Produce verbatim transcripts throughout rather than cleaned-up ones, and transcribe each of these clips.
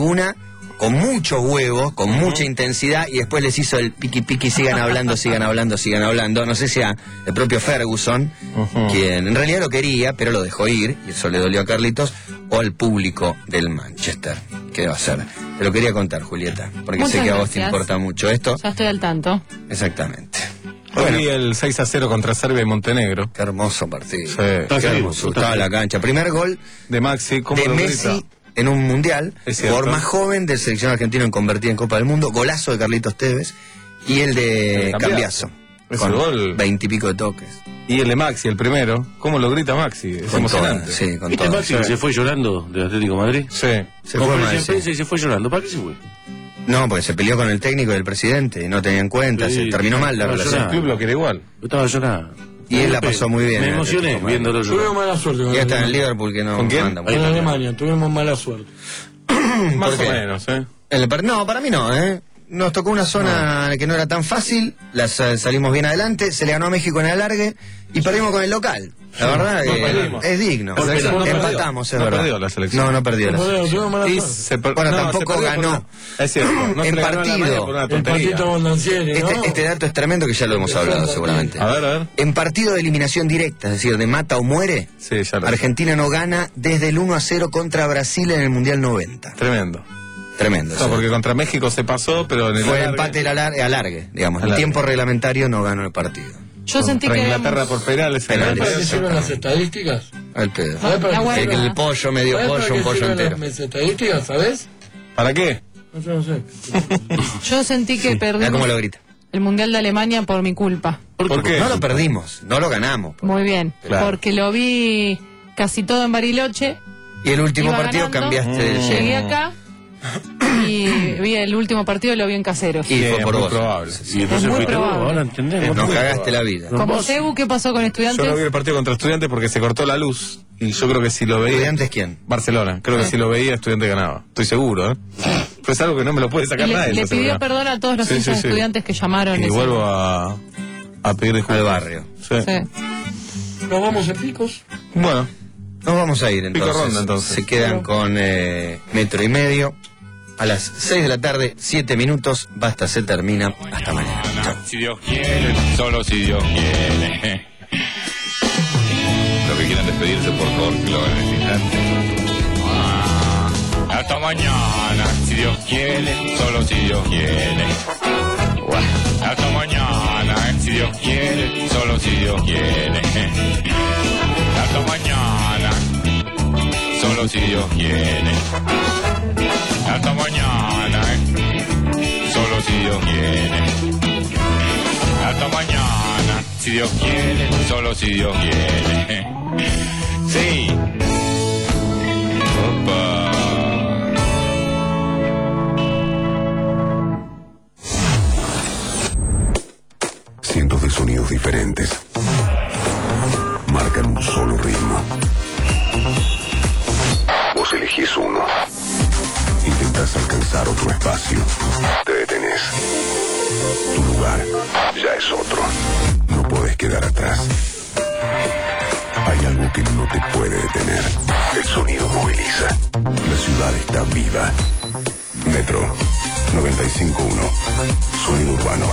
Una con muchos huevos, con mucha intensidad, y después les hizo el piqui piqui, sigan hablando, sigan hablando, sigan hablando. No sé si a el propio Ferguson, uh-huh. quien en realidad lo quería, pero lo dejó ir, y eso le dolió a Carlitos, o al público del Manchester. ¿Qué va a hacer? Te lo quería contar, Julieta, porque Muchas sé que a vos gracias. te importa mucho esto. Ya estoy al tanto. Exactamente. Hoy Bueno, el seis a cero contra Serbia y Montenegro. qué hermoso partido. Sí. Qué hermoso. Estaba la cancha. Primer gol De Maxi, ¿cómo de lo Messi grita? en un mundial, Es cierto. por más joven del seleccionado argentino en convertir en Copa del Mundo, golazo de Carlitos Tevez, y el de El Cambiaso, Cambiaso. Ese con gol. veintipico de toques. Y el de Maxi, el primero. ¿Cómo lo grita Maxi? Es Con emocionante. todas, sí, con ¿Viste todo. Maxi que se fue llorando del Atlético de Madrid? Sí. Se fue Conferencia mal, de sí. prensa y se fue llorando. ¿Para qué se fue? No, porque se peleó con el técnico y el presidente, y no tenía en cuenta, Sí, se terminó mal la no, relación. El club lo quiere igual. Yo estaba llorando. Y él la pasó muy bien. Me en el emocioné Atlético de viéndolo Madrid. Tuvimos llorar. mala suerte con Y hasta en el Alemania. Liverpool, que no ¿Con quién? anda muy En bien. Alemania tuvimos mala suerte. Más ¿Por o qué? menos, ¿eh? El par- no, para mí no, ¿eh? Nos tocó una zona que no era tan fácil, las eh, salimos bien adelante, se le ganó a México en el alargue y perdimos con el local. La verdad no que perdimos. es digno. Por penal. No Empatamos, es No verdad. perdió la selección. No, no perdió la Tuvimos selección. tuvimos mala Y suerte. se per- Bueno, no, tampoco se perdió por ganó. una- Es cierto. No En se le ganó a partido. Alemania por una El tontería. patito Bondancieri, ¿no? Este, este dato es tremendo, que ya lo hemos hablado seguramente. A ver, a ver. En partido de eliminación directa, es decir, de mata o muere, Sí, ya lo Argentina no gana desde el uno a cero contra Brasil en el Mundial noventa. Tremendo. Tremendo. No, sí. porque contra México se pasó, pero en el Fue alargue- empate al alargue, alargue, digamos. El Alargue. tiempo reglamentario no ganó el partido. Yo sentí Contra que... Inglaterra por penales. en el Penales. ¿Para qué alargue. sirven las estadísticas? Al pedo. ¿Sabes para La qué huelga. El, sirven? el pollo, medio ¿Sabes para pollo, un qué pollo sirven entero. las estadísticas, ¿sabes? ¿Para qué? No sé, no sé. Yo sentí que Mira perdimos cómo lo grita. el Mundial de Alemania por mi culpa. ¿Por qué? No lo perdimos, no lo ganamos. Muy bien. Claro. Porque lo vi casi todo en Bariloche. Y el último Iba partido ganando. cambiaste del Llegué lleno. acá y vi el último partido y lo vi en Caseros. Y Sí, fue es por muy vos. probable. Y entonces muy fuiste vos, probable. ahora entendemos. Nos muy cagaste la vida. Como vos- Cebu, ¿qué pasó con Yo Estudiantes? no vi el partido contra Estudiantes porque se cortó la luz. Y yo creo que si lo veía... ¿Estudiantes quién? Barcelona. Creo que si lo veía, Estudiante ganaba. Estoy seguro, ¿eh? Pero es algo que no me lo puede Y sacar le, nadie. le esa pidió seguridad. perdón a todos los Sí, hinchas sí, sí. estudiantes que llamaron. Y ese- vuelvo a, a pedir disculpas. Al barrio. Sí. Sí. Nos vamos en picos. Bueno, Nos vamos a ir Pico entonces. ronda, entonces. Se quedan con eh, metro y medio. A las seis de la tarde, siete minutos. Basta, se termina. Hasta mañana. Chao. Si Dios quiere, solo si Dios quiere. Los que quieran despedirse, por favor, que lo hagan en este instante. Ah, hasta mañana, si Dios quiere, solo si Dios quiere. Buah. Hasta mañana, si Dios quiere, solo si Dios quiere. Hasta mañana, solo si Dios quiere. Hasta mañana, solo si Dios quiere. Hasta mañana, si Dios quiere, solo si Dios quiere. Sí. Opa. Cientos de sonidos diferentes marcan un solo ritmo. Vos elegís uno. Intentás alcanzar otro espacio. Te detenés. Tu lugar ya es otro. No podés quedar atrás. Hay algo que no te puede detener. El sonido moviliza. La ciudad está viva. Metro noventa y cinco punto uno. Sonido urbano.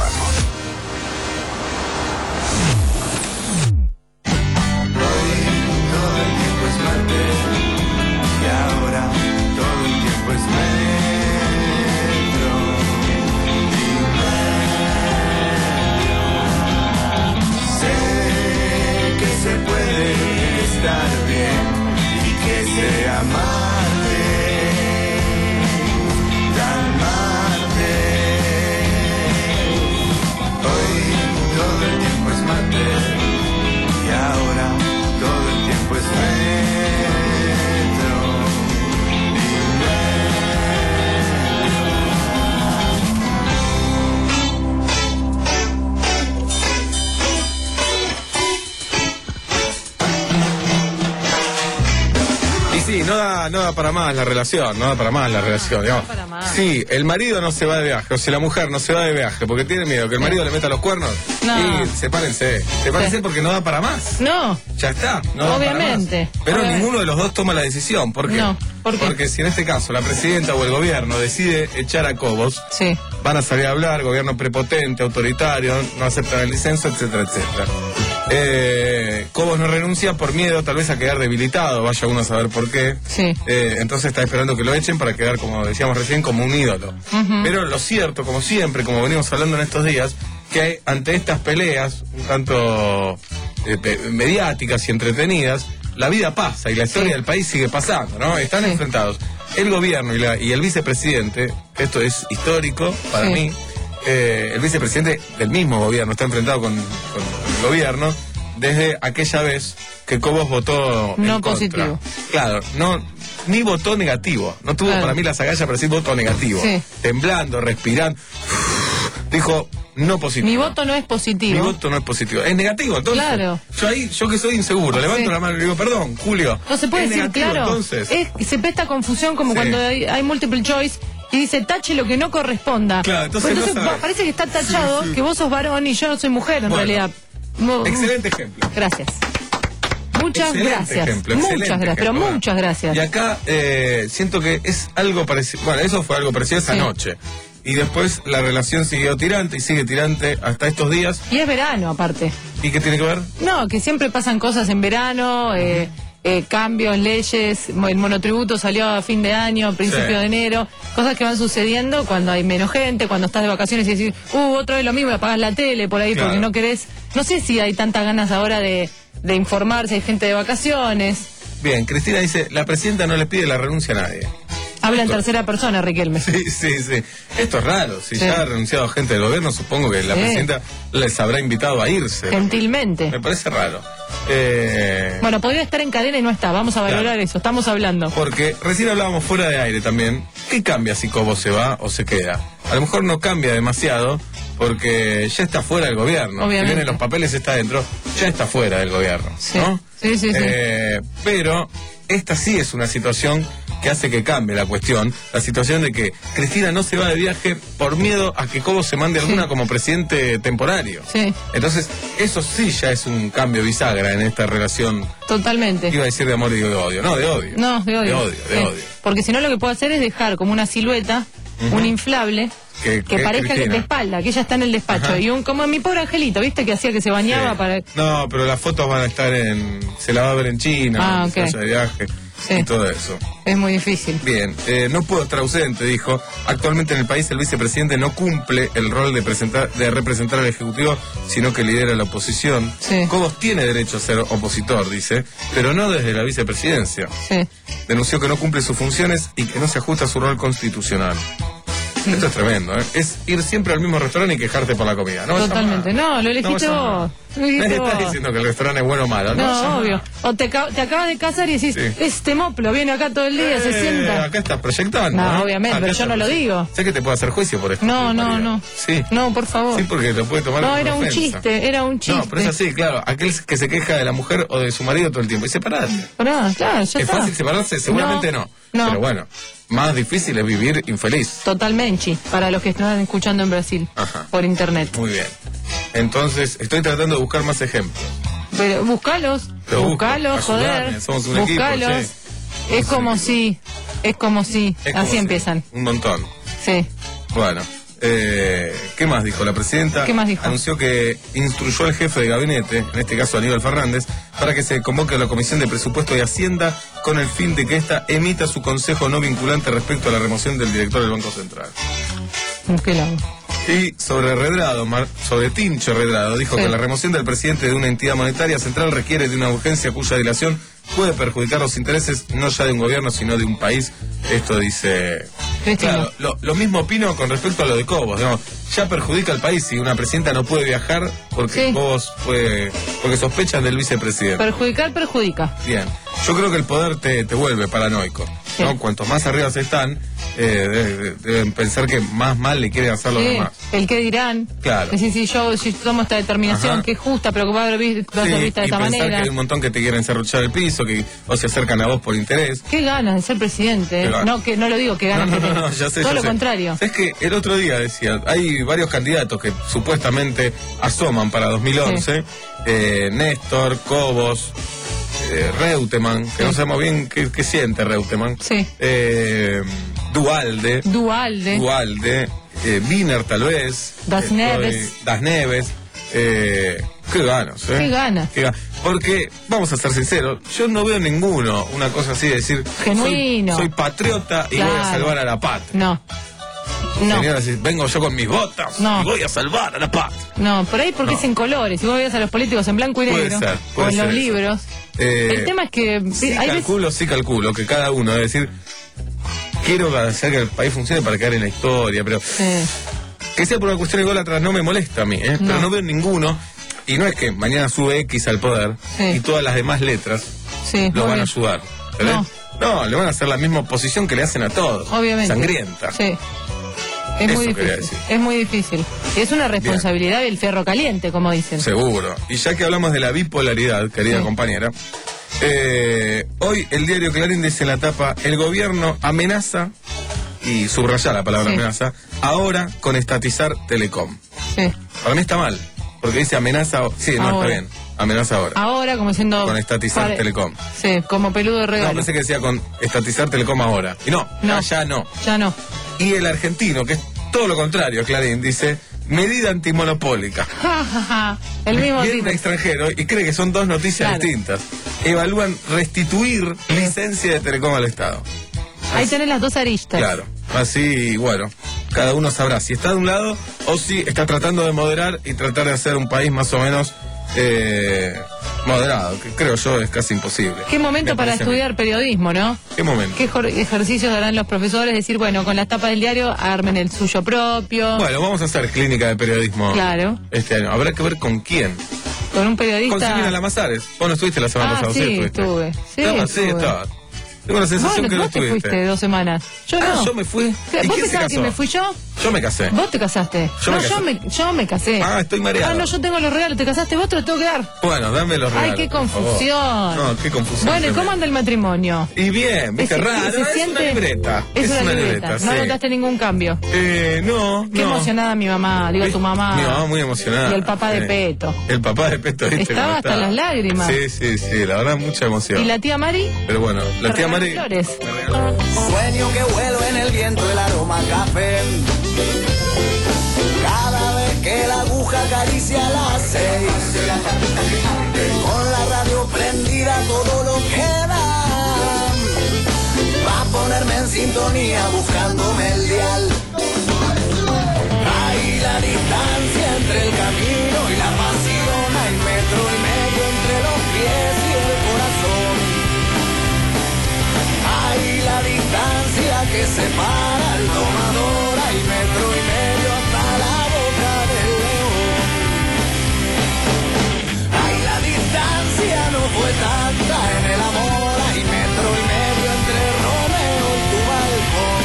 más, no da para más la relación, no da para más la relación, digamos. para más. Sí, el marido no se va de viaje, o sea, la mujer no se va de viaje porque tiene miedo que el marido le meta los cuernos. No. Y sepárense, sepárense Sí. porque no da para más. No. Ya está, no da para Obviamente. más. Pero Obviamente. ninguno de los dos toma la decisión. ¿Por qué? No, ¿por qué? Porque si en este caso la presidenta o el gobierno decide echar a Cobos, Sí. van a salir a hablar, gobierno prepotente, autoritario, no aceptan el licencio, etcétera, etcétera. Eh, Cobos no renuncia por miedo tal vez a quedar debilitado, vaya uno a saber por qué. Sí. Eh, entonces está esperando que lo echen para quedar, como decíamos recién, como un ídolo. Ujú. Pero lo cierto, como siempre, como venimos hablando en estos días, que hay, ante estas peleas, un tanto eh, pe- mediáticas y entretenidas, la vida pasa y la historia Sí. del país sigue pasando, ¿no? Están Sí. enfrentados el gobierno y, la, y el vicepresidente, esto es histórico para Sí. mí, eh, el vicepresidente del mismo gobierno está enfrentado con, con el gobierno desde aquella vez que Cobos votó en No contra. positivo. Claro, no, ni votó negativo, no tuvo Claro. para mí las agallas para decir voto negativo, Sí. temblando, respirando, dijo no positivo. Mi voto no es Mi positivo. voto no es positivo, es negativo, entonces. Claro. Yo ahí, yo que soy inseguro, levanto Sí. la mano y le digo, perdón, Julio. No se puede es decir negativo, claro. entonces. Es- se presta confusión como Sí. cuando hay, hay multiple choice y dice tache lo que no corresponda. Claro, entonces Pero no entonces sabe. pa- parece que está tachado que vos sos varón y yo soy mujer en Bueno, realidad. Mo- Excelente ejemplo. Gracias. Muchas Excelente gracias. ejemplo, muchas excelente gracias, pero ejemplo. muchas gracias. Y acá eh, siento que es algo parecido. Bueno, eso fue algo parecido esa Sí. noche. Y después la relación siguió tirante y sigue tirante hasta estos días. Y es verano aparte. ¿Y qué tiene que ver? No, que siempre pasan cosas en verano, eh, eh, cambios, leyes, mo- el monotributo salió a fin de año, principio Sí. de enero, cosas que van sucediendo cuando hay menos gente, cuando estás de vacaciones y decís, uh, otra vez lo mismo, apagas la tele por ahí Claro. porque no querés, no sé si hay tantas ganas ahora de, de informarse, hay gente de vacaciones. Bien, Cristina dice, la presidenta no le pide la renuncia a nadie. Habla en tercera persona, Riquelme. Sí, sí, sí. Esto es raro. Si Sí. ya ha renunciado gente del gobierno, supongo que la Sí. presidenta les habrá invitado a irse. Gentilmente. Me parece raro. Eh, Bueno, podría estar en cadena y no está, vamos a valorar Claro. eso, estamos hablando. Porque recién hablábamos fuera de aire también. ¿Qué cambia si Cobos se va o se queda? A lo mejor no cambia demasiado porque ya está fuera del gobierno. Si Obviamente. bien en los papeles está dentro, ya está fuera del gobierno. Sí. ¿No? Sí, sí, sí. Eh, pero esta sí es una situación que hace que cambie la cuestión. La situación de que Cristina no se va de viaje por miedo a que Cobos se mande alguna como presidente temporario. Sí. Entonces, eso sí ya es un cambio bisagra en esta relación. Totalmente. Iba a decir de amor y digo de odio. No, de odio. No, de odio. De odio, de Sí. odio. Porque si no lo que puedo hacer es dejar como una silueta, un inflable, Que- que, que parezca que Cristina. de espalda, que ella está en el despacho. Ajá. Y un como mi pobre angelito, ¿viste? Que hacía que se bañaba Sí. para... No, pero las fotos van a estar en... Se la va a ver en China, Ah, en ok. de viaje Sí. y todo eso. Es muy difícil. Bien, eh, no puedo estar ausente, dijo. Actualmente en el país el vicepresidente no cumple el rol de, presentar, de representar al Ejecutivo, sino que lidera la oposición. Sí. Cobos tiene derecho a ser opositor, dice, pero no desde la vicepresidencia. Sí. Denunció que no cumple sus funciones y que no se ajusta a su rol constitucional. Esto es tremendo, ¿eh? Es ir siempre al mismo restaurante y quejarte por la comida. No vayas Totalmente. más. No, lo elegiste vayas vos. más. Lo elegiste Nadie está vos. diciendo que el restaurante es bueno o malo, ¿no? No, vayas más. obvio. O te, ca- te acabas de casar y decís, Sí. este moplo viene acá todo el día, se Eh, sienta. Acá estás proyectando. No, obviamente, Acá pero yo estás no lo proyectando. digo. Sé que te puede hacer juicio por esto. No, no, María. no. Sí. No, por favor. Sí, porque lo puede tomar No, como era un ofensa. chiste, era un chiste. No, pero es así, claro. Aquel que se queja de la mujer o de su marido todo el tiempo. Y separate. Pará, claro, ya ¿Es está. fácil separarse? Seguramente no. No. Pero bueno, más difícil es vivir infeliz. Totalmente, para los que están escuchando en Brasil, Ajá. por internet. Muy bien. Entonces, estoy tratando de buscar más ejemplos. Pero buscalos, Lo busco. buscalos, joder. Ayudame, somos un equipo, buscalos. sí. Es como si, es como si, Es como así si- empiezan. Un montón. Sí. Bueno, eh, ¿qué más dijo la presidenta? ¿Qué más dijo? Anunció que instruyó al jefe de gabinete, en este caso Aníbal Fernández, para que se convoque a la Comisión de Presupuesto y Hacienda con el fin de que ésta emita su consejo no vinculante respecto a la remoción del director del Banco Central. ¿Qué lo hago? Y sobre Redrado, Mar- sobre Tincho Redrado, dijo Sí. que la remoción del presidente de una entidad monetaria central requiere de una urgencia cuya dilación puede perjudicar los intereses no ya de un gobierno, sino de un país. Esto dice... Cristina. Claro, lo, lo mismo opino con respecto a lo de Cobos. Digamos, ya perjudica al país si una presidenta no puede viajar porque Sí. Cobos puede, porque sospechan del vicepresidente. Perjudicar, perjudica. Bien, yo creo que el poder te, te vuelve paranoico, Sí. ¿no? Cuantos más arriba se están, eh, de- de- deben pensar que más mal le quieren hacer los Sí, demás. el que dirán. Claro. Es decir, si yo si tomo esta determinación Ajá. que es justa, pero que va a ser vi- va a ser Sí, vista de y esta pensar manera. que hay un montón que te quieren serruchar el piso, que o se acercan a vos por interés. Qué ganas de ser presidente. Qué ganas. No, que no lo digo, que No, ganas no, que no, tengo. no, ya sé, Todo ya lo sé. contrario. Es que el otro día decía, hay varios candidatos que supuestamente asoman para dos mil once, eh, Néstor, Cobos, eh, Reutemann, que Sí. no sabemos bien qué, qué siente Reutemann, Sí. eh, Dualde, Dualde. Dualde, eh, Wiener tal vez, Das Estoy- Neves. Das Neves, eh, qué ganas, ¿eh? Qué ganas. Qué ga- Porque, vamos a ser sinceros, yo no veo ninguno una cosa así de decir, Genuino. Soy, soy patriota y voy a Claro. salvar a la patria. No. No. Señora, si vengo yo con mis botas No. y voy a salvar a la patria. No, por ahí porque No. es en colores. Si vos veías a los políticos en blanco y Puede negro, ser, o puede en ser los eso. libros. Eh, el tema es que Sí hay veces- calculo, sí calculo que cada uno debe decir, quiero hacer que el país funcione para quedar en la historia, pero Sí. que sea por una cuestión ególatra no me molesta a mí, ¿eh? pero No. no veo ninguno. Y no es que mañana sube X al poder Sí. y todas las demás letras Sí, lo muy van a bien. ayudar. ¿entendés? No. No, le van a hacer la misma oposición que le hacen a todos. Obviamente. Sangrienta. Sí. Es Eso muy quería difícil. decir. Es muy difícil. Y es una responsabilidad del ferro caliente, como dicen. Seguro. Y ya que hablamos de la bipolaridad, querida Sí. compañera, eh, hoy el diario Clarín dice en la tapa, el gobierno amenaza, y subraya la palabra Sí. amenaza, ahora con estatizar Telecom. Sí. Para mí está mal, porque dice amenaza, o- sí, no, Ahora. está bien, amenaza ahora. Ahora, como siendo. Con estatizar pare- Telecom. Sí, como peludo de No, regalo. pensé que decía con estatizar Telecom ahora. Y no, No. ya, ya no. Ya no. Y el argentino, que es todo lo contrario, Clarín, dice, medida antimonopólica. Ja, ja, ja. El mismo Viene un tipo. extranjero y cree que son dos noticias Claro. distintas. Evalúan restituir licencia de Telecom al Estado. Ahí tenés las dos aristas. Claro. Así, bueno, cada uno sabrá si está de un lado o si está tratando de moderar y tratar de hacer un país más o menos eh, moderado, que creo yo es casi imposible. Qué momento Me para parece a mí. estudiar periodismo, ¿no? ¿Qué momento? ¿Qué jor- ejercicios darán los profesores? Decir, bueno, con las tapas del diario armen el suyo propio. Bueno, vamos a hacer clínica de periodismo Claro. este año. Habrá que ver con quién. Con un Con periodista. Silvina Lamazares. Vos no estuviste la semana Ah, pasada, sí, estuviste? estuve. Sí, Ah, sí, estuve. estabas. Tengo la sensación Vos, que no vos te estuviste. fuiste dos semanas. Yo Ah, no. yo me fui. ¿Qué? ¿Y ¿Vos quién se pensabas que casó? me fui yo? Yo me casé. Vos te casaste. Yo no, me casé. yo me, yo me casé. Ah, estoy mareado. Ah, no, yo tengo los regalos. ¿Te casaste vos? Te los tengo que dar. Bueno, dame los regalos. Ay, qué por favor. confusión. No, qué confusión. Bueno, ¿y cómo tremenda. anda el matrimonio? Y bien, viste, Ese- raro. se Es siente- una libreta. Es, una, libreta. No sí. notaste ningún cambio. Eh, no, Qué no. emocionada mi mamá, digo tu mamá. Mi mamá muy emocionada. Y el papá de Sí. Peto. El papá de Peto, ¿viste? Estaba cómo hasta está? las lágrimas. Sí, sí, sí, la verdad, mucha emoción. ¿Y la tía Mari? Pero bueno, la Te tía regaló Mari. flores. me regaló. Sueño que vuelo en el viento el aroma a café. Cada vez que la aguja acaricia las seis. Con la radio prendida todo lo que da. Va a ponerme en sintonía buscándome el dial. Hay la distancia entre el camino y la pasión. Hay metro y medio entre los pies y el corazón. Hay la distancia que separa al domador, hay metro y medio hasta la boca del león. Hay la distancia no fue tanta en el amor, hay metro y medio entre Romeo y tu balcón.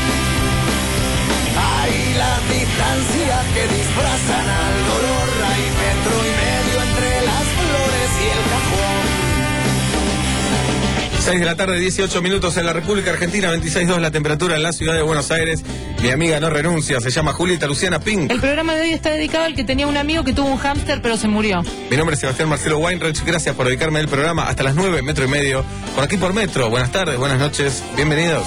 Hay las distancias que disfrazan al dolor, hay metro y medio entre las flores y el cajón. seis de la tarde, dieciocho minutos en la República Argentina, veintiséis grados la temperatura en la ciudad de Buenos Aires. Mi amiga no renuncia, se llama Julieta Luciana Pink. El programa de hoy está dedicado al que tenía un amigo que tuvo un hámster pero se murió. Mi nombre es Sebastián Marcelo Weinreich, gracias por dedicarme al programa hasta las nueve, metro y medio, por aquí por Metro. Buenas tardes, buenas noches, bienvenidos.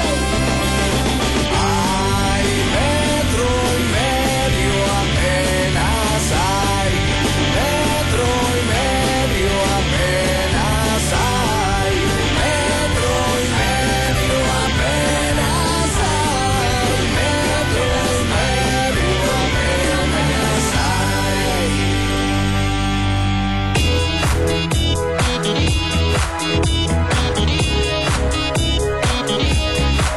Hay metro y medio apenas hay, metro y medio apenas hay, metro y medio apenas hay, metro y medio apenas hay.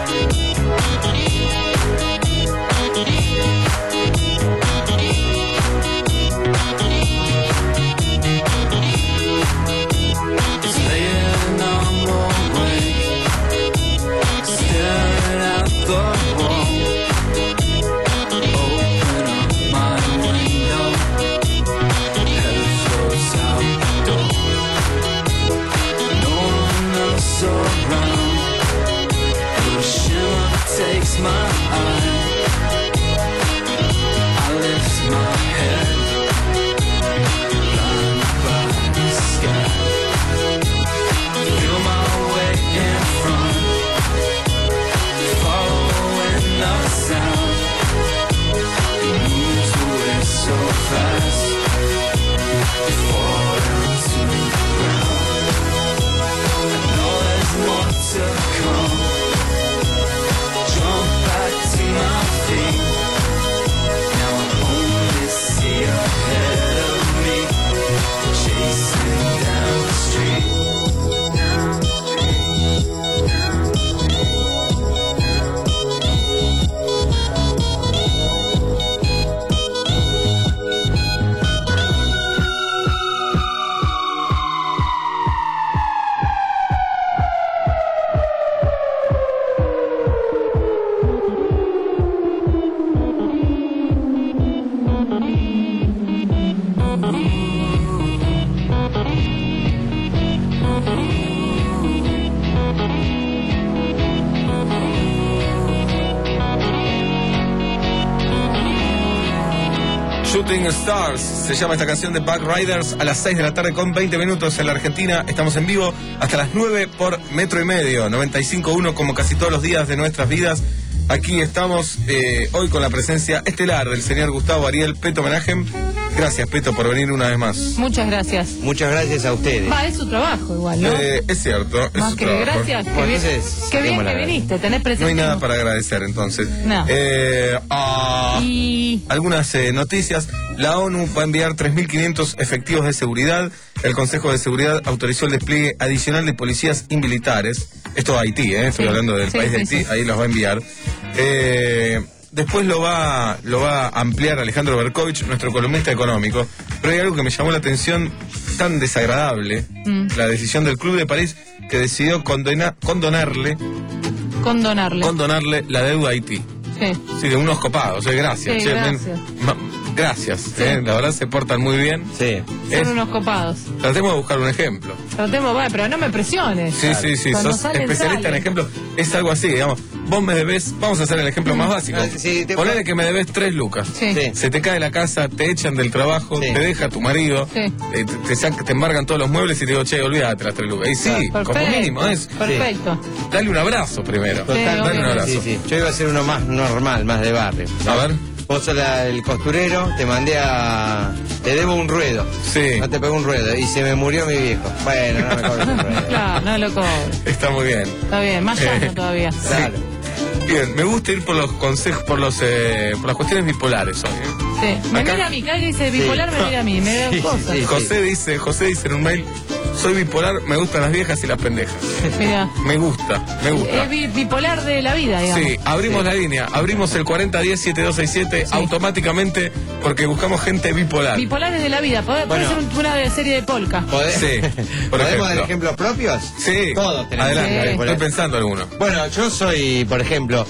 Shooting Stars se llama esta canción de Back Riders. A las seis de la tarde con veinte minutos en la Argentina. Estamos en vivo hasta las nueve por Metro y Medio, noventa y cinco punto uno, como casi todos los días de nuestras vidas. Aquí estamos eh, hoy con la presencia estelar del señor Gustavo Ariel Peto Menahem. Gracias, Peto, por venir una vez más. Muchas gracias. Muchas gracias a ustedes. Va, es su trabajo igual, ¿no? Eh, es cierto, es Más su que trabajo. gracias. Qué Bueno, bien, entonces, qué bien saquemos que la- viniste, tenés presente. No hay nada para agradecer, entonces. No. Eh, ah, Y... Algunas eh, noticias. La ONU va a enviar tres mil quinientos efectivos de seguridad. El Consejo de Seguridad autorizó el despliegue adicional de policías y militares. Esto a Haití, ¿eh? Estoy Sí. hablando del Sí, país de sí, Haití. sí. Ahí los va a enviar. Eh, después lo va, lo va a ampliar Alejandro Berkovich, nuestro columnista económico. Pero hay algo que me llamó la atención, tan desagradable. Mm. La decisión del Club de París, que decidió condena- condonarle, Condonarle. condonarle la deuda a Haití. Sí. Sí, de unos copados, eh, gracias. Sí, che, gracias. men- ma- gracias, eh, la verdad se portan muy bien. Sí. Son Es- unos copados. Tratemos de buscar un ejemplo. Tratemos, va, pero no me presiones. Sí, sí, sí, Cuando sos salen, especialista salen. en ejemplos. Es algo así, digamos, vos me debés, vamos a hacer el ejemplo más básico. Ah, sí, te- Ponele que me debés tres lucas. Sí. Sí. Se te cae la casa, te echan del trabajo, Sí. te deja tu marido, Sí. eh, te, te, saca- te embargan todos los muebles y te digo, che, olvídate las tres lucas. Y sí, Perfecto. como mínimo es. Perfecto. Dale un abrazo primero. Sí, Dale un obvio. abrazo. Sí, sí. Yo iba a hacer uno más normal, más de barrio. A ver. Vos sos la- el costurero, te mandé a... Te debo un ruedo. Sí. No te pegó un ruedo y se me murió mi viejo. Bueno, no me cobres el ruedo. Claro, no lo cobro. Está muy bien. Está bien, más llano todavía. Claro. Bien, me gusta ir por los consejos, por los eh, por las cuestiones bipolares hoy. ¿eh? Sí. Me Acá- mira a mí, cada que dice bipolar me mira a mí, me da Sí, cosas. sí, sí. José dice, José dice en un mail, soy bipolar, me gustan las viejas y las pendejas. Mira, Me gusta, me gusta. es bi- bipolar de la vida, digamos. Sí, abrimos la línea, abrimos el cuarenta diez setenta y dos sesenta y siete automáticamente porque buscamos gente bipolar. Bipolares de la vida, puede, puede Bueno. ser un- una de serie de polka. ¿Podés- Sí, por ¿Podemos dar ejemplo. ejemplos propios? Sí, Todos tenemos. adelante, Sí. estoy pensando alguno. Bueno, yo soy, por ejemplo,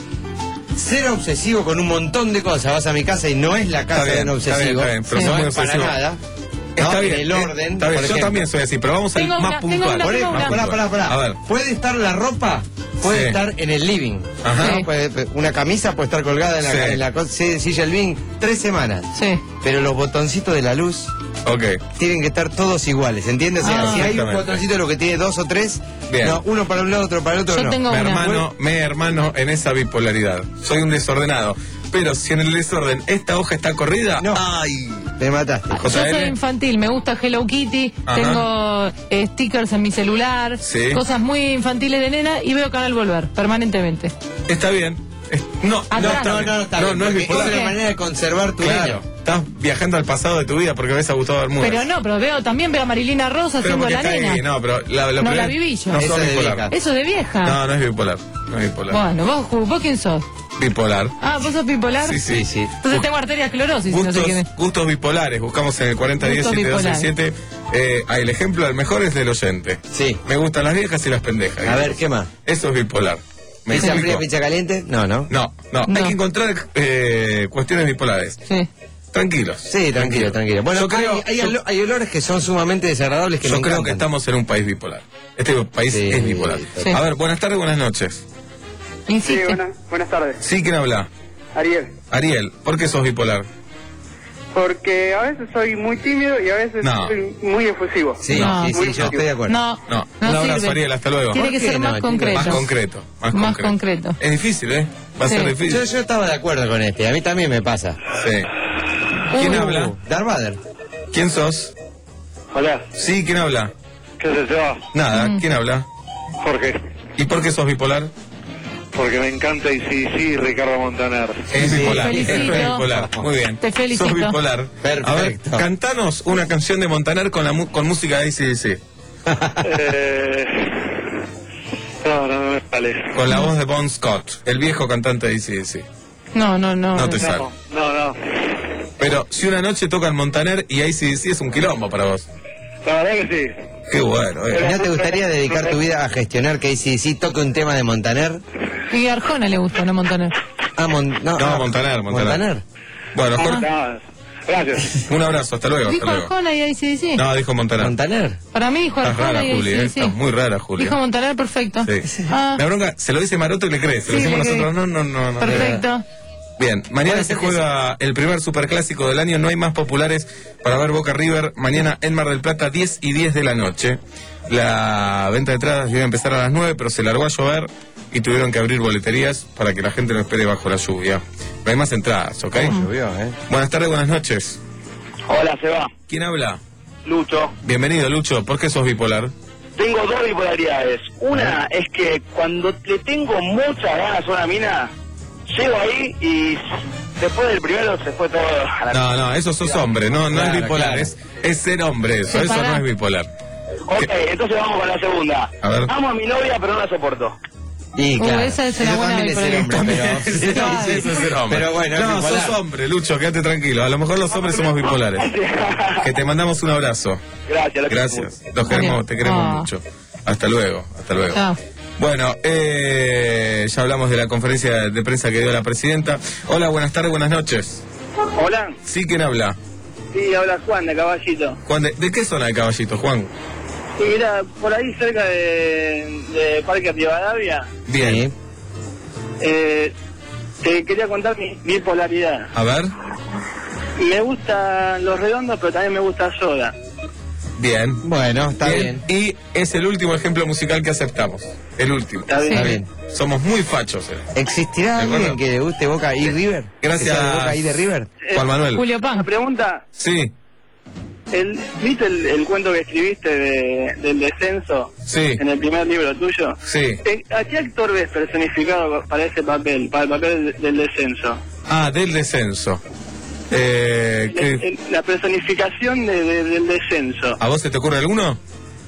ser obsesivo con un montón de cosas. Vas a mi casa y no es la casa Está bien, de un está bien, obsesivo. está bien, pero Sí. sos no muy es para obsesivo. nada. Está ¿no? bien, En el eh, orden. está bien, por yo ejemplo. también soy así, pero vamos al Tengo más una- tengo puntual. una- Por tengo eso, una- pará, pará, pará. A ver. Puede estar la ropa, puede Sí. estar en el living. Ajá. ¿no? Puede- una camisa puede estar colgada en la, Sí. en la co- si- silla del living tres semanas. Sí. Pero los botoncitos de la luz Ok, tienen que estar todos iguales, ¿entiendes? O sea, Ah. si hay un Exactamente. botoncito de lo que tiene dos o tres, Bien. no, uno para un lado, otro para el otro, Yo no. tengo me una. hermano, me hermano en esa bipolaridad. Soy un desordenado. Pero si en el desorden esta hoja está corrida, No. ¡ay! Me mataste. Yo J L. soy infantil, me gusta Hello Kitty, Ajá. tengo eh, stickers en mi celular, Sí. cosas muy infantiles de nena y veo Canal Volver permanentemente. Está bien. Es- no, Atrás. no, está No, bien. no, no, está no, bien, no es porque bipolar. es una manera de conservar tu Claro, niño. estás viajando al pasado de tu vida porque ves a Gustavo Bermúdez. Pero no, pero veo también veo a Marilina Rosa Pero haciendo porque la está nena. ahí, no, pero la, la No, primera- la viví yo. No Esa sos de bipolar. vieja. Eso de vieja. No, no es bipolar. No es bipolar. Bueno, vos, Ju, ¿vos quién sos? Bipolar. Ah, ¿vos sos bipolar? Sí, sí. Sí, sí. Entonces tengo arteria esclerosis, si no sé Gustos, quién es. gustos bipolares, buscamos en el cuarenta diez Gustos setenta y dos sesenta y siete. Eh, ah, el ejemplo del mejor es del oyente. Sí. Me gustan las viejas y las pendejas. A ver, ¿qué más? Eso es bipolar. ¿Me ¿Pizza explico? fría, pizza caliente? No, no. No, no, No. hay que encontrar eh, cuestiones bipolares. Sí. Tranquilos. Sí, tranquilo, tranquilo. Bueno, yo creo, hay, hay, yo- olo- hay olores que son sumamente desagradables que yo me creo que encantan. estamos en un país bipolar. Este país Sí, es bipolar. sí. A ver, buenas tardes, buenas noches. Insiste. Sí, buena- buenas tardes. Sí, ¿quién habla? Ariel. Ariel, ¿por qué sos bipolar? Porque a veces soy muy tímido y a veces No. soy muy efusivo. Sí, No. sí, sí, yo estoy de acuerdo. No, No, no un abrazo, sirve. Ariel, hasta luego. Tiene que ¿Por qué ser no? más concreto. Más concreto, más, Más concreto. concreto. Es difícil, ¿eh? Va a Sí. ser Yo, difícil. yo estaba de acuerdo con este, a mí también me pasa. Sí. ¿Quién Uh. habla? Darth Vader. ¿Quién sos? Hola, Sí, ¿quién habla? ¿qué se va? Nada, Mm. ¿quién habla? Jorge, ¿Y por qué sos bipolar? porque me encanta y sí, sí, Ricardo Montaner. Es bipolar. Te Es felicito. bipolar. Muy bien. Te felicito. Sos bipolar. Perfecto. A ver, cantanos una canción de Montaner con la mu- con música de A C D C. eh... No, no, no me sale. Con la voz de Bon Scott, el viejo cantante de A C D C. No, no, no. No te sale. No, no, no. Pero si una noche tocan Montaner y A C D C es un quilombo para vos. La verdad que sí. Qué bueno, eh. ¿No te gustaría dedicar tu vida a gestionar que A C D C toque un tema de Montaner? Y a Arjona le gusta, no Montaner. Ah, Mon- no, No, ah, Montaner, Montaner. Bueno, Jorge, No, gracias. un abrazo, hasta luego, hasta Dijo luego. Arjona y A C D C. No, dijo Montaner. Montaner. Para mí dijo Estás rara, Arjona y Juli, eh. A C D C. Estás muy rara, Julia. Dijo Montaner, perfecto. Sí. Ah, La bronca, se lo dice Maroto y le crees. Se lo Sí, decimos le nosotros, cree. no, no, no, no. perfecto. Bien, mañana Puede se ser que juega el primer superclásico del año. No hay más populares para ver Boca River. Mañana en Mar del Plata, diez y diez de la noche. La venta de entradas iba a empezar a las nueve, pero se largó a llover y tuvieron que abrir boleterías para que la gente no espere bajo la lluvia. No hay más entradas, ¿ok? Llovió, ¿eh? Buenas tardes, buenas noches. Hola, se va. ¿Quién habla? Lucho. Bienvenido, Lucho. ¿Por qué sos bipolar? Tengo dos bipolaridades. Una es que cuando le tengo muchas ganas a una mina, llego ahí y después del primero se fue todo a la... No, no, eso sos hombre, no, no Claro, es bipolar, claro. es, es ser hombre eso, eso Separá. no es bipolar. Ok, entonces vamos con la segunda. A ver. Amo a mi novia, pero no la soporto. Y Uh, claro, esa es una eso buena también es ser hombre, bipolaridad. pero... Sí, Claro. sí, eso es ser hombre. Pero bueno, es no, bipolar. sos hombre, Lucho, quédate tranquilo. A lo mejor los hombres somos bipolares. Que te mandamos un abrazo. Gracias, lo Gracias. Los queremos, te queremos Ah. mucho. Hasta luego, hasta luego. Chao. Bueno, eh, ya hablamos de la conferencia de prensa que dio la presidenta. Hola, buenas tardes, buenas noches. Hola, Sí, ¿quién habla? sí, habla Juan de Caballito. Juan, ¿de, de qué zona de Caballito, Juan? Sí, mira, por ahí cerca de, de Parque Rivadavia, Bien. Sí. eh, te quería contar mi bipolaridad. A ver. Me gustan los redondos, pero también me gusta Soda. Bien. Bueno, está bien. Y es el último ejemplo musical que aceptamos. El último. Está bien. Está bien. Somos muy fachos. eh. ¿Existirá ¿De acuerdo? alguien que le guste Boca y River? Gracias. ¿Que sea de Boca y de River? Juan Manuel. Julio Una Pan. pregunta, Sí, el, ¿viste el, el cuento que escribiste de, del descenso sí, en el primer libro tuyo? sí. Eh, ¿A qué actor ves personificado para ese papel, para el papel del, del descenso? Ah, del descenso. Eh, La, ¿qué- el- la personificación de- de- del descenso. ¿A vos se te ocurre alguno?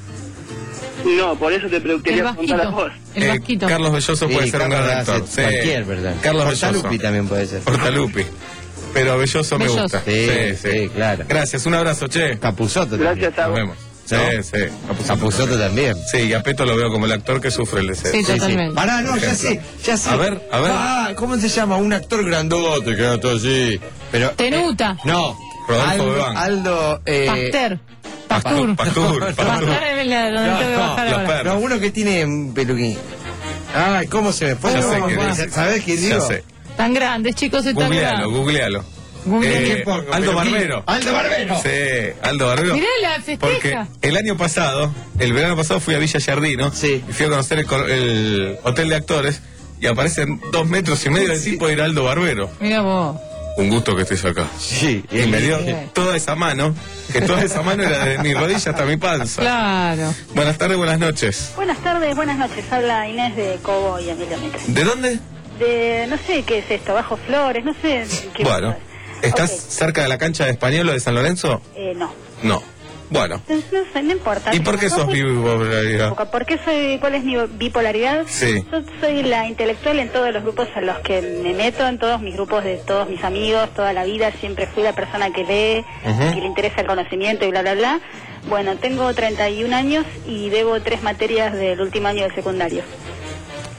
No, por eso te pre- El quería preguntar a vos. vasquito. El Eh, vasquito. Carlos Belloso puede Sí, ser un Carlos gran hace actor. Sí. Cualquier, ¿verdad? Carlos Portalupi Belloso. también puede ser. Portalupi. Pero Belloso me Belloso. gusta. Sí, sí, claro. Gracias, un abrazo, che. Capuzotto Gracias también. a Nos vos. vemos. Sí, ¿No? sí. Capuzotto. Capuzotto también. Sí, y a Peto lo veo como el actor que sufre el descenso. Sí, totalmente. Pará, no, ya sé, ya sé. A ver, a ver. Ah, ¿cómo se llama? Un actor grandote que era todo así. Pero, Tenuta. eh, no. Rodolfo Aldo, Bebán. Aldo eh, Pasteur. Pastur, Pastur. Pastur, Pastur. Pasteur es la donde No, tengo que no, bajar los ahora. perros. No, uno que tiene un peluquín. Ay, ¿cómo se me fue? Ya sé No, quién ¿sabes es. ¿Sabés quién Ya digo? sé. Tan grandes, chicos, y tan Googlealo, grandes. googlealo. Googlealo. Eh, Qué poco, Aldo pero Barbero. ¿quién? Aldo Barbero. Sí, Aldo Barbero. Mirá la festeja. Porque el año pasado, el verano pasado fui a Villa Giardino Sí. y fui a conocer el, cor- el hotel de actores y aparecen dos metros y medio del tipo de Aldo Barbero. Mira vos. Un gusto que estés acá. Sí, Y me dio Bien. toda esa mano, que toda esa mano era de mi rodilla hasta mi panza. Claro. Buenas tardes, buenas noches. Buenas tardes, buenas noches. Habla Inés de Cobo y Amelia Mitre. ¿De dónde? De, no sé qué es esto, Bajo Flores, no sé qué. Bueno, ¿estás Ok, cerca de la cancha de Español o de San Lorenzo? eh, no. No. Bueno. Entonces, no sé, no importa. ¿Y por qué sos bipolaridad? ¿Por qué soy, cuál es mi bipolaridad? Sí. Yo soy la intelectual en todos los grupos a los que me meto, en todos mis grupos de todos mis amigos, toda la vida siempre fui la persona que lee, Ujú. que le interesa el conocimiento y bla, bla, bla. Bueno, tengo treinta y un años y debo tres materias del último año del secundario.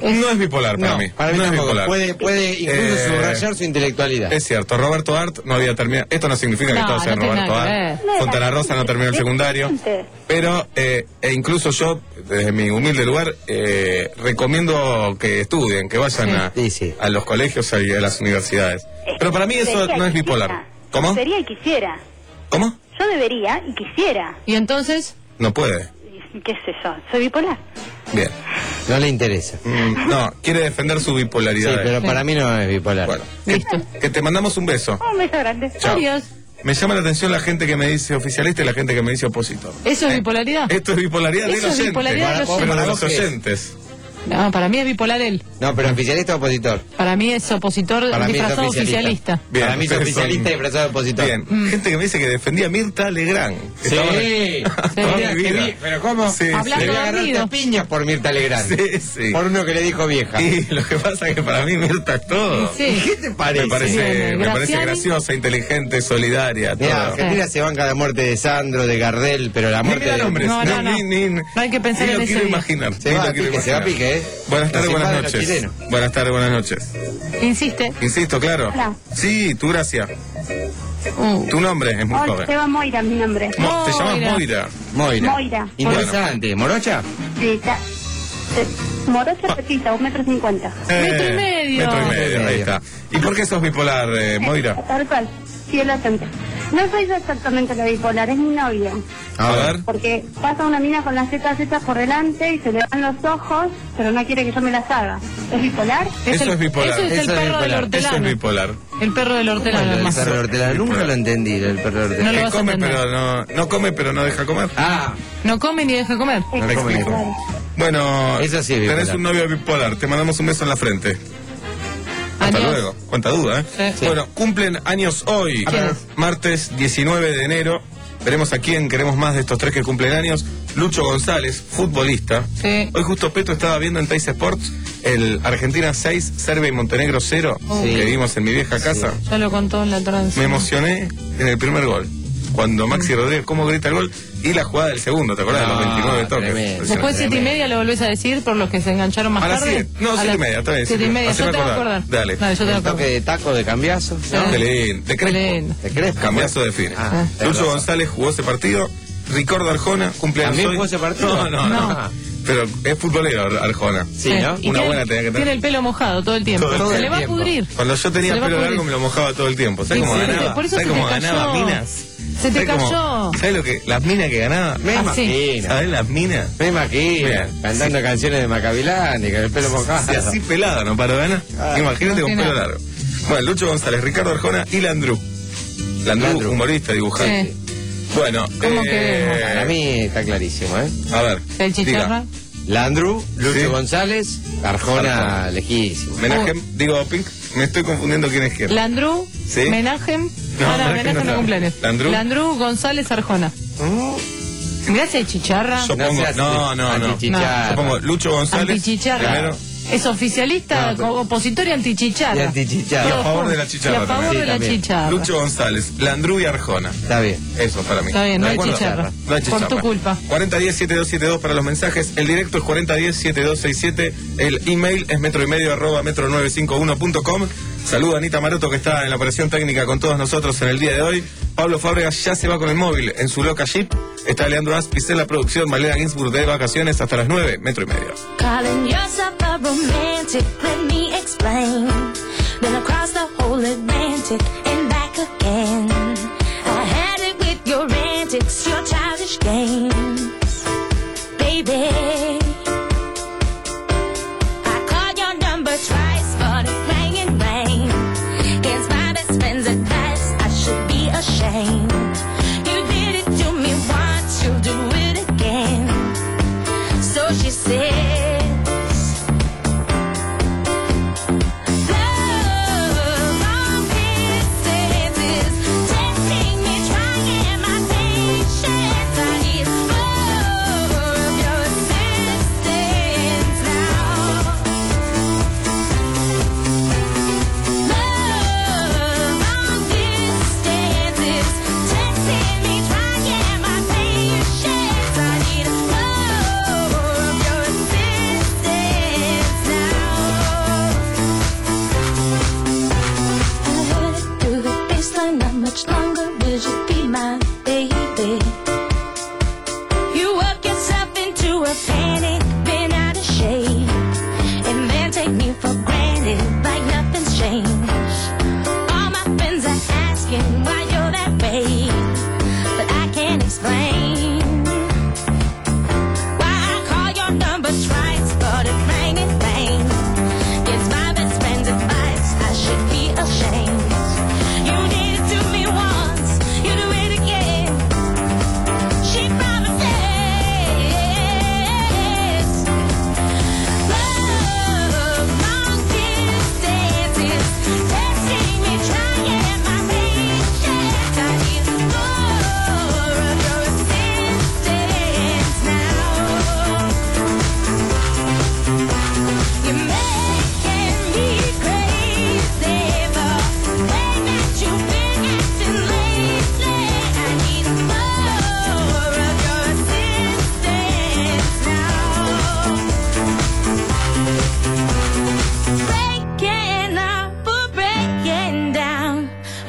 No es bipolar para No, mí. para mí no es tampoco. bipolar. Puede, puede incluso Eh, subrayar su intelectualidad. Es cierto, Roberto Art no había terminado. Esto no significa que No, todos sean no tiene Roberto nada que Art. ver. Fontana Rosa no terminó el secundario. Exactamente. Pero, eh, e incluso yo, desde mi humilde lugar, eh, recomiendo que estudien, que vayan Sí. a, Sí, sí. a los colegios y a las universidades. Pero para mí eso Debería no y es bipolar. quisiera. ¿Cómo? Debería y quisiera. ¿Cómo? Yo debería y quisiera. Y entonces, No puede. ¿Qué sé yo? Soy bipolar. Bien. No le interesa. Mm, no, quiere defender su Sí, bipolaridad. pero para mí no es bipolar. Bueno, que, Listo. que te mandamos un beso. Un beso grande. Chao. adiós. Me llama la atención la gente que me dice oficialista y la gente que me dice opositor. ¿Eso es Eh, bipolaridad? Esto es bipolaridad Eso del es oyente. bipolaridad del Pero oyente. de los ¿Para vos qué es? oyentes. No, para mí es bipolar él. No, pero oficialista o opositor. Para mí es opositor Para mí es disfrazado oficialista. oficialista. Bien, para mí es ustedes oficialista son- y disfrazado de opositor. Bien, gente que me dice que defendía a Mirta Legrand. que Sí. estaba- Sí. Toda Mira, mi que vida. vi- pero ¿cómo? Sí, Hablando sí. Le voy a de agarrarte ruido. a piñas por Mirta Legrand. Sí, sí. Por uno que le dijo vieja. Y lo que pasa es que para mí Mirta es todo. Sí. ¿Qué te parece? Me parece, Bien, me parece Graciani. graciosa, inteligente, solidaria, todo. Mira, Argentina se banca la muerte de Sandro, de Gardel, pero la Ni muerte mira de... nombres, No, no, no. ni, ni- No hay que pensar ni en lo ese quiero día. imaginar. Se ni va lo a quiero pique, se va a imaginar. pique, ¿eh? Buenas tardes, Los buenas invaden los noches. chilenos. Buenas tardes, buenas noches. Insiste. Insisto, claro. Hola. Sí, tu gracia. Uh, Tu nombre es muy Hola, joven. Seba Moira, mi nombre. Mo- Te llamas Moira. Moira. Moira. Moira. Interesante. ¿Morocha? Sí, ta- eh, Morocha petita, un metro cincuenta. Metro y medio. Metro y medio, ahí medio. está. ¿Y por qué sos bipolar, eh, Moira? Tal cual. Sí, el acento. No soy yo exactamente la bipolar, es mi novio. A ver. Porque pasa una mina con las tetas hechas por delante y se le dan los ojos, pero no quiere que yo me las haga. ¿Es bipolar? Eso el, es bipolar. Eso es Eso el es perro del bipolar. Eso hortelano. es bipolar. El perro del hortelano, Bueno, el hermano. perro hortelano. Nunca lo entendí, el perro No hortelano. lo Que vas a come, entender. pero no, no come, pero no deja comer. Ah, No come ni deja comer. no le come. Claro. Bueno, Eso sí es tenés bipolar. un novio bipolar. Te mandamos un beso en la frente. Hasta Adiós. luego. Cuánta duda, ¿eh? Sí. Bueno, cumplen años hoy. ¿Quiénes? Martes diecinueve de enero. Veremos a quién queremos más de estos tres que cumplen años. Lucho González, futbolista. Sí. Hoy justo Peto estaba viendo en Teis Sports el Argentina seis, Serbia y Montenegro cero, Sí. que vimos en mi vieja casa. Ya lo contó en la trans. Me emocioné en el primer gol. Cuando Maxi Rodríguez, cómo grita el gol, y la jugada del segundo, ¿te acuerdas? de los No, veintinueve toques. tremendo. Después siete y Tremendo. media lo volvés a decir por los que se engancharon más A las tarde. siete, no, A siete las y media, está bien, Siete y sí. media, yo Haceme te voy a acordar. acordar. Dale. Dale, yo te voy a Un toque acordar. de taco, de cambiazo. ¿no? Qué lindo, te Qué crees. lindo. ¿Te crees? Cambiazo de fines. Ah, Lucho González jugó ese partido. Ricardo Arjona, cumpleaños ¿También hoy. jugó ese partido? No, no, no. No. Pero es futbolero Arjona. Sí, ¿no? Y Una tiene- buena tenía que tener. Tiene el pelo mojado todo el tiempo. Todo se el le va a tiempo. pudrir. Cuando yo tenía Se le va a pelo pudrir. largo me lo mojaba todo el tiempo. ¿Sabes Sí, cómo sí, ganaba? por eso ¿Sabes se cómo te ganaba cayó. minas? Se te ¿Sabes cómo- cayó. ¿Sabes lo que? Las minas que ganaba. Me Ah, sí. imagino. ¿Sabes las minas? Me imagino. Bien. Cantando canciones de Macavilán y con el pelo mojado. Si así pelada no paró de ganar. Ah, Imagínate con imagina. pelo largo. Bueno, Lucho González, Ricardo Arjona y Landru. Landru, Landru. humorista, dibujante. Bueno, ¿Cómo eh, que Para mí está clarísimo, ¿eh? a ver. El chicharra. diga. Landru, Lucho Sí. González, Arjona, Arjona. lejísimo. Menajem, digo Pink, me estoy confundiendo quién es quién. Landru, Sí. Menajem. No, No, no, Menajem Menajem no no está. cumpleaños. Landru. Landru González Arjona. Mirá si hay chicharra. Yo No pongo, seas no, no, no. antichicharra. Yo pongo Lucho González. Antichicharra. Primero. Es oficialista, No, pero- opositor y antichicharra. Y antichicharra. Y a favor de la chicharra Y a favor también. de la Sí, también. chicharra. Lucho González, Landru y Arjona. Está bien. Eso para mí. Está bien, no ¿De hay acuerdo? chicharra. No hay Por chicharra. tu culpa. cuarenta diez setenta y dos setenta y dos para los mensajes. El directo es cuarenta diez setenta y dos sesenta y siete. El email es metro y medio arroba metro nueve cinco uno punto com. Saluda a Anita Maroto que está en la operación técnica con todos nosotros en el día de hoy. Pablo Fábregas ya se va con el móvil en su loca Jeep. Está Leandro Aspis en la producción. Malena Ginsburg de vacaciones hasta las nueve, metro y medio. Calling yourself a romantic, let me explain. Been across the whole Atlantic and back again. I had it with your antics, your childish games. Baby, I called your number twice, but it rang and rang. Against my best friend's advice, I should be ashamed. You did it to me once, you'll do it again. So she says, love on this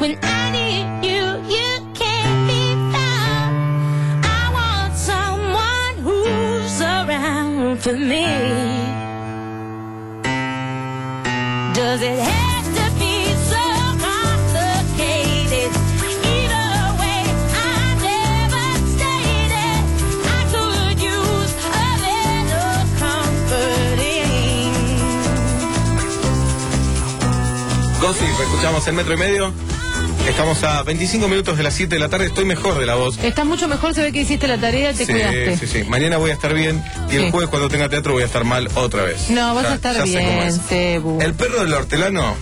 When I need you, you can't be found. I want someone who's around for me. Does it have to be so complicated? Either way, I never stated I could use a little comforting. Gossip, escuchamos el metro y medio. Estamos a veinticinco minutos de las siete de la tarde. Estoy mejor de la voz. Estás mucho mejor, se ve que hiciste la tarea, te Sí, cuidaste. sí, sí. Mañana voy a estar bien y el Sí. jueves cuando tenga teatro voy a estar mal otra vez. No, vas Ya- a estar ya sé cómo bien, es. Cebu. El perro del hortelano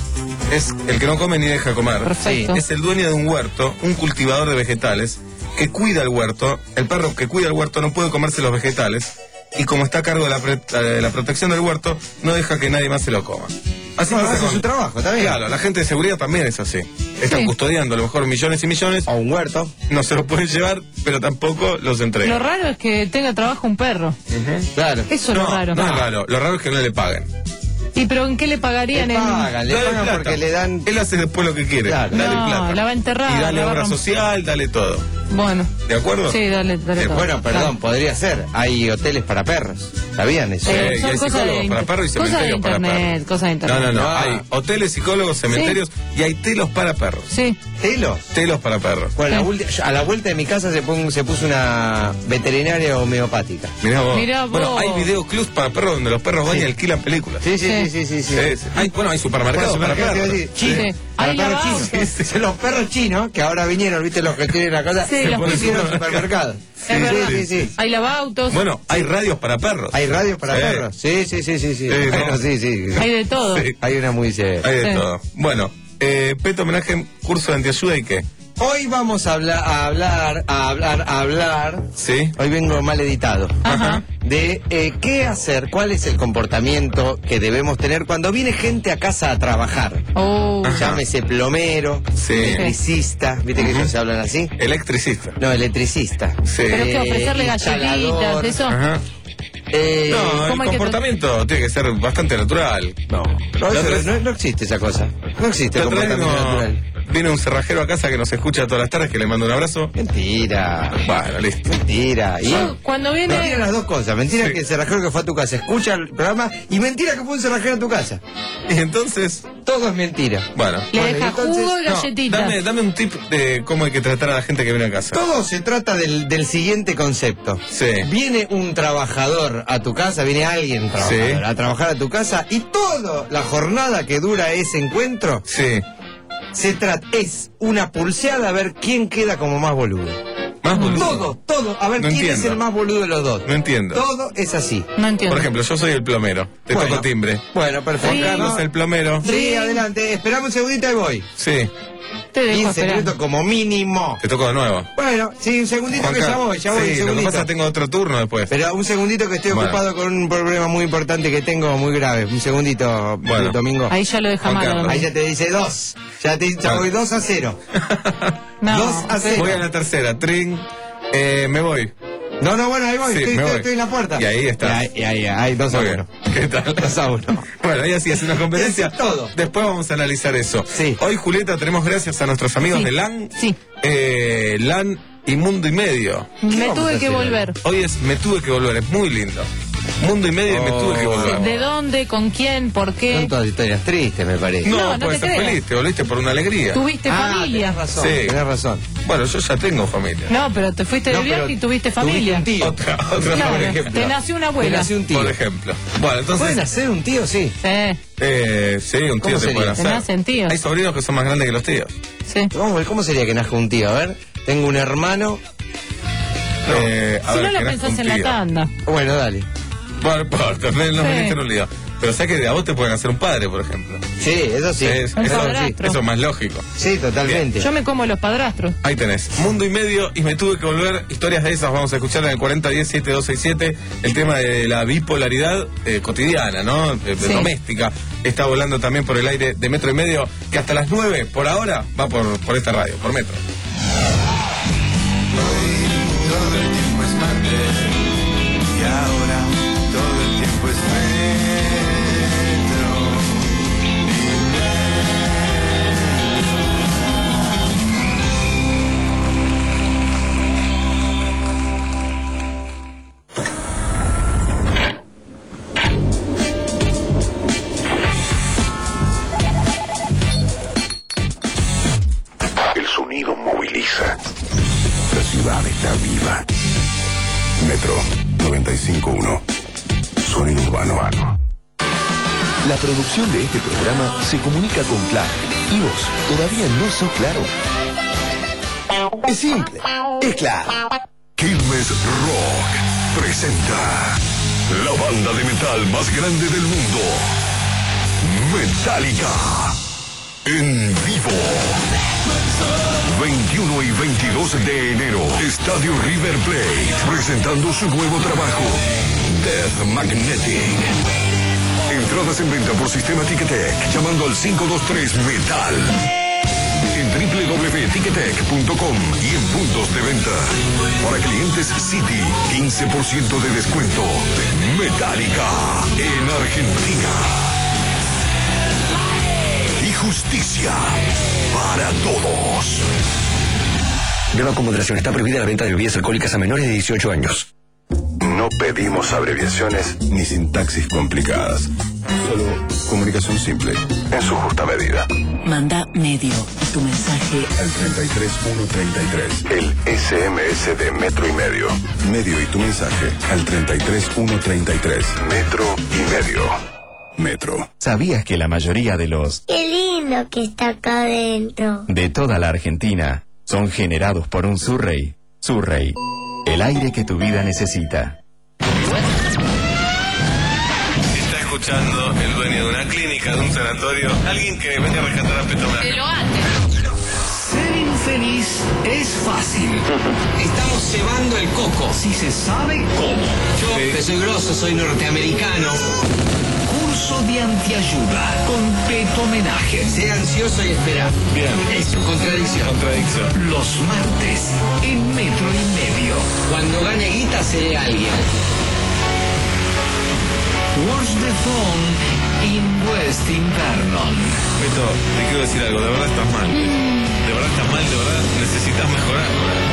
es el que no come ni deja comer. Perfecto. Sí. Es el dueño de un huerto, un cultivador de vegetales, que cuida el huerto. El perro que cuida el huerto no puede comerse los vegetales y como está a cargo de la, pre- de la protección del huerto, no deja que nadie más se lo coma. Así Bueno, pasa hace con- su trabajo, está bien. Claro, la gente de seguridad también es así. Están Sí. custodiando a lo mejor millones y millones. A un huerto. No se los pueden llevar, pero tampoco los Lo entregan. raro es que tenga trabajo un perro. Claro. Eso es no, lo raro. no es raro. Lo raro es que no le paguen. ¿Y pero en qué le pagarían? Le en... pagan, le Dale pagan plata. porque le dan... Él hace después lo que quiere. Claro. Dale No, plata. la va a enterrar, Y dale la va a obra romper. social, dale todo. Bueno. ¿De acuerdo? Sí, dale, dale. Eh, todo. bueno, perdón, Claro. podría ser. Hay hoteles para perros. ¿Sabían eso? Sí, Eh, y son hay cosas psicólogos de para inter- perros y cosas de cementerios para internet, perros. cosas de internet. No, no, no. Ah. Hay hoteles, psicólogos, cementerios y hay telos para perros. Sí. ¿Telos? Telos para perros. Bueno, Sí. la ulti- a la vuelta de mi casa se, pon- se puso una veterinaria homeopática. Mirá vos. Mirá Bueno, vos. hay videoclubs para perros donde los perros van y alquilan películas. Sí, sí, Sí. sí, sí, sí. sí. Sí, sí. Hay, bueno, hay supermercados Bueno, para supermercado, perros. te iba a decir, chino. Sí. Para Hay perros lavautos. chinos. Sí, los perros chinos, que ahora vinieron, viste, los que tienen la cosa, Sí, se los pusieron que- supermercados. Es verdad. Sí, sí, sí. Hay lavautos. Bueno, hay radios para perros. Hay radio para Sí. perros. Sí, sí, sí, sí, sí. Sí, Bueno, ¿no? sí, sí. Hay de todo. Sí. Hay una muy severa. Hay de Sí. todo. Bueno, eh, Peto homenaje, curso de antiayuda y qué. Hoy vamos a hablar, a hablar, a hablar, a hablar. Sí. Hoy vengo mal editado. Ajá. De eh, qué hacer, cuál es el comportamiento que debemos tener cuando viene gente a casa a trabajar. Oh. Llámese plomero, Sí. electricista, viste que ellos se hablan así. Electricista. No, electricista. Sí. Pero que Eh, ofrecerle instalador. galletitas, eso. Ajá. Eh, No, ¿cómo el hay que comportamiento tiene que ser bastante natural. no, no, La otra eso- vez- no, no existe esa cosa. No existe La otra vez comportamiento vino, natural. vino un cerrajero a casa que nos escucha todas las tardes, que le mando un abrazo. Mentira. Bueno, listo. Mentira. Y Yo, cuando viene. mentira las dos cosas. Mentira Sí. que el cerrajero que fue a tu casa escucha el programa y mentira que fue un cerrajero a tu casa. Y entonces, Todo es mentira. bueno. Le Bueno, deja entonces- jugo y No, galletitas. dame, dame un tip de cómo hay que tratar a la gente que viene a casa. Todo se trata del, del siguiente concepto. Sí. Viene un trabajador a tu casa, viene alguien trabajador Sí. a trabajar a tu casa y toda la jornada que dura ese encuentro Sí. se trata, es una pulseada a ver quién queda como más boludo. Más boludo. Todo, todo, a ver No quién es entiendo. el más boludo de los dos. No entiendo. Todo es así. No entiendo. Por ejemplo, yo soy el plomero. Te Bueno. toco timbre. Bueno, perfecto. Juan Carlos, No. el plomero. Sí, adelante, esperamos un segundito y voy. Sí. Te dejo quince esperar. minutos como mínimo. Te toco de nuevo. Bueno, sí, un segundito Juan que ya Carlos. voy, ya voy, un Sí, lo que segundito. pasa es que tengo otro turno después. Pero un segundito que estoy Bueno. ocupado con un problema muy importante que tengo, muy grave. Un segundito, Bueno. Domingo. Ahí ya lo deja Juan mal. Carlos. Ahí ya te dice dos. Ya te ya Bueno. voy dos a cero. No, dos a cero. Voy a la tercera. Trin. Eh, me voy. No, no, bueno, ahí voy, Sí, estoy, me estoy, voy. estoy en la puerta. Y ahí estás. Y ahí, ahí, ahí, dos a Muy uno. bien. ¿Qué tal? Dos a uno. Bueno, ahí así es una conferencia. Eso es todo. Después vamos a analizar eso. Sí. Hoy, Julieta, tenemos gracias a nuestros amigos Sí. de LAN. Sí. Eh, LAN y Mundo y Medio. Me vamos a tuve que hacer volver. Hoy es Me Tuve que Volver, es muy lindo. Mundo y Medio y Me Tuve que Volver. ¿De dónde? ¿Con quién? ¿Por Son qué? todas historias tristes, me parece. No, No, no puedes te ser creo. feliz, te volviste por una alegría. ¿Tuviste Ah, familia? tenés razón, Sí. tenés razón. Bueno, yo ya tengo familia. No, pero te fuiste de No, viaje pero y tuviste familia. Tuviste un tío. Otra, otra Claro, por ejemplo. te nació una Te abuela. nació un tío. Por ejemplo. Bueno, entonces. ¿Pueden hacer un tío? Sí. Sí, Eh, sí, un tío ¿Cómo te sería? puede te hacer. nacen tíos. Hay sobrinos que son más grandes que los tíos. sí. ¿Cómo, ¿Cómo sería que nazca un tío? A ver, tengo un hermano. Eh, a Si ver, no lo que nazca pensás un en la tío. tanda. Bueno, dale. Bueno, no importa, me, no me Sí. metiste en un lío. Pero sé que de a vos te pueden hacer un padre, por ejemplo. Sí, eso sí. Es- Un eso, padrastro. eso es más lógico. Sí, totalmente. Yo me como los padrastros. Ahí tenés. Mundo y Medio y Me Tuve que Volver. Historias de esas vamos a escuchar en el cuarenta diez siete dos seis siete. El tema de la bipolaridad eh, cotidiana, ¿no? Eh, Sí. Doméstica. Está volando también por el aire de Metro y Medio, que hasta las nueve, por ahora, va por, por esta radio, por Metro. Todo el tiempo es martes y ahora todo el tiempo es metro y Metro noventa y cinco punto uno. Sonido urbano. La producción de este programa se comunica con Claro. ¿Y vos todavía no sos Claro? Es simple, es Claro. Quilmes Rock presenta la banda de metal más grande del mundo, Metallica, en vivo. veintiuno y veintidós de enero, Estadio River Plate, presentando su nuevo trabajo, Death Magnetic. Entradas en venta por Sistema Ticketek, llamando al cinco dos tres Metal. En doble u doble u doble u punto ticketek punto com y en puntos de venta. Para clientes City, quince por ciento de descuento. Metallica en Argentina. Y justicia para todos. Beba con moderación. Está prohibida la venta de bebidas alcohólicas a menores de dieciocho años. No pedimos abreviaciones ni sintaxis complicadas. Solo comunicación simple, en su justa medida. Manda medio tu mensaje al treinta y tres mil ciento treinta y tres. El S M S de Metro y Medio. Medio y tu mensaje al treinta y tres mil ciento treinta y tres. Metro y Medio. Metro. ¿Sabías que la mayoría de los Qué lindo que está acá adentro. de toda la Argentina son generados por un Surrey? Surrey, el aire que tu vida necesita. Está escuchando el dueño de una clínica, de un sanatorio, alguien que venga a rescatar a Petrobras. Ser infeliz es fácil. Estamos cebando el coco. Si se sabe cómo. Yo, que soy grosso, soy norteamericano. Curso de antiayuda. Completo homenaje. Sea ansioso y espera. Bien. Eso, contradicción. Contradicción. Los martes, en Metro y Medio. Cuando gane guita, seré alguien. Watch the Phone in West Invernon. Beto, te quiero decir algo, de verdad estás mal. De verdad estás mal, de verdad necesitas mejorar.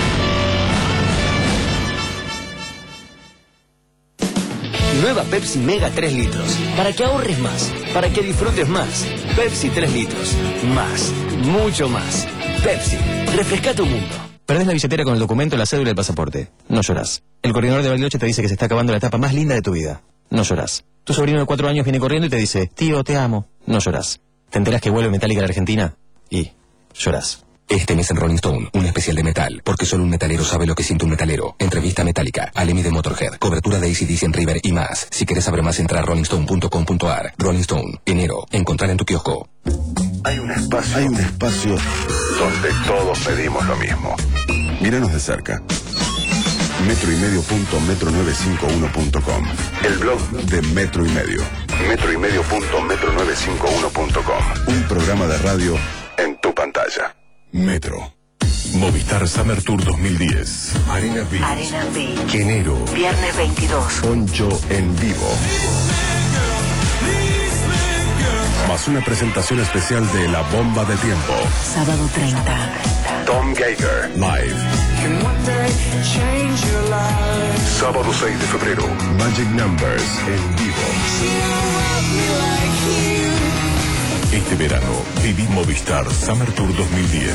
Nueva Pepsi Mega tres litros. Para que ahorres más. Para que disfrutes más. Pepsi tres litros. Más. Mucho más. Pepsi. Refresca tu mundo. Perdés la billetera con el documento, la cédula y el pasaporte. No llorás. El coordinador de Bariloche te dice que se está acabando la etapa más linda de tu vida. No llorás. Tu sobrino de cuatro años viene corriendo y te dice, tío, te amo. No llorás. ¿Te enterás que vuelve Metallica a la Argentina? Y llorás. Este mes en Rolling Stone, un especial de metal, porque solo un metalero sabe lo que siente un metalero. Entrevista Metallica, al Emi de Motorhead, cobertura de A C D C en River y más. Si quieres saber más, entra a rolling stone punto com punto a r. Rolling Stone, enero, encontrar en tu kiosco. Hay un espacio, hay un espacio donde todos pedimos lo mismo. Míranos de cerca. metro y medio punto metro novecientos cincuenta y uno punto com. El blog de Metro y Medio. metro y medio punto metro novecientos cincuenta y uno punto com. Un programa de radio en tu pantalla. Metro. Movistar Summer Tour dos mil diez. Arena Beach. Arena Beach. Enero. Viernes veintidós. Poncho en vivo. Más una presentación especial de La Bomba de Tiempo. Sábado treinta. Tom Geiger. Live. Sábado seis de febrero. Magic Numbers en vivo. Este verano, viví Movistar Summer Tour dos mil diez.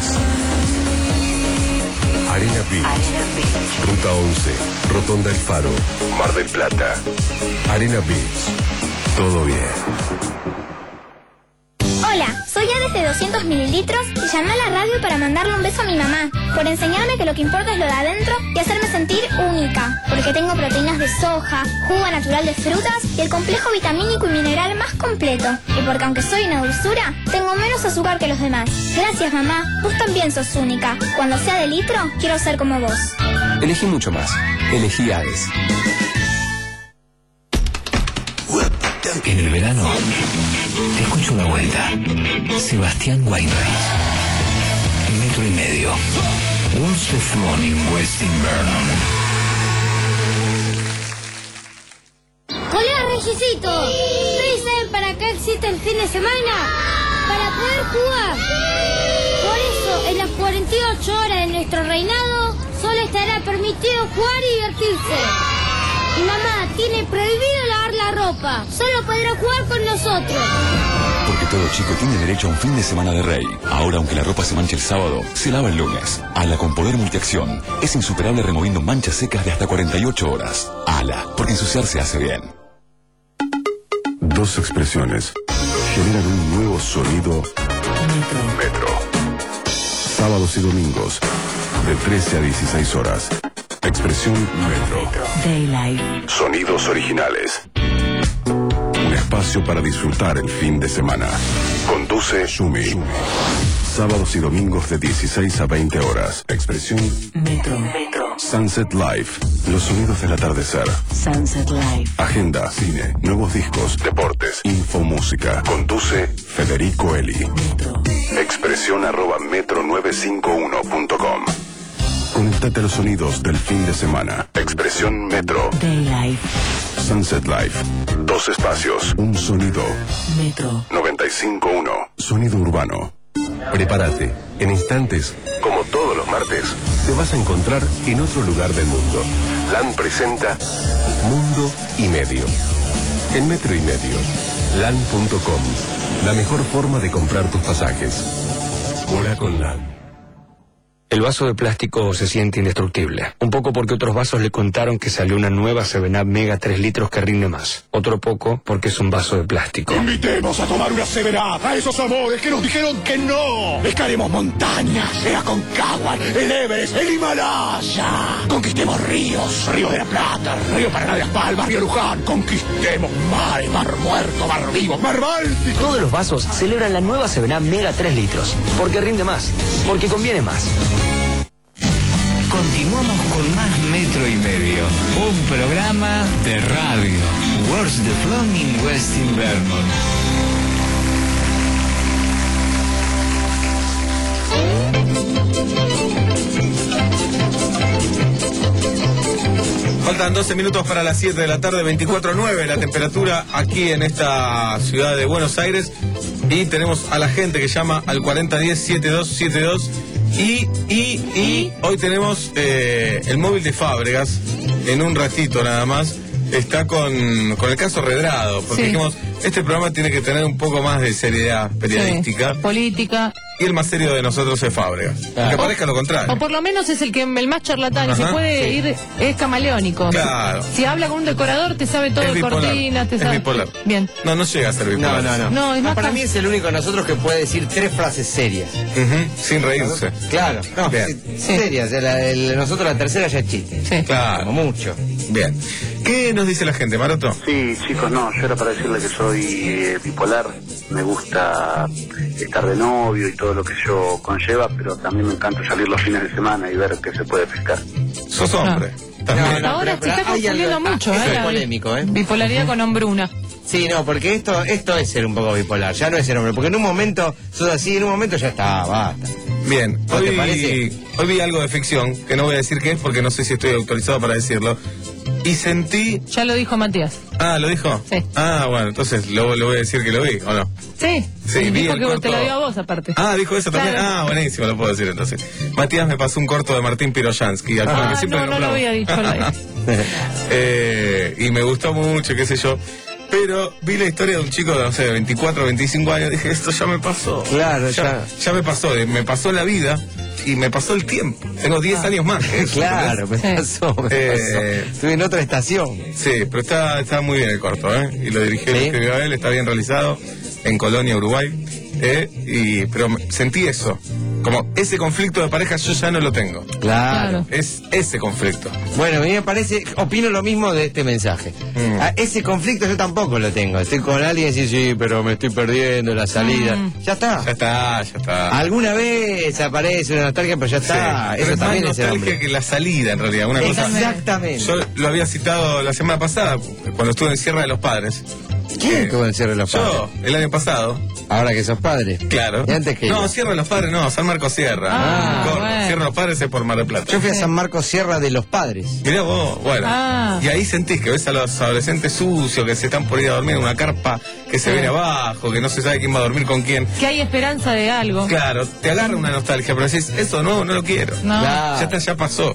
Arena Beach. Arena Beach. Ruta once. Rotonda El Faro. Mar del Plata. Arena Beach. Todo bien. Hola, soy Ares de doscientos mililitros y llamé a la radio para mandarle un beso a mi mamá, por enseñarme que lo que importa es lo de adentro y hacerme sentir única, porque tengo proteínas de soja, jugo natural de frutas y el complejo vitamínico y mineral más completo, y porque aunque soy una dulzura, tengo menos azúcar que los demás. Gracias, mamá, vos también sos única. Cuando sea de litro, quiero ser como vos. Elegí mucho más. Elegí Ares. En el verano, te escucho una vuelta. Sebastián Weinreich. Metro y Medio. What's the Phone in West Invernon. ¡Hola, Reyesito! ¿Ustedes saben para qué existe el fin de semana? Para poder jugar. Por eso, en las cuarenta y ocho horas de nuestro reinado, solo estará permitido jugar y divertirse. Mi mamá tiene prohibido lavar la ropa. Solo podrá jugar con nosotros. Porque todo chico tiene derecho a un fin de semana de rey. Ahora, aunque la ropa se manche el sábado, se lava el lunes. Ala con poder multiacción. Es insuperable removiendo manchas secas de hasta cuarenta y ocho horas. Ala, porque ensuciarse hace bien. Dos expresiones generan un nuevo sonido. Metro. Sábados y domingos, de trece a dieciséis horas. Expresión Metro. Daylight. Sonidos originales. Un espacio para disfrutar el fin de semana. Conduce Shumi. Sábados y domingos de dieciséis a veinte horas. Expresión Metro. Metro. Sunset Live. Los sonidos del atardecer. Sunset Live. Agenda, cine, nuevos discos, deportes, infomúsica. Conduce Federico Eli. Metro. Expresión arroba metro nueve cinco uno punto com. Conectate a los sonidos del fin de semana. Expresión Metro. Daylight. Sunset Live. Dos espacios. Un sonido. Metro. noventa y cinco punto uno. Sonido urbano. Prepárate. En instantes, como todos los martes, te vas a encontrar en otro lugar del mundo. LAN presenta Mundo y Medio. En Metro y Medio. LAN punto com. La mejor forma de comprar tus pasajes. Hola con LAN. El vaso de plástico se siente indestructible. Un poco porque otros vasos le contaron que salió una nueva seven up Mega tres litros que rinde más. Otro poco porque es un vaso de plástico. Invitemos a tomar una seven up a esos amores que nos dijeron que no. Escalaremos montañas, el Aconcagua, el Everest, el Himalaya. Conquistemos ríos, Río de la Plata, Río Paraná de las Palmas, Río Luján. Conquistemos mares, mar muerto, mar vivo, mar Báltico. Todos los vasos celebran la nueva seven up Mega tres litros. Porque rinde más. Porque conviene más. Continuamos con más Metro y Medio, un programa de radio. Where's the Fun in West Vermont. Faltan doce minutos para las siete de la tarde, veinticuatro nueve la temperatura aquí en esta ciudad de Buenos Aires. Y tenemos a la gente que llama al cuarenta diez setenta y dos setenta y dos. Y, y, y hoy tenemos eh, el móvil de Fábregas, en un ratito nada más, está con, con el caso Redrado, porque Sí. dijimos, este programa tiene que tener un poco más de seriedad periodística, Sí, política. y el más serio de nosotros es Fábregas, Claro. que parezca lo contrario. O por lo menos es el que el más charlatán, Ajá, se puede sí. ir, es camaleónico. Claro. Si habla con un decorador, te sabe todo Es de bipolar, cortinas, te es sabe. bipolar. Bien. No, no llega a ser bipolar. No, no, no. No, es más para cam- mí es el único de nosotros que puede decir tres frases serias. Ujú, sin reírse. Claro, no, Bien. sí, serias. La- el- nosotros la tercera ya es chiste. Sí. Claro. Como mucho. Bien. ¿Qué nos dice la gente, Maroto? Sí, chicos, no, yo era para decirle que soy eh, bipolar, me gusta estar de novio y todo lo que ello conlleva, pero también me encanta salir los fines de semana y ver qué se puede pescar. Sos hombre. También. Hasta ahora se está confundiendo mucho, eso ¿eh? es La polémico, ¿eh? Bipolaridad con hombruna. Sí, no, porque esto esto es ser un poco bipolar, ya no es ser hombre, porque en un momento sos así, en un momento ya está, basta. Bien, ¿No te hoy, parece? hoy vi algo de ficción, que no voy a decir qué es porque no sé si estoy autorizado para decirlo. Y sentí... Ya lo dijo Matías. Ah, ¿lo dijo? Sí. Ah, bueno, entonces lo, lo voy a decir que lo vi, ¿o no? Sí. Sí, Y vi dijo el que corto. te lo dio a vos, aparte. Ah, dijo eso también. Claro. Ah, buenísimo, lo puedo decir entonces. Matías me pasó un corto de Martín Piroyansky, al Ah, que siempre no, no lo nombramos. había dicho al aire. Eh, y me gustó mucho, qué sé yo. Pero vi la historia de un chico de, no sé, de veinticuatro, veinticinco años. Dije, esto ya me pasó. Claro, ya. ya. Ya me pasó, eh, me pasó la vida y me pasó el tiempo. Tengo diez años más que eso. Claro, me ¿entendés? pasó, me Eh, pasó. Estuve en otra estación. Sí, pero está, está muy bien el corto, ¿eh? Y lo dirigió, lo ¿Sí? escribió él, está bien realizado, en Colonia, Uruguay. ¿eh? Y, pero me- sentí eso. Como ese conflicto de pareja yo ya no lo tengo. Claro. Es ese conflicto. Bueno, a mí me parece, opino lo mismo de este mensaje. Mm. Ah, ese conflicto yo tampoco lo tengo. Estoy con alguien y dice, sí, pero me estoy perdiendo la salida. Mm. Ya está. Ya está, ya está. Alguna vez aparece una nostalgia, pero ya está. Sí, Eso pero es más también es ser nostalgia hombre. que la salida, en realidad. Una cosa. Exactamente. Yo lo había citado la semana pasada, cuando estuve en Sierra de los Padres. ¿Quién estuvo en Sierra de los Padres? Yo, el año pasado. Ahora que sos padre. Claro. ¿Y antes que No, yo? Sierra de los Padres no, San Marcos Sierra. Ah, Corto. bueno. Sierra de los Padres es por Mar del Plata. Yo fui a San Marcos Sierra de los Padres. Mirá vos, bueno. Ah. Y ahí sentís que ves a los adolescentes sucios que se están por ir a dormir en una carpa que se Sí. viene abajo, que no se sabe quién va a dormir con quién. Que hay esperanza de algo. Claro, te agarra una nostalgia, pero decís, eso no, no lo quiero. No. Ya está, ya pasó.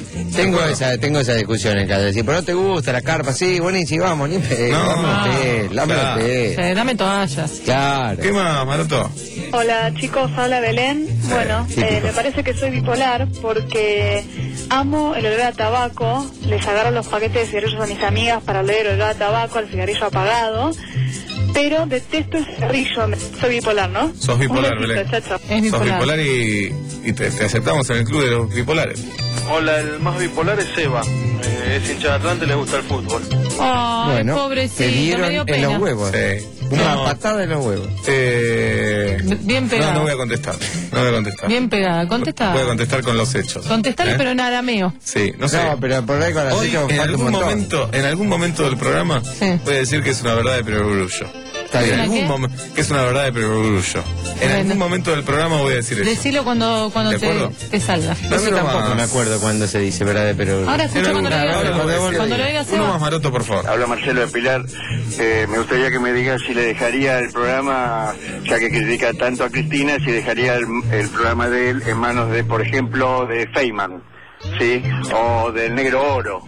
Tengo esa, tengo esa discusión en casa. Decir, pero no te gusta la carpa, sí, buenísimo, vamos, ni pe, No, dame hotel, dame claro. hotel. Sí, dame toallas. Claro. ¿Qué más, Maroto? Hola chicos, habla Belén. Bueno, eh, me parece que soy bipolar porque amo el olor a tabaco, les agarro los paquetes de cigarrillos a mis amigas para oler el olor a tabaco, al cigarrillo apagado, pero detesto el cigarrillo, soy bipolar, ¿no? Sos bipolar, Un besito, Belén. chao, chao. Es bipolar. Sos bipolar y, y te, te aceptamos en el club de los bipolares. Hola, el más bipolar es Eva. Eh, es hincha de Atlante y le gusta el fútbol. Ay, Bueno, pobrecito, te me dieron dio en pena. los huevos. Sí. Una No. patada en los huevos. Eh, Bien no, pegada. no voy a contestar. No voy a contestar. Bien pegada. Contesta. Voy a contestar con los hechos. Contestale, ¿Eh? pero en arameo. Sí, no sé. No, pero por ahí con la Hoy, chica en falta un algún montón. momento, en algún momento del programa, voy a decir que es una verdad de perogrullo. Está bien. En algún ¿Qué? momen- que es una verdad de perogrullo. En Bueno. algún momento del programa voy a decir eso. Decilo cuando, cuando ¿De te, acuerdo? te salga. Yo Dame uno tampoco más. me acuerdo cuando se dice verdad, pero... Ahora escucha En cuando lo alguna- digas. ahora lo voy a decir. Cuando lo digas, Uno Seba. más, Maroto, por favor. Habla Marcelo de Pilar. Eh, me gustaría que me diga si le dejaría el programa, ya que critica tanto a Cristina, si dejaría el, el programa de él en manos de, por ejemplo, de Feynman, ¿sí? O del Negro Oro.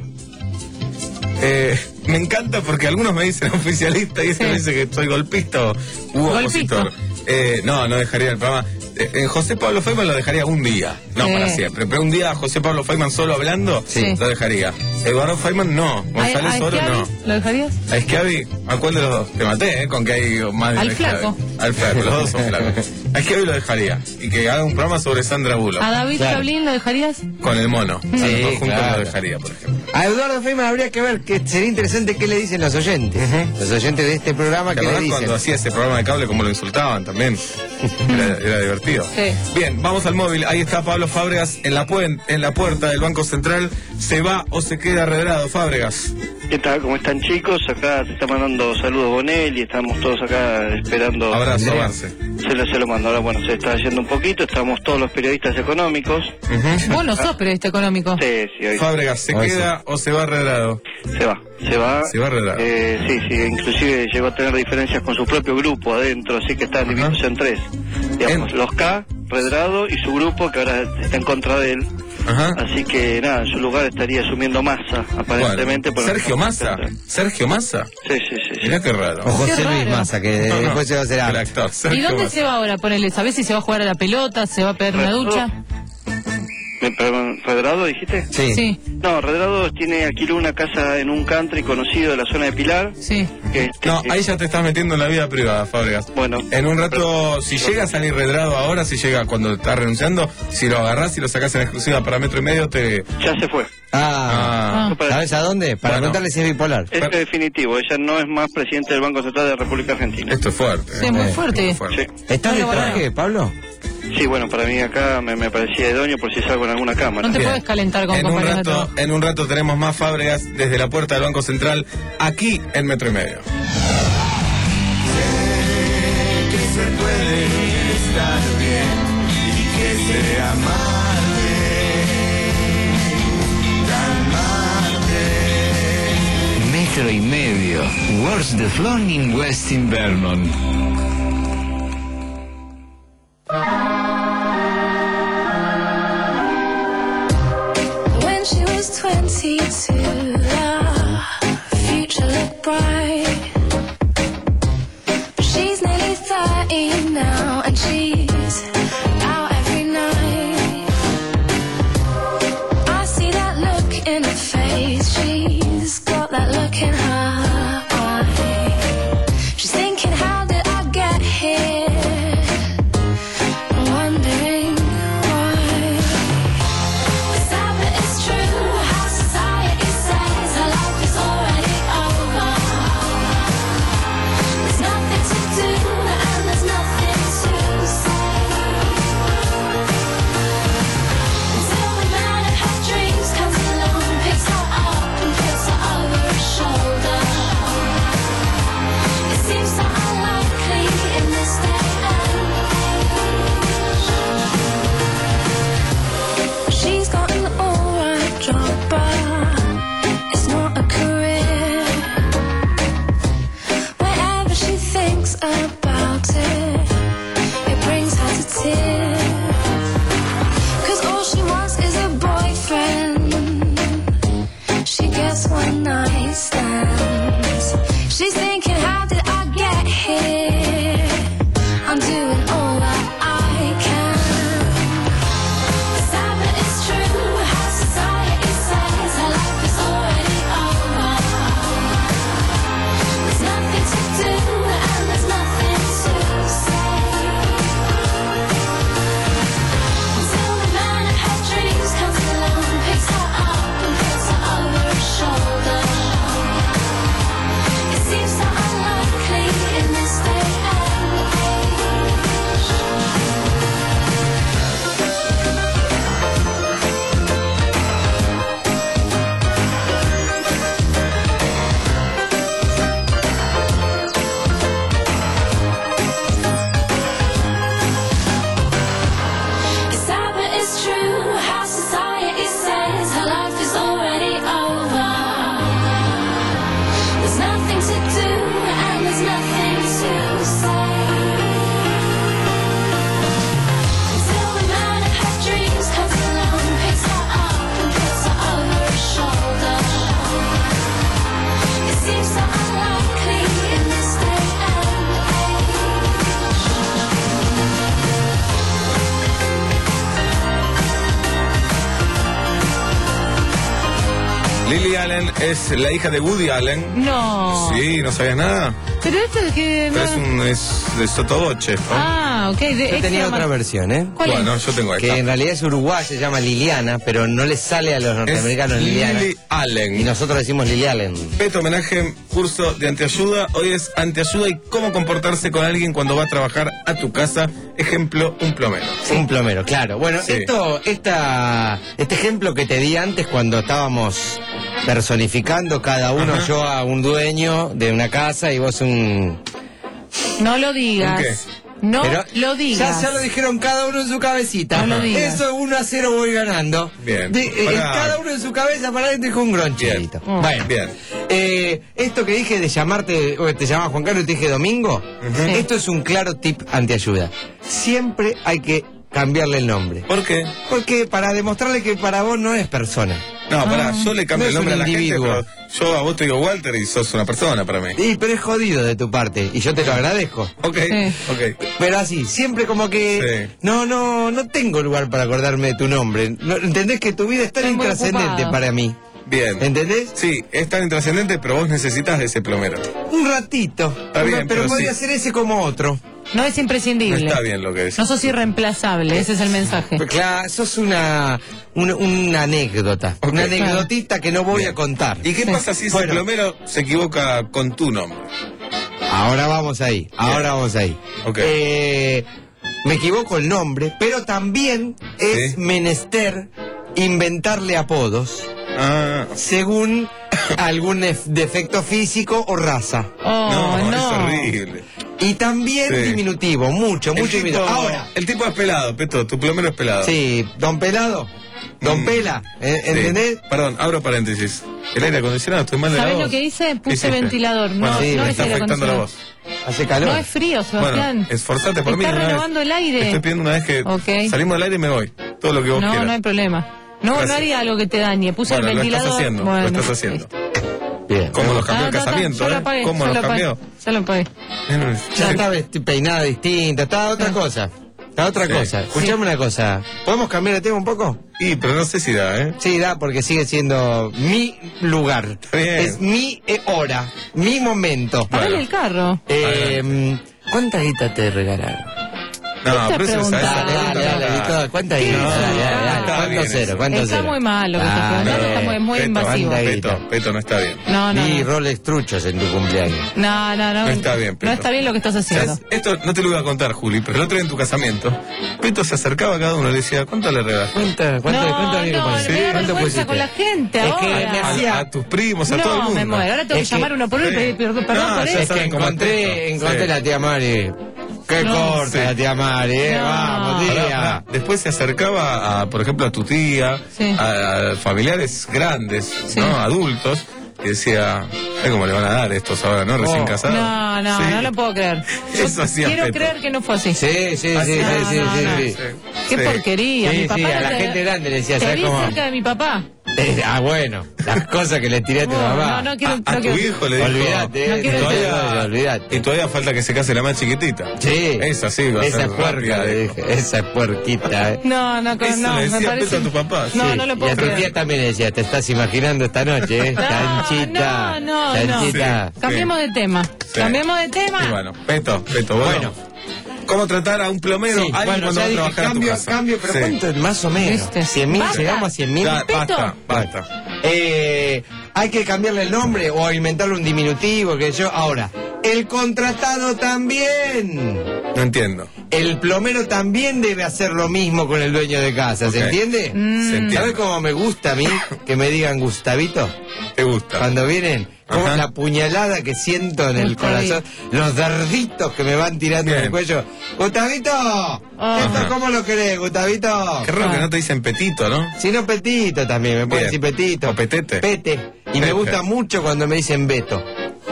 Eh, me encanta porque algunos me dicen oficialista y ese me dice que soy golpista o u Golpista. opositor. Eh, no, no dejaría el programa. Eh, eh, José Pablo Feynman lo dejaría un día, no Sí. para siempre, pero un día a José Pablo Feynman solo hablando, Sí. lo dejaría. Eduardo Feynman no, ¿A, González a Oro Schiavi no. ¿Lo dejarías? A Schiavi, ¿a cuál de los dos? Te maté, ¿eh? Con que hay más de Al una Schiavi. flaco. Al flaco, los dos son flacos. A Schiavi lo dejaría. Y que haga un programa sobre Sandra Bullock. ¿A David Claro. Chablin lo dejarías? Con el mono. Sí, a los dos juntos claro. lo dejaría, por ejemplo. A Eduardo Feynman habría que ver, que sería interesante qué le dicen los oyentes. Los oyentes de este programa, ¿Te ¿qué le acordás dicen? cuando hacía ese programa de cable como lo insultaban también? Era, era divertido. Sí. Bien, vamos al móvil. Ahí está Pablo Fábregas en la, puen- en la puerta del Banco Central. ¿Se va o se queda Redrado, Fábregas? ¿Qué tal? ¿Cómo están chicos? Acá te está mandando saludos Bonel y estamos todos acá esperando. Abrazo, Andrea. avance. Se lo, se lo mando. Ahora, bueno, se está haciendo un poquito. Estamos todos los periodistas económicos. Vos no sos periodista económico. Sí, sí, hoy Fábregas, ¿se Hoy queda o se va Redrado? se va. Se va. Se va Redrado. Eh, sí, sí, inclusive llegó a tener diferencias con su propio grupo adentro, así que están divididos en tres. Digamos, los K, Redrado y su grupo que ahora está en contra de él. Ajá. Así que nada, en su lugar estaría asumiendo Massa, aparentemente. Bueno, pero- Sergio Massa. Sergio Massa. Sí, sí, sí. sí. Mirá qué raro. O José Qué Luis raro. Massa, que No, no. después se va a hacer El arte. actor, ¿Y Sergio dónde Massa. se va ahora? Ponele, ¿sabés si se va a jugar a la pelota? ¿Se va a pegar una ducha? ¿Me- perdón, ¿Redrado dijiste? Sí. Sí, No, Redrado tiene alquiló una casa en un country conocido de la zona de Pilar. sí. Que, este, No, que- ahí ya te estás metiendo en la vida privada, Fábregas. Bueno. En un rato, si llega a salir Redrado ahora, si llega cuando estás renunciando, si lo agarrás y lo sacás en exclusiva para metro y medio, te... Ya se fue. Ah, Ah. ¿sabes a dónde? Para Bueno. preguntarle si es bipolar. Este es definitivo. Ella no es más presidente del Banco Central de la República Argentina. Esto es fuerte. Sí, muy Eh, fuerte. muy fuerte. Sí. ¿Estás de Bueno, bueno. traje, Pablo? Sí, bueno, para mí acá me, me parecía idóneo por si salgo en alguna cámara. No te Bien. puedes calentar con En un, compañeros de rato, trabajo. en un rato tenemos más Fábregas desde la puerta del Banco Central, aquí en Metro y Medio. Que se puede estar bien y que se amarte, calmarte. Metro y medio. What's the flown in West Invernon? When she was twenty-two, the future looked bright. But she's nearly thirty now, and she's out every night. I see that look in her face. She's got that look in her eye. She's thinking, how did I get here? Wondering why. Sad but it's true how society Lily Allen es la hija de Woody Allen. No. Sí, ¿no sabías nada? Pero esto es que... Pero no- es un es de sotoboche, ¿no? Ah, ok. De Yo extra tenía más- otra versión, ¿eh? ¿Cuál es? Bueno, yo tengo Que esta. en realidad es uruguaya, se llama Liliana, pero no le sale a los norteamericanos Es Liliana. Lily Allen. Y nosotros decimos Lily Allen. Peto, homenaje, curso de antiayuda. Hoy es antiayuda y cómo comportarse con alguien cuando va a trabajar a tu casa. Ejemplo, un plomero. Un plomero, claro. Bueno, Sí. esto, esta, este ejemplo que te di antes cuando estábamos personificando cada uno, Ajá. yo a un dueño de una casa y vos un... No lo digas. ¿Un qué? No Pero lo digas. Ya, ya lo dijeron cada uno en su cabecita. No lo digas. Eso uno a cero voy ganando. Bien. De- eh, Pará. cada uno en su cabeza para adentro dijo un groncherito. Bien. Bueno, Bien. eh, esto que dije de llamarte, o te llamaba Juan Carlos y te dije Domingo, Sí. esto es un claro tip antiayuda. Siempre hay que cambiarle el nombre. ¿Por qué? Porque para demostrarle que para vos no es persona. No, pará, yo le cambio no el es nombre a un la gente, individuo. pero yo a vos te digo Walter y sos una persona para mí. Y, pero es jodido de tu parte, y yo te lo agradezco. Ok, Sí. ok. Pero así, siempre como que Sí. no, no, no tengo lugar para acordarme de tu nombre. No, ¿entendés que tu vida es tan Estoy muy intrascendente ocupado. para mí? Bien. ¿Entendés? Sí, es tan intrascendente, pero vos necesitas de ese plomero. Un ratito. Está bien, pero, pero podría sí. ser ese como otro. No es No imprescindible. está bien lo que decís. No sos irreemplazable, ese es el mensaje. Pero claro, sos una, una, una anécdota. Ok. Una anecdotita que no voy Bien. a contar. ¿Y qué pasa si ese Bueno. plomero se equivoca con tu nombre? Ahora vamos ahí, ahora vamos ahí. Ok. Eh, me equivoco el nombre, pero también es Sí. menester inventarle apodos Ah, según algún ef- defecto físico o raza. Oh, no, no. es horrible. Y también Sí. diminutivo, mucho, El mucho tipo, diminutivo. Ahora, el tipo es pelado, Peto, tu plomero es pelado. sí, don Pelado, don Mm. Pela, ¿eh? Sí. ¿entendés? Perdón, abro paréntesis. El aire acondicionado, estoy mal de la ¿Sabés voz. lo que hice? ¿Qué Puse hiciste? ventilador. No, Bueno, sí, no me es está aire afectando la acondicionado. voz. Hace calor. No es frío, Sebastián. Bueno, esforzate por mí. Está una vez. renovando el aire. Estoy pidiendo una vez que Ok. salimos del aire y me voy. Todo lo que vos No, quieras. no hay problema. No, Gracias. no haría algo que te dañe. Puse Bueno, el lo ventilador. estás haciendo, Bueno, lo estás haciendo. Bien. ¿Cómo los Ah, cambió el ta, ta, casamiento, ya lo eh? apagué, ¿Cómo ya los lo apagué, cambió? Ya lo apagué. Ya estaba vesti- peinada distinta, estaba otra cosa. Está otra Sí. cosa. Escuchame una cosa. ¿Podemos cambiar de tema un poco? Y, pero no sé si da, ¿eh? Sí, da, porque sigue siendo mi lugar. Está bien. Es mi eh, hora, mi momento. Apagale el carro. Eh, ¿Cuánta guita te regalaron? No, Esta pero eso es pregunta- esa Dale, dale, dale, Víctor, ¿cuánta ¿Qué guita? es Dale, eso? dale, dale. Está ¿Cuánto bien cero? eso. ¿Cuánto Está cero? muy mal lo que estás Dale. preguntando, está muy, muy Peto, invasivo. anda. Peto, Peto, no está bien. No, no. Ni No, roles truchos en tu cumpleaños. no, no. No está bien, Peto. No está bien lo que estás haciendo. ¿Sabes? Esto no te lo iba a contar, Juli, pero el otro día en tu casamiento, Peto se acercaba a cada uno y le decía, ¿cuánto le regalas? ¿Cuánto, cuánto, No, cuánto amigo no, pusiste? me da ¿Cuánto vergüenza pusiste? con la gente Es que ahora. me A, hacía- a tus primos, a todo el No, mundo. me muero. Ahora tengo que Es que- llamar uno por uno y pedir perdón, perdón No, por ya eso. Es que saben cómo encontré, es. encontré Sí. la tía Mari. Qué No. corta Sí. la tía Mari, eh. No. Vamos, Pará, tía. pará. Después se acercaba, a, por ejemplo, a tu tía, Sí. a, a familiares grandes, Sí. ¿no? Adultos, y decía, ay, ¿cómo le van a dar estos ahora, no? Recién Oh. casados. No, no, Sí. no lo puedo creer. Yo Eso hacía quiero Peto. creer que no fue así. Sí, sí, sí, Así sí, es. sí, No, sí, no, sí. Qué Sí. porquería. Sí, Mi sí, papá a no la te- gente grande le decía, Te ¿sabes vi cómo? cerca de mi papá. Eh, ah, bueno, las cosas que le tiré a tu No, mamá. no, no quiero. A, no a tu quiero- hijo le dijo, Olvídate, No eh, quiero y decir- todavía, olvídate. y todavía falta que se case la más chiquitita. Sí, Esa sí, va a esa ser puerca, rápida, le dijo. dije, esa puerquita. eh. No, no, Eso no, le me decía parece. Peto a tu papá. No, Sí, no lo y puedo a tu creer. tía también le decía, te estás imaginando esta noche, ¿eh? No, Chanchita, no, no, no. chanchita. Sí. Cambiemos de tema. Sí. Cambiemos de tema. Y bueno, Peto, Peto, bueno. Bueno. ¿Cómo tratar a un plomero? Sí, alguien bueno, cuando ya va a dije, trabajar a tu cambio, casa. cambio, pero Sí. ¿cuánto? Más o menos. ¿Viste? ¿cien mil? Basta. ¿Llegamos a cien mil? Ya, basta, Peto. basta. Eh, hay que cambiarle el nombre o inventarle un diminutivo, que yo. Ahora, el contratado también. No entiendo. El plomero también debe hacer lo mismo con el dueño de casa, ¿se Ok. entiende? Mm. Se entiende. ¿Sabes cómo me gusta a mí que me digan Gustavito? ¿Te gusta? Cuando vienen, como Ajá. la puñalada que siento en el Gustavito. corazón, los darditos que me van tirando en el Bien. cuello. ¡Gustavito! ¿Esto Ajá. cómo lo querés, Gustavito? Qué raro que no te dicen petito, ¿no? Si no, Petito también, me pueden Bien. decir Petito. O Petete. Pete. Y me Pepe. gusta mucho cuando me dicen Beto.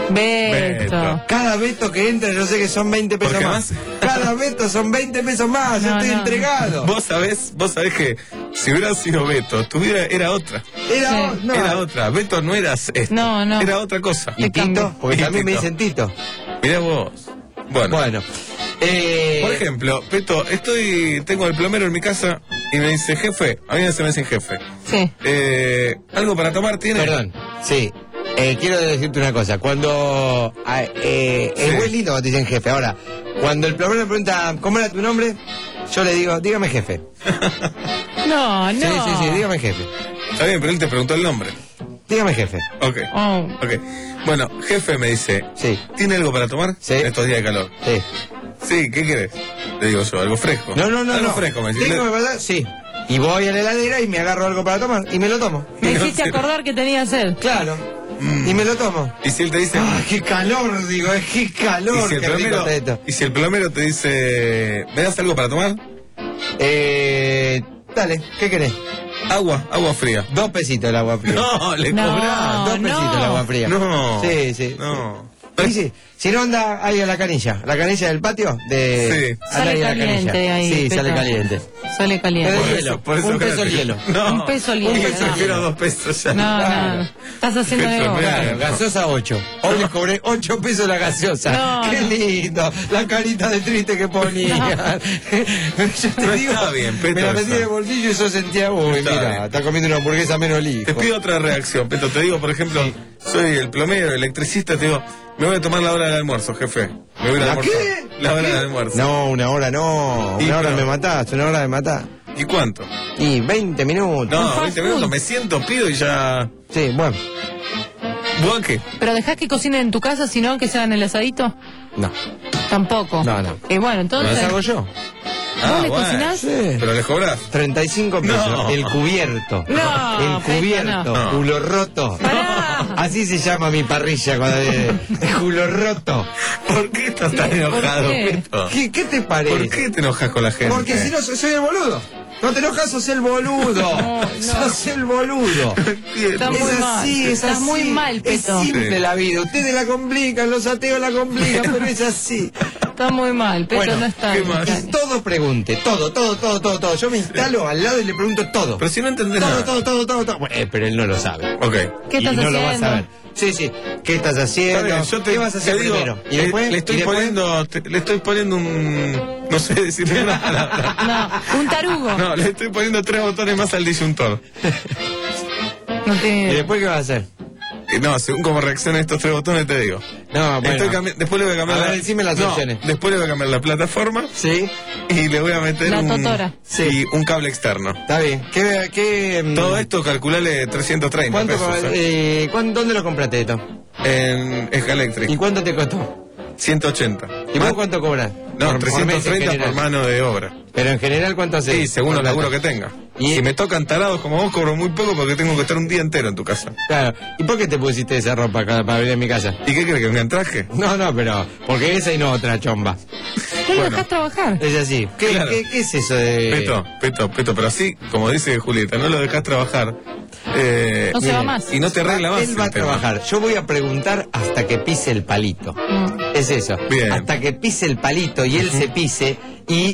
Beto. Beto. Cada Beto que entra yo sé que son veinte pesos Porque más. más- Cada Beto son veinte pesos más, yo No, estoy no. entregado. Vos sabés, vos sabés que si hubiera sido Beto, tu vida era otra. Era, Sí. no, Era otra. Beto no eras esto. No, no. Era otra cosa. ¿Y Tito? Porque Y también me Tito. dicen Tito. Mirá vos. Bueno. Bueno. Eh, Por ejemplo, Peto, estoy, tengo el plomero en mi casa y me dice, jefe, a mí se me dicen jefe. Sí. Eh, ¿Algo para tomar tiene? Perdón, sí. Eh, quiero decirte una cosa. Cuando. ah, eh, Sí. Es muy lindo cuando te dicen jefe. Ahora, cuando el plomero me pregunta, ¿cómo era tu nombre? Yo le digo, dígame jefe. No, no. Sí, sí, sí, dígame jefe. Está bien, pero él te preguntó el nombre. Dígame jefe. Ok. Oh. Ok. Bueno, jefe me dice, Sí. ¿tiene algo para tomar? Sí. En estos días de calor. Sí. Sí, ¿qué querés? Le digo yo, algo fresco. No, no, no. Algo no. fresco, me dice. ¿Tengo que pasar? Sí. Y voy a la heladera y me agarro algo para tomar y me lo tomo. Me hiciste acordar que tenía sed. Claro. Y me lo tomo. Y si él te dice... ¡Ay, qué calor! Digo, es qué calor. y, si el qué rico plomero, está esto. y si el plomero te dice, ¿me das algo para tomar? Eh, dale, ¿qué querés? Agua, agua fría. Dos pesitos el agua fría. No, le No, cobrás. Dos pesitos no. el agua fría. No. Sí, sí. No. Sí, sí. Si no anda ahí a la canilla. ¿La canilla del patio? De... Sí. anda Sale ahí a la caliente canilla. ahí, Sí, Peto. sale caliente. Sale caliente. Pero Por hielo. eso- por eso Un peso gratis. el hielo. No. Un peso el Un hielo, peso no. prefiero dos pesos ya. No, Claro. no. Estás haciendo Peso, negocio. claro. Claro, gaseosa ocho. Hoy les cobré ocho pesos la gaseosa. No, Qué no. lindo. La carita de triste que ponían. Yo te No digo, está bien, Peto, me la metí eso. en el bolsillo y yo sentía, uy, Está mira, bien. está comiendo una hamburguesa menos lijo. Te pido otra reacción, Peto. Te digo, por ejemplo, soy el plomero, electricista, te digo, me voy a tomar la hora del almuerzo, jefe. Me voy a ir a ¿La almorzar. qué? La hora ¿Qué? del almuerzo. No, una hora no. Y Una hora pero- me matás, una hora me matás. ¿Y cuánto? Y veinte minutos. No, veinte minutos, me siento, pido y ya... Sí, bueno. ¿Vos qué? Pero dejás que cocinen en tu casa, sino que se hagan el asadito. No. Tampoco. No, no. Y bueno, entonces. ¿Las hago yo? ¿Vos le cocinás? Sí. ¿Pero le cobras? treinta y cinco pesos. No. El cubierto. No, El cubierto. no. Culo roto. Así se llama mi parrilla cuando de culo roto. ¿Por qué estás tan ¿Por enojado, qué? Peto? ¿Qué, qué te parece? ¿Por qué te enojas con la gente? Porque si no, soy el boludo. No te enojas, sos el boludo. No, no. Sos el boludo. Está es muy así, mal. es Estás así. muy mal, Es Peto. simple Sí. la vida. Ustedes la complican, los ateos la complican, pero es así. Está muy mal, Peto Bueno, no está ¿qué bien. más? Y todo pregunte, todo, todo, todo, todo, todo. Yo me instalo al lado y le pregunto todo. Pero si no entendés Todo, nada. todo, todo, todo, todo. Bueno, eh, pero él no lo sabe. Ok. ¿Qué estás y no haciendo? lo vas a ver. Sí, sí. ¿Qué estás haciendo? Está bien, yo te, ¿Qué vas a hacer te digo, primero? ¿Y le- después? le ¿Y estoy después? poniendo, te- le estoy poniendo un, no sé decirle nada. No, un tarugo. No, le estoy poniendo tres botones más al disyuntor. No tiene- ¿Y después qué vas a hacer? Y no, según cómo reaccionen estos tres botones te digo. No, bueno. Estoy cambi- después le voy a cambiar A ver, la, decime las no, opciones. Después le voy a cambiar la plataforma Sí, y le voy a meter La un, totora. sí, un cable externo. está bien. ¿Qué, qué, mm, Todo esto calculale trescientos treinta ¿Cuánto, pesos. ¿eh? eh, ¿cuán- ¿Dónde lo compraste esto? En ¿Y Escalectric. cuánto te costó? ciento ochenta. ¿Y vos Más- cuánto cobras? No, Por- por trescientos mes en treinta por general. mano de obra. Pero en general, ¿cuánto hace? Sí, según el Por laburo plata. que tenga. Y- Si me tocan tarados como vos, cobro muy poco porque tengo que estar un día entero en tu casa. Claro. ¿Y por qué te pusiste esa ropa acá para venir a mi casa? ¿Y qué crees que venga en traje? No, no, pero porque esa y no otra chomba. ¿Qué lo Bueno. dejás trabajar? Es así. ¿Qué, Claro. qué, qué es eso de...? Peto, Peto, Peto, pero así, como dice Julieta, no lo dejas trabajar. eh, No se va Miren, más. y no te arregla más. Él va a el tema. trabajar. Yo voy a preguntar hasta que pise el palito. Mm. Es eso. Bien. Hasta que pise el palito y él se pise y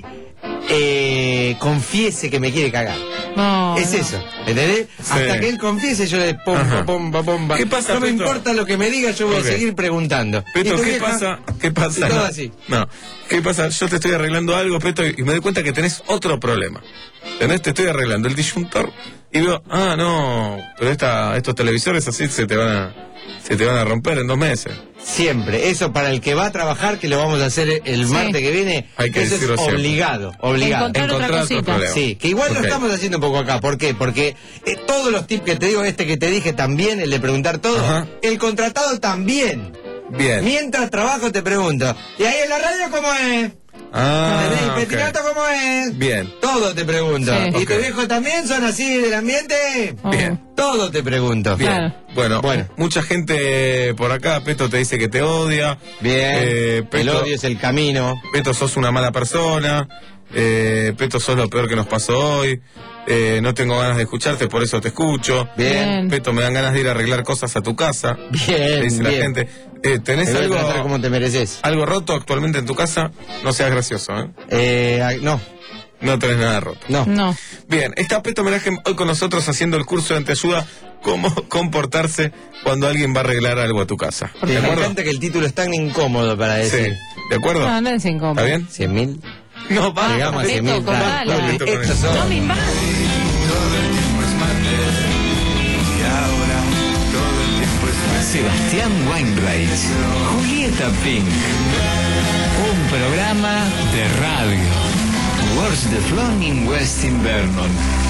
eh, confiese que me quiere cagar. No, Es no. eso, ¿entendés? Hasta que él confiese, yo le pomba, Ajá. pomba, pomba. ¿Qué pasa, No me Peto? importa lo que me diga, yo voy Ok. a seguir preguntando. ¿Y Peto, tu ¿qué vieja? pasa? ¿Qué pasa? Y todo No, así. no. ¿Qué pasa? Yo te estoy arreglando algo, Peto, y me doy cuenta que tenés otro problema. ¿Tenés? Te estoy arreglando el disyuntor y veo, ah, no, pero esta, estos televisores así se te van a, se te van a romper en dos meses. Siempre. Eso para el que va a trabajar, que lo vamos a hacer el Sí. martes que viene, Hay que eso es decirlo siempre. obligado, obligado. Encontrar otra Encontrar cosita. otro problema. Sí, que igual Ok. lo estamos haciendo un poco acá. ¿Por qué? Porque eh, todos los tips que te digo, este que te dije también, el de preguntar todo, Ajá. el contratado también. Bien. Mientras trabajo te pregunto, ¿y ahí en la radio cómo es? Ah, ¿Entendés? ¿Y ok. Petinato cómo es? Bien. Todo te pregunto. Sí. ¿Y Ok. tus viejos también son así del ambiente? Oh. Bien. Todo te pregunto. Bien. Claro. Bueno, Bueno. mucha gente por acá, Peto te dice que te odia. Bien. Eh, El Peto, odio es el camino. Peto, sos una mala persona. Eh, Peto, sos lo peor que nos pasó hoy. Eh, no tengo ganas de escucharte, por eso te escucho. Bien. Peto, me dan ganas de ir a arreglar cosas a tu casa. Bien, Dice la bien. gente. Eh, ¿Tenés Te voy a algo, tratar como te mereces. algo roto actualmente en tu casa? No seas gracioso, ¿eh? Eh, ah, no, No tenés nada roto. no. No. Bien, está Peto Homenaje hoy con nosotros haciendo el curso de Anteayuda, cómo comportarse cuando alguien va a arreglar algo a tu casa. Porque ¿De me acuerdo? encanta que el título es tan incómodo para Sí. decir. ¿De acuerdo? No, no es incómodo. ¿Está bien? ¿Cien mil? No, va. Llegamos a Beto, cien mil. cortala. Estos son. No me invades. Todo el tiempo es martes. Y ahora todo el tiempo es martes. Sebastián Weinreich, Julieta Pink. Un programa de radio. Words the Flown in West Invernon.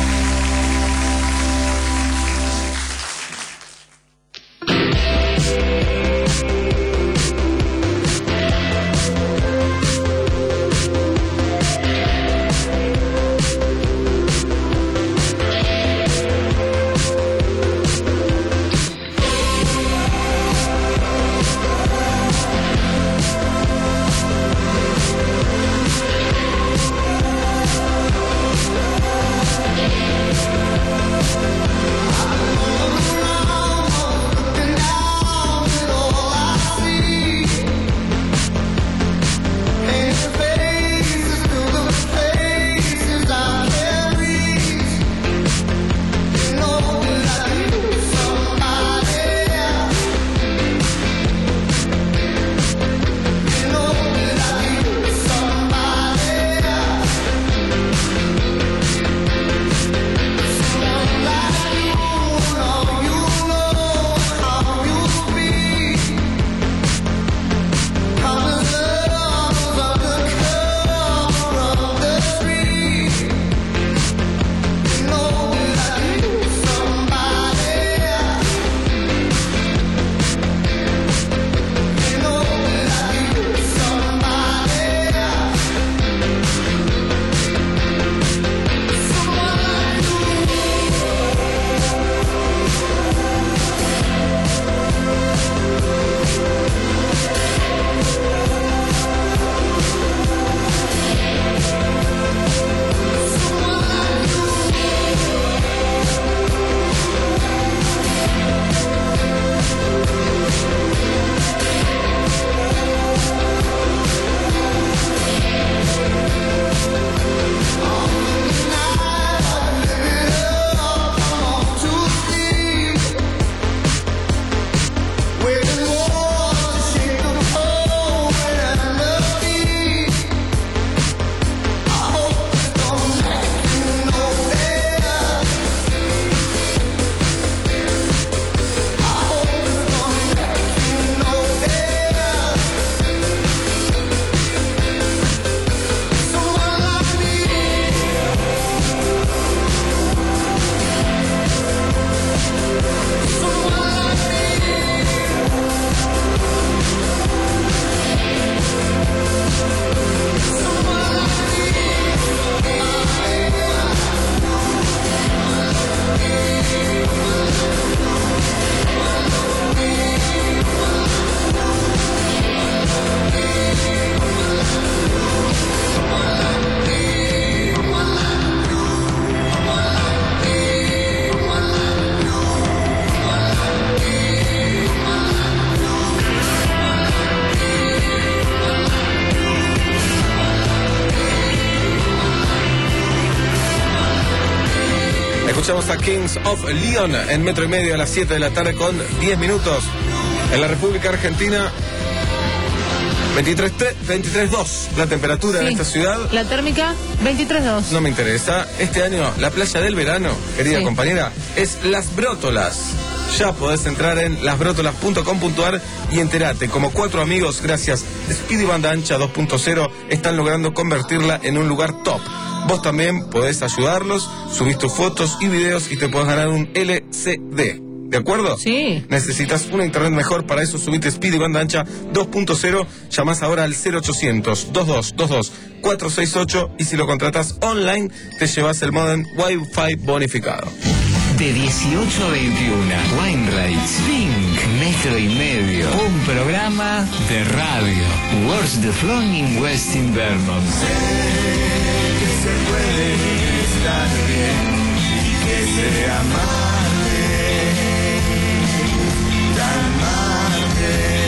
Escuchamos a Kings of Leon en Metro y Medio a las siete de la tarde con diez minutos. En la República Argentina, veintitrés dos la temperatura Sí. en esta ciudad. La térmica, veintitrés dos. No me interesa. Este año, la playa del verano, querida Sí. compañera, es Las Brótolas. Ya podés entrar en las brótolas punto com punto a r y enterate como cuatro amigos, gracias Speedy Banda Ancha dos punto cero, están logrando convertirla en un lugar top. Vos también podés ayudarlos, subís tus fotos y videos y te podés ganar un L C D. ¿De acuerdo? Sí. Necesitas una internet mejor, para eso subite Speedy Banda Ancha dos punto cero, llamás ahora al cero ochocientos, veintidós veintidós, cuatrocientos sesenta y ocho y si lo contratas online te llevas el modem Wi-Fi bonificado. De dieciocho a veintiuno, Weinreich, Pink, Metro y Medio, un programa de radio. Words the Flown in West Invernon. Que se puede estar bien y que se amarte, tan amarte.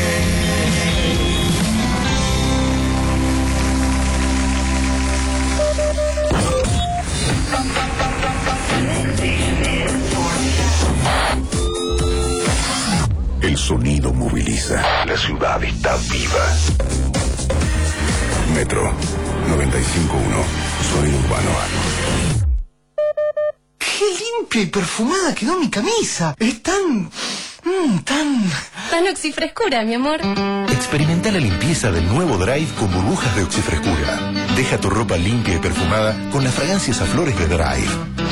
El sonido moviliza. La ciudad está viva. Metro noventa y cinco punto uno. Sonido urbano. ¡Qué limpia y perfumada quedó mi camisa! Es tan... Mmm, tan... Tan oxifrescura, mi amor. Experimenta la limpieza del nuevo Drive con burbujas de oxifrescura. Deja tu ropa limpia y perfumada con las fragancias a flores de Drive.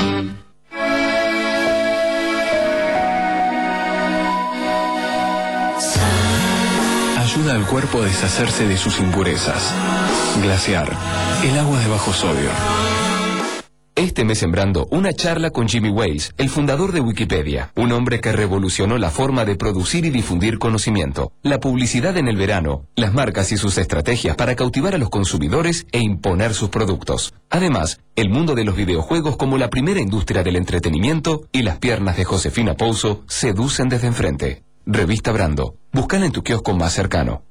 Ayuda al cuerpo a deshacerse de sus impurezas. Glaciar, el agua de bajo sodio. Este mes sembrando una charla con Jimmy Wales, el fundador de Wikipedia, un hombre que revolucionó la forma de producir y difundir conocimiento, la publicidad en el verano, las marcas y sus estrategias para cautivar a los consumidores e imponer sus productos. Además, el mundo de los videojuegos como la primera industria del entretenimiento y las piernas de Josefina Pouso seducen desde enfrente. Revista Brando. Búscala en tu kiosco más cercano.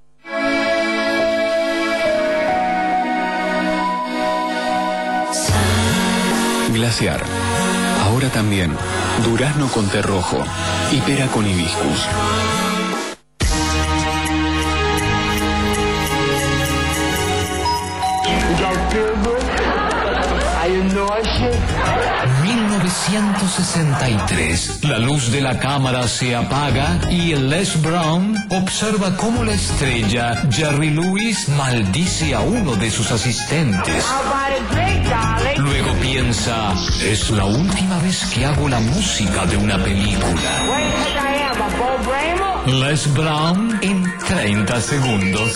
Glaciar. Ahora también. Durazno con té rojo. Y pera con hibiscus. mil novecientos sesenta y tres. La luz de la cámara se apaga y Les Brown observa cómo la estrella Jerry Lewis maldice a uno de sus asistentes. Luego piensa, es la última vez que hago la música de una película. Les Brown en treinta segundos.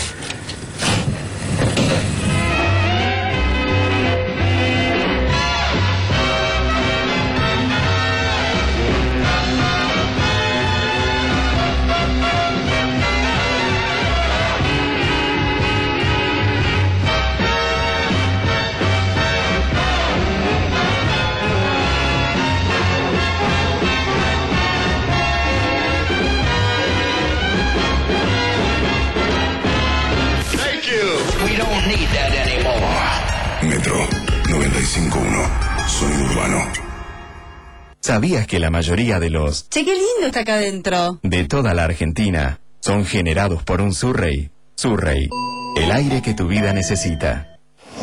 Metro noventa y cinco punto uno. Sonido urbano. ¿Sabías que la mayoría de los... Che, qué lindo está acá adentro. de toda la Argentina son generados por un Surrey? Surrey, el aire que tu vida necesita.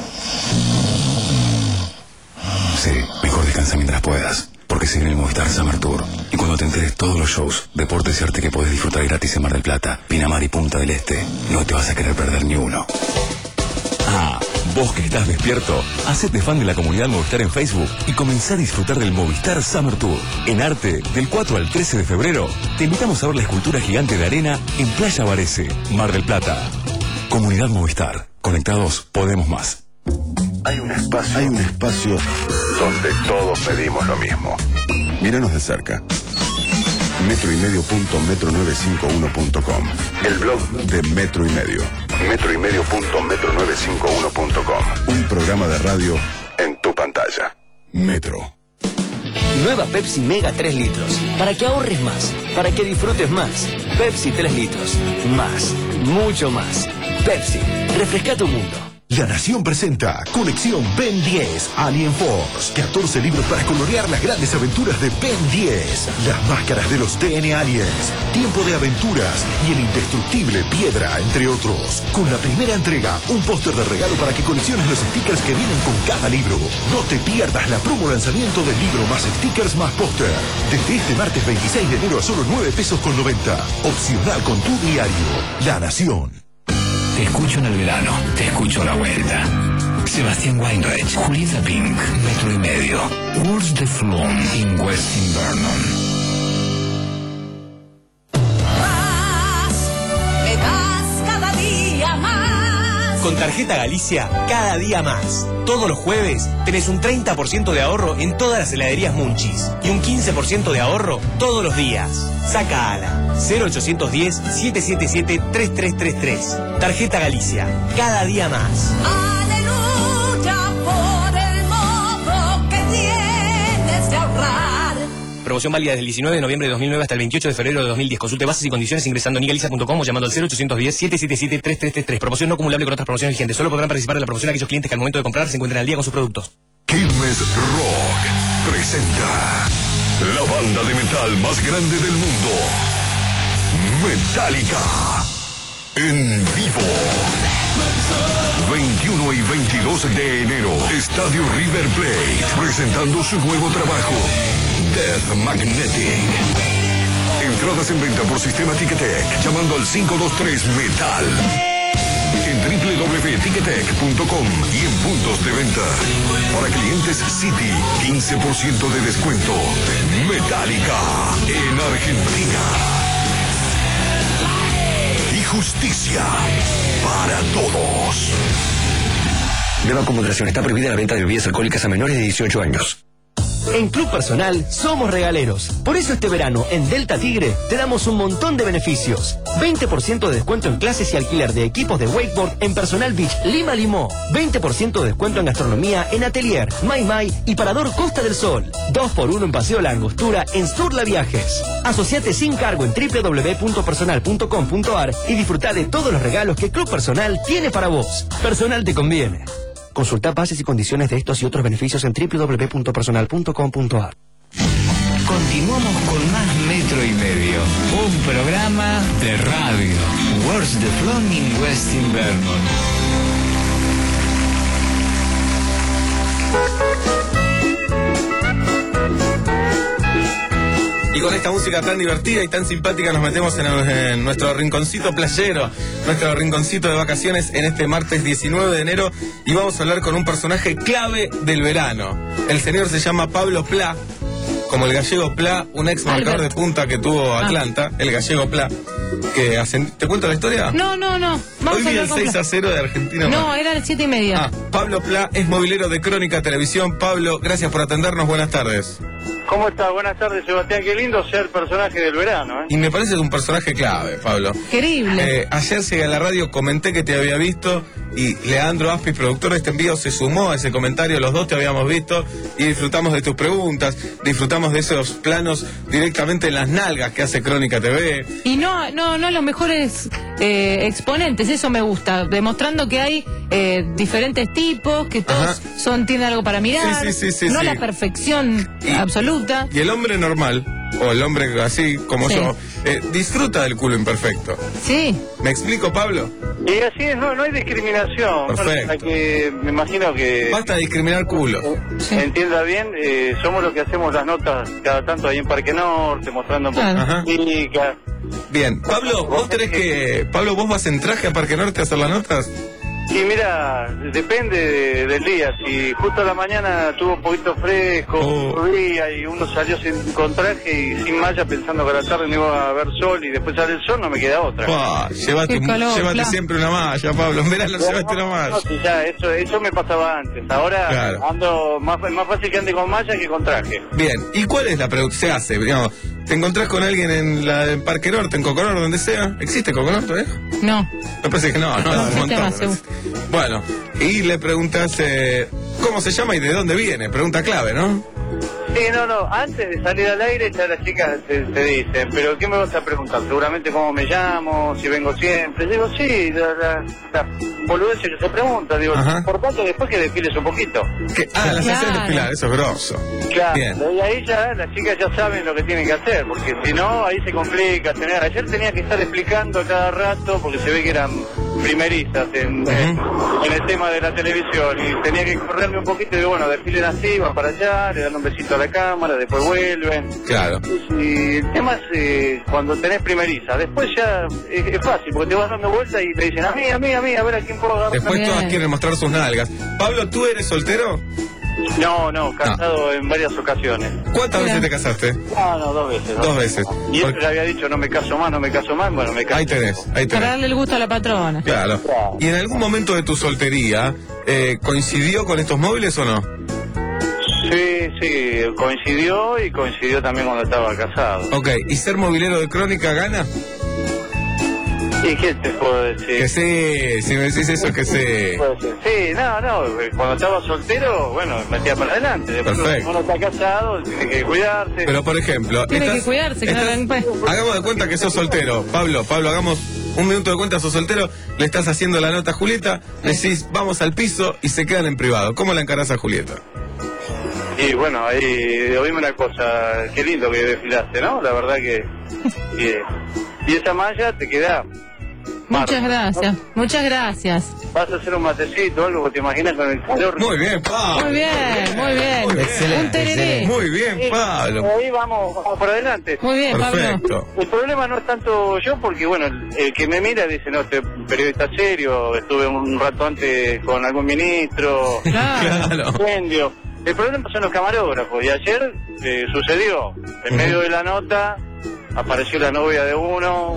Sí, mejor descansa mientras puedas, porque sigue en el Movistar Summer Tour. Y cuando te enteres todos los shows, deportes y arte que podés disfrutar gratis en Mar del Plata, Pinamar y Punta del Este, no te vas a querer perder ni uno. Ah, vos que estás despierto, hacete fan de la comunidad Movistar en Facebook y comenzá a disfrutar del Movistar Summer Tour. En arte, del cuatro al trece de febrero, te invitamos a ver la escultura gigante de arena en Playa Varese, Mar del Plata. Comunidad Movistar. Conectados, podemos más. Hay un espacio, hay un espacio donde todos pedimos lo mismo. Míranos de cerca. metro y medio punto metro novecientos cincuenta y uno punto com. El blog de Metro y Medio. metro y medio punto metro novecientos cincuenta y uno punto com. Un programa de radio en tu pantalla. Metro. Nueva Pepsi Mega tres litros. Para que ahorres más. Para que disfrutes más. Pepsi tres litros. Más. Mucho más. Pepsi. Refresca tu mundo. La Nación presenta Colección Ben diez Alien Force. catorce libros para colorear las grandes aventuras de Ben diez. Las máscaras de los T N Aliens. Tiempo de aventuras y el indestructible Piedra, entre otros. Con la primera entrega, un póster de regalo para que colecciones los stickers que vienen con cada libro. No te pierdas la promo lanzamiento del libro más stickers más póster. Desde este martes veintiséis de enero a solo nueve pesos con noventa. Opcional con tu diario. La Nación. Te escucho en el verano, te escucho a la vuelta. Sebastián Weinreich, Julieta Pink, Metro y Medio. Urs de Flon in West Invernon. Me das cada día más. Con Tarjeta Galicia, cada día más. Todos los jueves tenés un treinta por ciento de ahorro en todas las heladerías Munchis y un quince por ciento de ahorro todos los días. Saca A L A cero ochocientos diez, setecientos setenta y siete, treinta y tres treinta y tres. Tarjeta Galicia, cada día más. Aleluya por el modo que tienes de ahorrar. Promoción válida desde el diecinueve de noviembre de dos mil nueve hasta el veintiocho de febrero de dos mil diez. Consulte bases y condiciones ingresando en igalicia punto com o llamando al cero ochocientos diez, setecientos setenta y siete, treinta y tres treinta y tres. Promoción no acumulable con otras promociones vigentes. Solo podrán participar de la promoción aquellos clientes que al momento de comprar se encuentren al día con sus productos. Quilmes Rock presenta la banda de metal más grande del mundo, Metallica, en vivo. veintiuno y veintidós de enero, Estadio River Plate, presentando su nuevo trabajo, Death Magnetic. Entradas en venta por Sistema Ticketek, llamando al cinco dos tres Metal. En doble u doble u doble u punto ticketek punto com y en puntos de venta. Para clientes City, quince por ciento de descuento. Metallica en Argentina. Y justicia para todos. Beba con moderación. Está prohibida la venta de bebidas alcohólicas a menores de dieciocho años. En Club Personal somos regaleros. Por eso este verano en Delta Tigre te damos un montón de beneficios. veinte por ciento de descuento en clases y alquiler de equipos de wakeboard en Personal Beach Lima Limó. veinte por ciento de descuento en gastronomía en Atelier, Mai Mai y Parador Costa del Sol. dos por uno en Paseo La Angostura en Surla Viajes. Asociate sin cargo en doble u doble u doble u punto personal punto com punto ar y disfruta de todos los regalos que Club Personal tiene para vos. Personal te conviene. Consulta bases y condiciones de estos y otros beneficios en doble u doble u doble u punto personal punto com punto ar. Continuamos con más Metro y Medio, un programa de radio. Words the Flown in West Invernon. Y con esta música tan divertida y tan simpática nos metemos en, en nuestro rinconcito playero, nuestro rinconcito de vacaciones en este martes diecinueve de enero y vamos a hablar con un personaje clave del verano. El señor se llama Pablo Plá, como el gallego Plá, un ex marcador de punta que tuvo Atlanta, ah. el gallego Plá. Que hacen... ¿Te cuento la historia? No, no, no. Vamos Hoy vi el seis a cero de Argentina. No, Mar. Era el siete y media. Ah, Pablo Plá es movilero de Crónica Televisión. Pablo, gracias por atendernos. Buenas tardes. ¿Cómo estás? Buenas tardes, Sebastián. Qué lindo ser personaje del verano, ¿eh? Y me parece un personaje clave, Pablo. Increíble. Eh, ayer llegué a la radio, comenté que te había visto y Leandro Aspi, productor de este envío, se sumó a ese comentario. Los dos te habíamos visto y disfrutamos de tus preguntas, disfrutamos de esos planos directamente en las nalgas que hace Crónica T V. Y no, no, no los mejores eh, exponentes, eso me gusta, demostrando que hay eh, diferentes tipos, que todos Ajá. son tienen algo para mirar, sí, sí, sí, sí, no sí. la perfección y, absoluta. Y el hombre normal, o el hombre así como sí. yo, eh, disfruta del culo imperfecto. Sí. ¿Me explico, Pablo? Y así es, no, no hay discriminación. Perfecto. Para que me imagino que... Basta de discriminar culo. Sí. Entienda bien, eh, somos los que hacemos las notas cada tanto ahí en Parque Norte, mostrando música. Bien, Pablo, ¿vos crees que... Pablo, ¿vos vas en traje a Parque Norte a hacer las notas? Y mira, depende de, del día. Si justo a la mañana estuvo un poquito fresco, oh. día, y uno salió sin con traje y sin malla pensando que a la tarde no iba a haber sol y después sale el sol, no me queda otra. Wow, llévate calor, llévate claro. siempre una malla, Pablo. En verano ya, llévate no, una malla. No, sí, ya, eso, eso me pasaba antes. Ahora claro. ando más, más fácil que ande con malla que con traje. Bien, ¿y cuál es la pregunta? Se hace, digamos, ¿te encontrás con alguien en la en Parque Norte, en Coconor, donde sea? ¿Existe Coconor todavía? No. Me parece que no, no, no, no un montón. Más, bueno, y le preguntas eh, ¿cómo se llama y de dónde viene? Pregunta clave, ¿no? Sí, no, no, antes de salir al aire ya las chicas te, te dicen, pero ¿qué me vas a preguntar? Seguramente cómo me llamo, si vengo siempre. Digo, sí, la, la, la boludez que se pregunta, digo, Ajá. por tanto después que desfiles un poquito. ¿Qué? Ah, las claro. haces desfilar, eso es grosso. Claro, Bien. y ahí ya las chicas ya saben lo que tienen que hacer, porque si no, ahí se complica. Tener, ayer tenía que estar explicando cada rato, porque se ve que eran primerizas en, uh-huh. en, en el tema de la televisión, y tenía que correrme un poquito y digo, bueno, desfilen así, van para allá, le dan un besito a la cámara, después vuelven. Claro. Y el tema es eh, cuando tenés primeriza, después ya es, es fácil, porque te vas dando vueltas y te dicen, a mí, a mí, a mí, a ver a quién puedo agarrar. Después todas bien. Quieren mostrar sus nalgas. Pablo, ¿tú eres soltero? No, no, casado no. en varias ocasiones. ¿Cuántas Mira. veces te casaste? No, no, dos veces. Dos, dos veces. Y él le había dicho, no me caso más, no me caso más, bueno, me caso. Ahí tenés, ahí tenés. Para darle el gusto a la patrona. Claro. claro. ¿Y en algún momento de tu soltería eh, coincidió con estos móviles o no? Sí, sí, coincidió y coincidió también cuando estaba casado. Ok, ¿y ser movilero de Crónica gana? ¿Y qué te puedo decir? Que sí, si me decís eso, que sí. Sí, no, no, cuando estaba soltero, bueno, metía para adelante. Después Perfecto. Cuando está casado, tiene que cuidarse. Pero, por ejemplo... Tiene estás, que cuidarse, estás, claro. Hagamos de cuenta que sos soltero. Pablo, Pablo, hagamos un minuto de cuenta, sos soltero, le estás haciendo la nota a Julieta, le decís, vamos al piso y se quedan en privado. ¿Cómo la encarás a Julieta? Y bueno, ahí, oíme una cosa, qué lindo que desfilaste, ¿no? La verdad que... que y esa malla te queda... Muchas gracias, muchas gracias. Vas a hacer un matecito, algo que te imaginas con el calor. Muy bien, Pablo. Muy bien, muy bien. Muy bien. Un tereré. Muy bien, Pablo. Ahí vamos, vamos para adelante. Muy bien, Perfecto. Pablo. El problema no es tanto yo, porque bueno, el, el que me mira dice, no, este periodista serio, estuve un rato antes con algún ministro, Claro. incendio. El problema son los camarógrafos, y ayer eh, sucedió, en medio de la nota, apareció la novia de uno,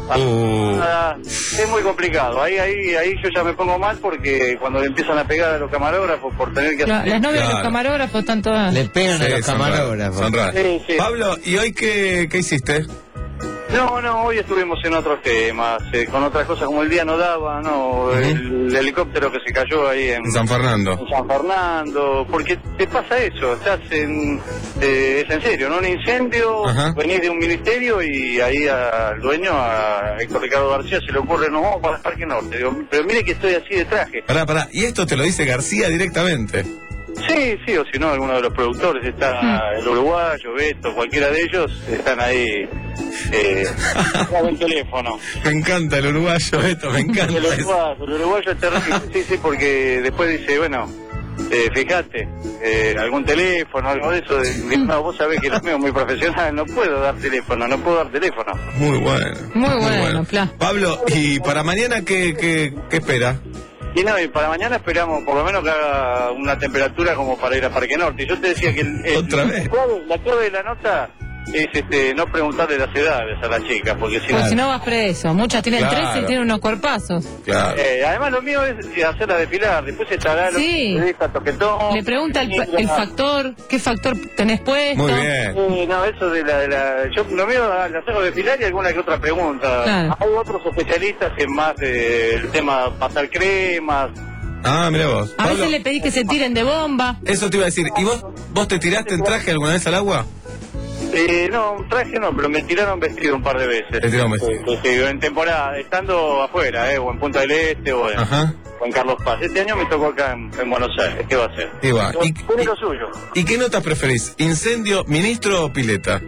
Uh. ah, es muy complicado, ahí, ahí, ahí yo ya me pongo mal, porque cuando le empiezan a pegar a los camarógrafos por tener que La- hacer... las novias de los Claro. camarógrafos están todas. Le pegan a Sí, los son raros, camarógrafos. son raros. Sí, sí. Pablo, ¿y hoy qué, qué hiciste? No, no, hoy estuvimos en otros temas, eh, con otras cosas como el día no daba, no, el, el helicóptero que se cayó ahí en, En San Fernando. en San Fernando, porque te pasa eso, estás en, eh, es en serio, ¿no? Un incendio, Ajá. venís de un ministerio y ahí al dueño, a Héctor Ricardo García, se le ocurre, no, vamos para el Parque Norte. Digo, pero mire que estoy así de traje. Pará, pará. Y esto te lo dice García directamente. Sí, sí, o si no, alguno de los productores, está el uruguayo, Beto, cualquiera de ellos, están ahí eh, con el teléfono. Me encanta el uruguayo, esto, me encanta. El uruguayo, el uruguayo es terrible, sí, sí, porque después dice, bueno, eh, fíjate, eh, algún teléfono, algo de eso, de, de- no, vos sabés que lo mío es muy profesional, no puedo dar teléfono, no puedo dar teléfono. Muy bueno. Muy bueno, Pla. Pablo, ¿y para mañana qué, qué, qué espera? Y no, y para mañana esperamos por lo menos que haga una temperatura como para ir a Parque Norte. Yo te decía que el, el- ¿Otra vez? La, clave, la clave de la nota es este, no preguntarle las edades a las chicas, porque si Porque no... si no vas preso. Muchas tienen Claro. trece y tienen unos cuerpazos. Claro. Eh, además lo mío es hacerla depilar, después estará lo Sí. que deja toquetón. Le pregunta el, el factor, qué factor tenés puesto. Muy bien. Eh, no, eso de la, de la... Yo lo mío la hago depilar y alguna que otra pregunta. Claro. Hay otros especialistas en más del tema pasar cremas. Ah, mira vos. A Pablo, veces le pedís que se tiren de bomba. eso te iba a decir. ¿Y vos, vos te tiraste en traje alguna vez al agua? Eh, no, un traje no, pero me tiraron vestido un par de veces. Te tiraron vestido. Sí, sí, en temporada, estando afuera, eh, o en Punta del Este, o en, Ajá. o en Carlos Paz. Este año me tocó acá en, en Buenos Aires, ¿qué va a ser? Y va. ¿Y, Tiene lo suyo. y qué notas preferís? ¿Incendio, ministro o pileta?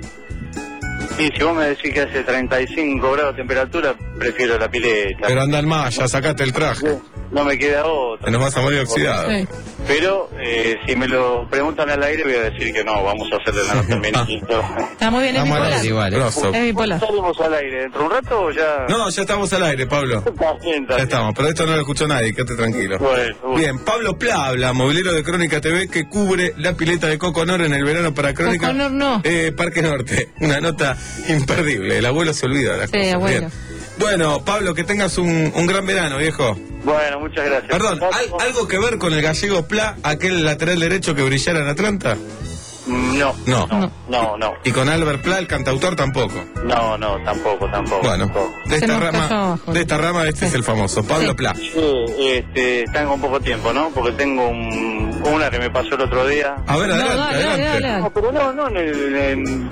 Y si vos me decís que hace treinta y cinco grados de temperatura, prefiero la pileta. Pero andan más, ya sacate el traje. No me queda otra. Te nos vas a morir oxidado. Sí. Pero eh, si me lo preguntan al aire, voy a decir que no, vamos a hacerle la nota al ministro. Está muy bien, es Vamos a bipolar. ver igual, ¿eh? Grosso. Es bipolar. ¿Salimos al aire dentro de un rato o ya...? No, ya estamos al aire, Pablo. Ya estamos, pero esto no lo escuchó nadie, quédate tranquilo. Bueno, bueno. Bien, Pablo Pla habla, movilero de Crónica T V, que cubre la pileta de Coco Honor en el verano para Crónica. Coco Honor no. Eh, Parque Norte, una nota imperdible. El abuelo se olvida de las Sí, cosas. abuelo. Bien. Bueno, Pablo, que tengas un, un gran verano, viejo. Bueno, muchas gracias. Perdón, ¿al- ¿algo que ver con el gallego Pla, aquel lateral derecho que brillara en Atlanta? Mm, No, No. no, no, no, Y con Albert Pla, el cantautor, tampoco. no, no, tampoco, tampoco. Bueno, tampoco. de Se esta nos cayó rama, abajo. de esta rama este es el famoso, Pablo Sí. Pla. Sí, este, están con poco tiempo, ¿no? Porque tengo un, una que me pasó el otro día. A ver, No, adelante, dale, dale, adelante. dale. No, pero no, no en el... En,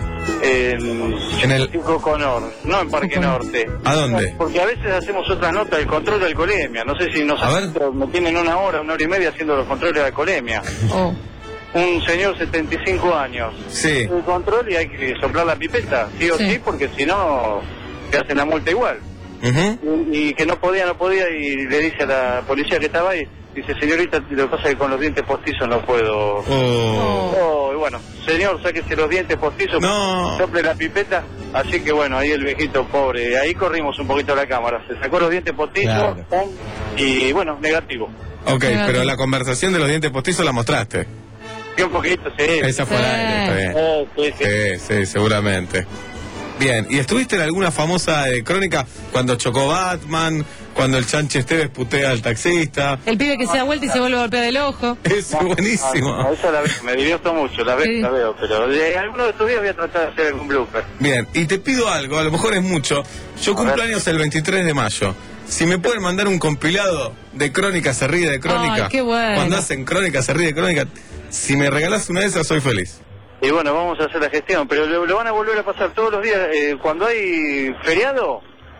en, En el- Coco Honor, no en Parque Norte. ¿A dónde? Porque a veces hacemos otras notas del control de alcoholemia. No sé si nos A ver. me tienen una hora, una hora y media haciendo los controles de alcoholemia. Oh. Un señor setenta y cinco años. Sí. El control y hay que soplar la pipeta, sí o Sí. sí, porque si no te hacen la multa igual. Ujú. Y, y que no podía, no podía, y le dice a la policía que estaba ahí, dice, señorita, lo que pasa es que con los dientes postizos no puedo... Oh. Oh, y bueno, señor, sáquese los dientes postizos, No. sople la pipeta, así que bueno, ahí el viejito pobre, ahí corrimos un poquito la cámara, se sacó los dientes postizos, Claro. pum, y bueno, negativo. Ok, Fíjate. pero la conversación de los dientes postizos la mostraste. Y un poquito, sí. Esa fue Sí. la aire, está bien. Eh, sí, sí. Sí, sí, seguramente. Bien, ¿y estuviste en alguna famosa eh, crónica cuando chocó Batman, cuando el Chanche Esteves putea al taxista? El pibe que se da vuelta y se vuelve a golpear el ojo. Es Ah, buenísimo. esa la veo, me divierto mucho, la veo, Sí. la veo, pero de algunos de estos días voy a tratar de hacer algún blooper. Bien, y te pido algo, a lo mejor es mucho. Yo cumplo ver. años el veintitrés de mayo. Si me pueden mandar un compilado de Crónica se ríe de Crónica. Ay, qué bueno. Cuando hacen Crónica se ríe de Crónica, si me regalás una de esas soy feliz. Y bueno, vamos a hacer la gestión, pero lo, lo van a volver a pasar todos los días. Eh, cuando hay feriado,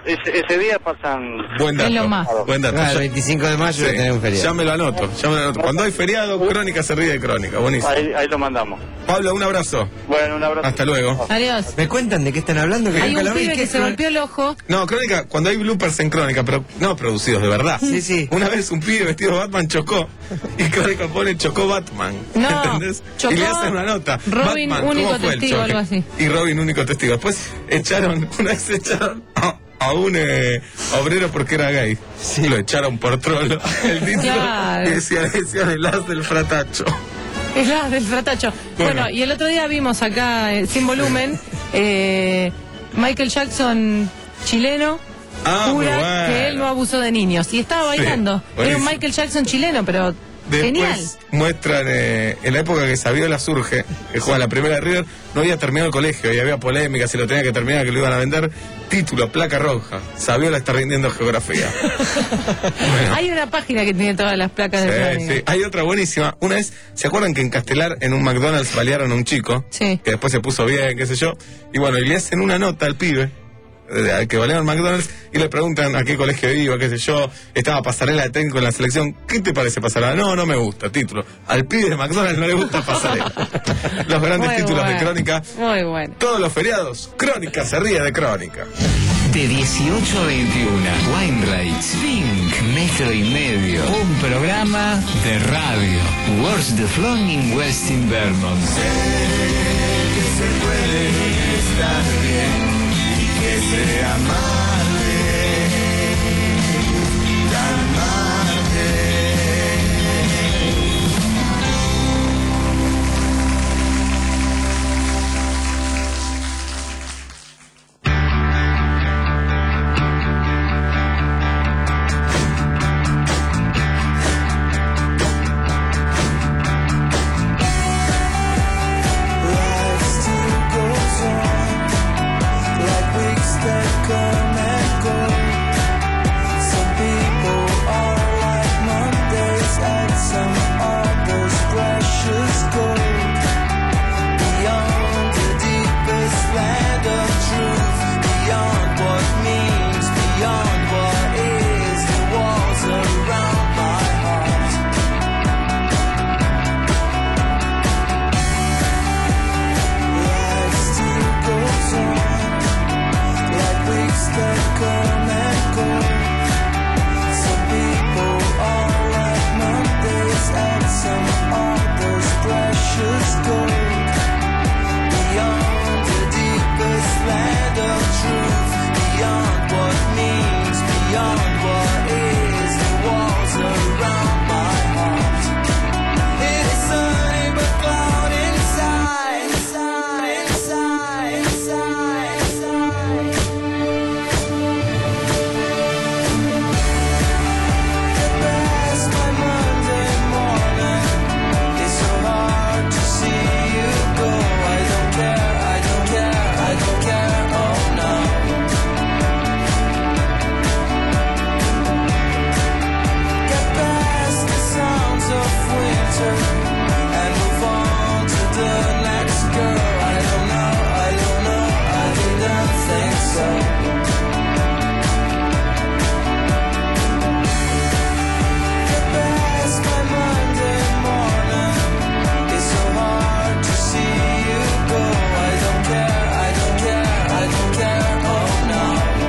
ese, ese día pasan... Buen dato. Es lo más. Buen dato. Ah, el Ya- veinticinco de mayo Sí. tenemos un feriado. Ya me lo anoto, ya me lo anoto. Cuando hay feriado, Crónica se ríe de Crónica. Buenísimo. Ahí, ahí lo mandamos. Pablo, un abrazo. Bueno, un abrazo. Hasta luego. Adiós. ¿Me cuentan de qué están hablando? Que Hay nunca un lo vi. pibe ¿Qué que es se Cro- golpeó el ojo. No, Crónica, cuando hay bloopers en Crónica, pero no producidos de verdad. Sí, sí. Una vez un pibe vestido de Batman chocó y Crónica pone chocó Batman. No, ¿Entendés? chocó y le hacen una nota. Robin, Batman, único ¿cómo fue el testigo, choque? algo así. Y Robin, único testigo. Después echaron, una vez echaron a, a un eh, obrero porque era gay. Sí. Lo echaron por trolo. El título Claro. y decía, decía el as del fratacho. Es la del fratacho. Bueno. Bueno. y el otro día vimos acá, eh, sin volumen, eh, Michael Jackson, chileno, Ah, muy jura bueno. que él no abusó de niños. Y estaba Sí, bailando. Era un buenísimo. Michael Jackson chileno, pero genial. Después muestran, eh, en la época que Saviola surge, que juega la primera de River, no había terminado el colegio y había polémica si lo tenía que terminar, que lo iban a vender. Título, placa roja. Saviola está rindiendo geografía. Bueno. Hay una página que tiene todas las placas de Sí, Crónica. sí. Hay otra buenísima. Una vez, ¿se acuerdan que en Castelar, en un McDonald's, balearon a un chico? Sí. Que después se puso bien, qué sé yo. Y bueno, y le hacen una nota al pibe, eh, al que balearon McDonald's, y le preguntan a qué colegio iba, qué sé yo. Estaba pasarela de técnico en la selección. ¿Qué te parece pasarela? No, no me gusta. Título. Al pibe de McDonald's no le gusta pasarela. Los grandes Muy títulos bueno. de Crónica. Muy bueno. Todos los feriados, Crónica se ríe de Crónica. De dieciocho a veintiuno, Wine Rates, Pink, metro y medio. Un programa de radio. What's the Flon in Westin Vermont. Que se puede estar bien y que se amable, calmarte. Life still goes on, like weeks that come and go. Some people are like Mondays, and some others precious gold. Beyond the deepest land of truth, beyond what means, beyond what is, the walls around my heart. Life still goes on, like weeks that come and go. Some people are like Mondays, and some others precious gold. Beyond the deepest land of truth, beyond what means, beyond what is, the walls around my heart. It is sunny but cloud inside, inside, inside, inside, inside. Get past my Monday morning. It's so hard to see you go. I don't care, I don't care, I don't care, oh no. Get past the sounds of winter and move on to the next girl. I don't know, I don't know, I didn't think so. Get past my Monday morning. It's so hard to see you go. I don't care, I don't care, I don't care, oh no.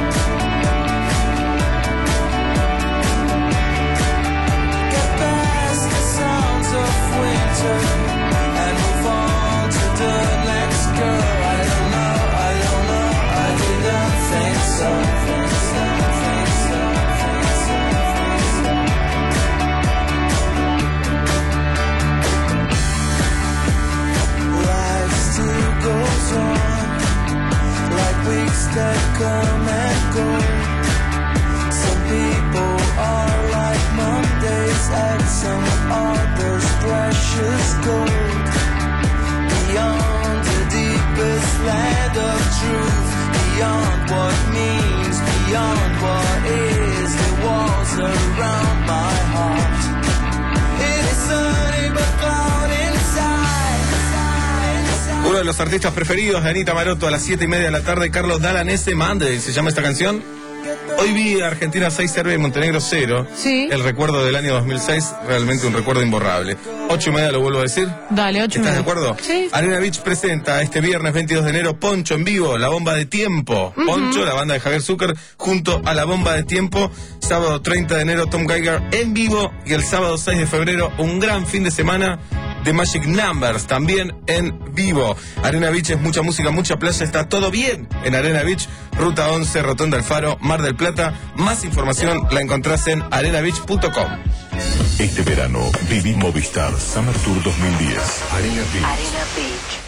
Get past the sounds of winter and move on to the next girl. I don't know, I don't know, I didn't think so. Think so, think so, think so, think so. Life still goes on, like weeks that come and go. Some people are like Mondays, and some others precious gold. Beyond the deepest land of truth, beyond what means, beyond what is, the walls around my heart. It is sunny but cloud inside, inside, inside. Uno de los artistas preferidos de Anita Maroto a las siete y media de la tarde, Carlos Dalanese, Monday. ¿Se llama esta canción? Hoy vi Argentina seis, Serbia y Montenegro cero. Sí. El recuerdo del año dos mil seis, realmente un recuerdo imborrable. Ocho y media lo vuelvo a decir. Dale, ocho y ¿Estás media. de acuerdo? Sí. Arena Beach presenta este viernes veintidós de enero Poncho en vivo, La Bomba de Tiempo. Ujú. Poncho, la banda de Javier Zucker, junto a La Bomba de Tiempo. Sábado treinta de enero Tom Geiger en vivo. Y el sábado seis de febrero un gran fin de semana de Magic Numbers, también en vivo. Arena Beach es mucha música, mucha playa, está todo bien en Arena Beach. Ruta once, Rotonda El Faro, Mar del Plata. Más información la encontrás en arena beach punto com. Este verano viví Movistar Summer Tour dos mil diez. Arena Beach.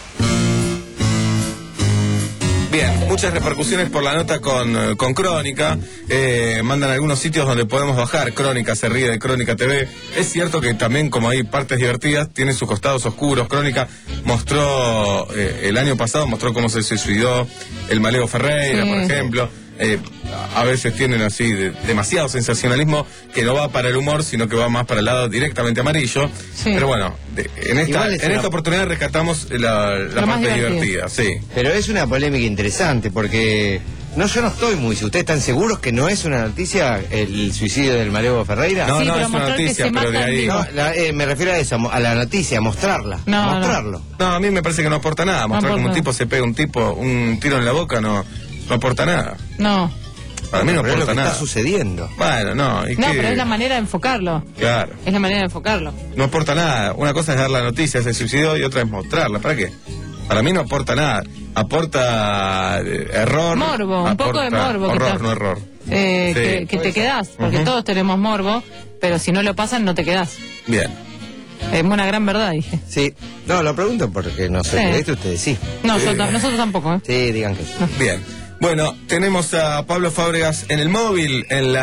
Bien, muchas repercusiones por la nota con, con Crónica. Eh, mandan algunos sitios donde podemos bajar. Crónica se ríe de Crónica T V. Es cierto que también, como hay partes divertidas, tiene sus costados oscuros. Crónica mostró, eh, el año pasado mostró cómo se suicidó el Maleo Ferreira, Sí. por ejemplo. Eh, a veces tienen así de, demasiado sensacionalismo que no va para el humor, sino que va más para el lado directamente amarillo. Sí. Pero bueno, de- en esta, Igual es en una- esta oportunidad rescatamos la, la Lo más parte divertido. divertida, sí. Pero es una polémica interesante porque no, yo no estoy muy. Si ustedes están seguros que no es una noticia el suicidio del Maleo Ferreira. No, Sí, no, pero es una mostrar que noticia, se pero de matan, ahí. digo. No, la- eh, me refiero a eso, a la noticia, a mostrarla. No, a no. mostrarlo. No, a mí me parece que no aporta nada. Mostrar aporta como un nada. tipo se pega un tipo, un tiro en la boca, no, no aporta nada. No. Para mí no Pero es lo aporta que nada. está sucediendo. Bueno, no, ¿y No, qué? pero es la manera de enfocarlo. Claro, Es la manera de enfocarlo. no aporta nada. Una cosa es dar la noticia, se suicidó, y otra es mostrarla. ¿Para qué? Para mí no aporta nada. Aporta eh, error. Morbo, un poco de aporta morbo que Horror, está- no error. Eh, Sí. que, que te quedás, porque Ujú. todos tenemos morbo, pero si no lo pasan no te quedás. Bien. Es una gran verdad, dije. Sí. No, lo pregunto porque no sé Sí. de esto, ustedes sí. No, Eh. yo ta- nosotros tampoco, ¿eh? Sí, digan que sí. Bien. Bueno, tenemos a Pablo Fábregas en el móvil, en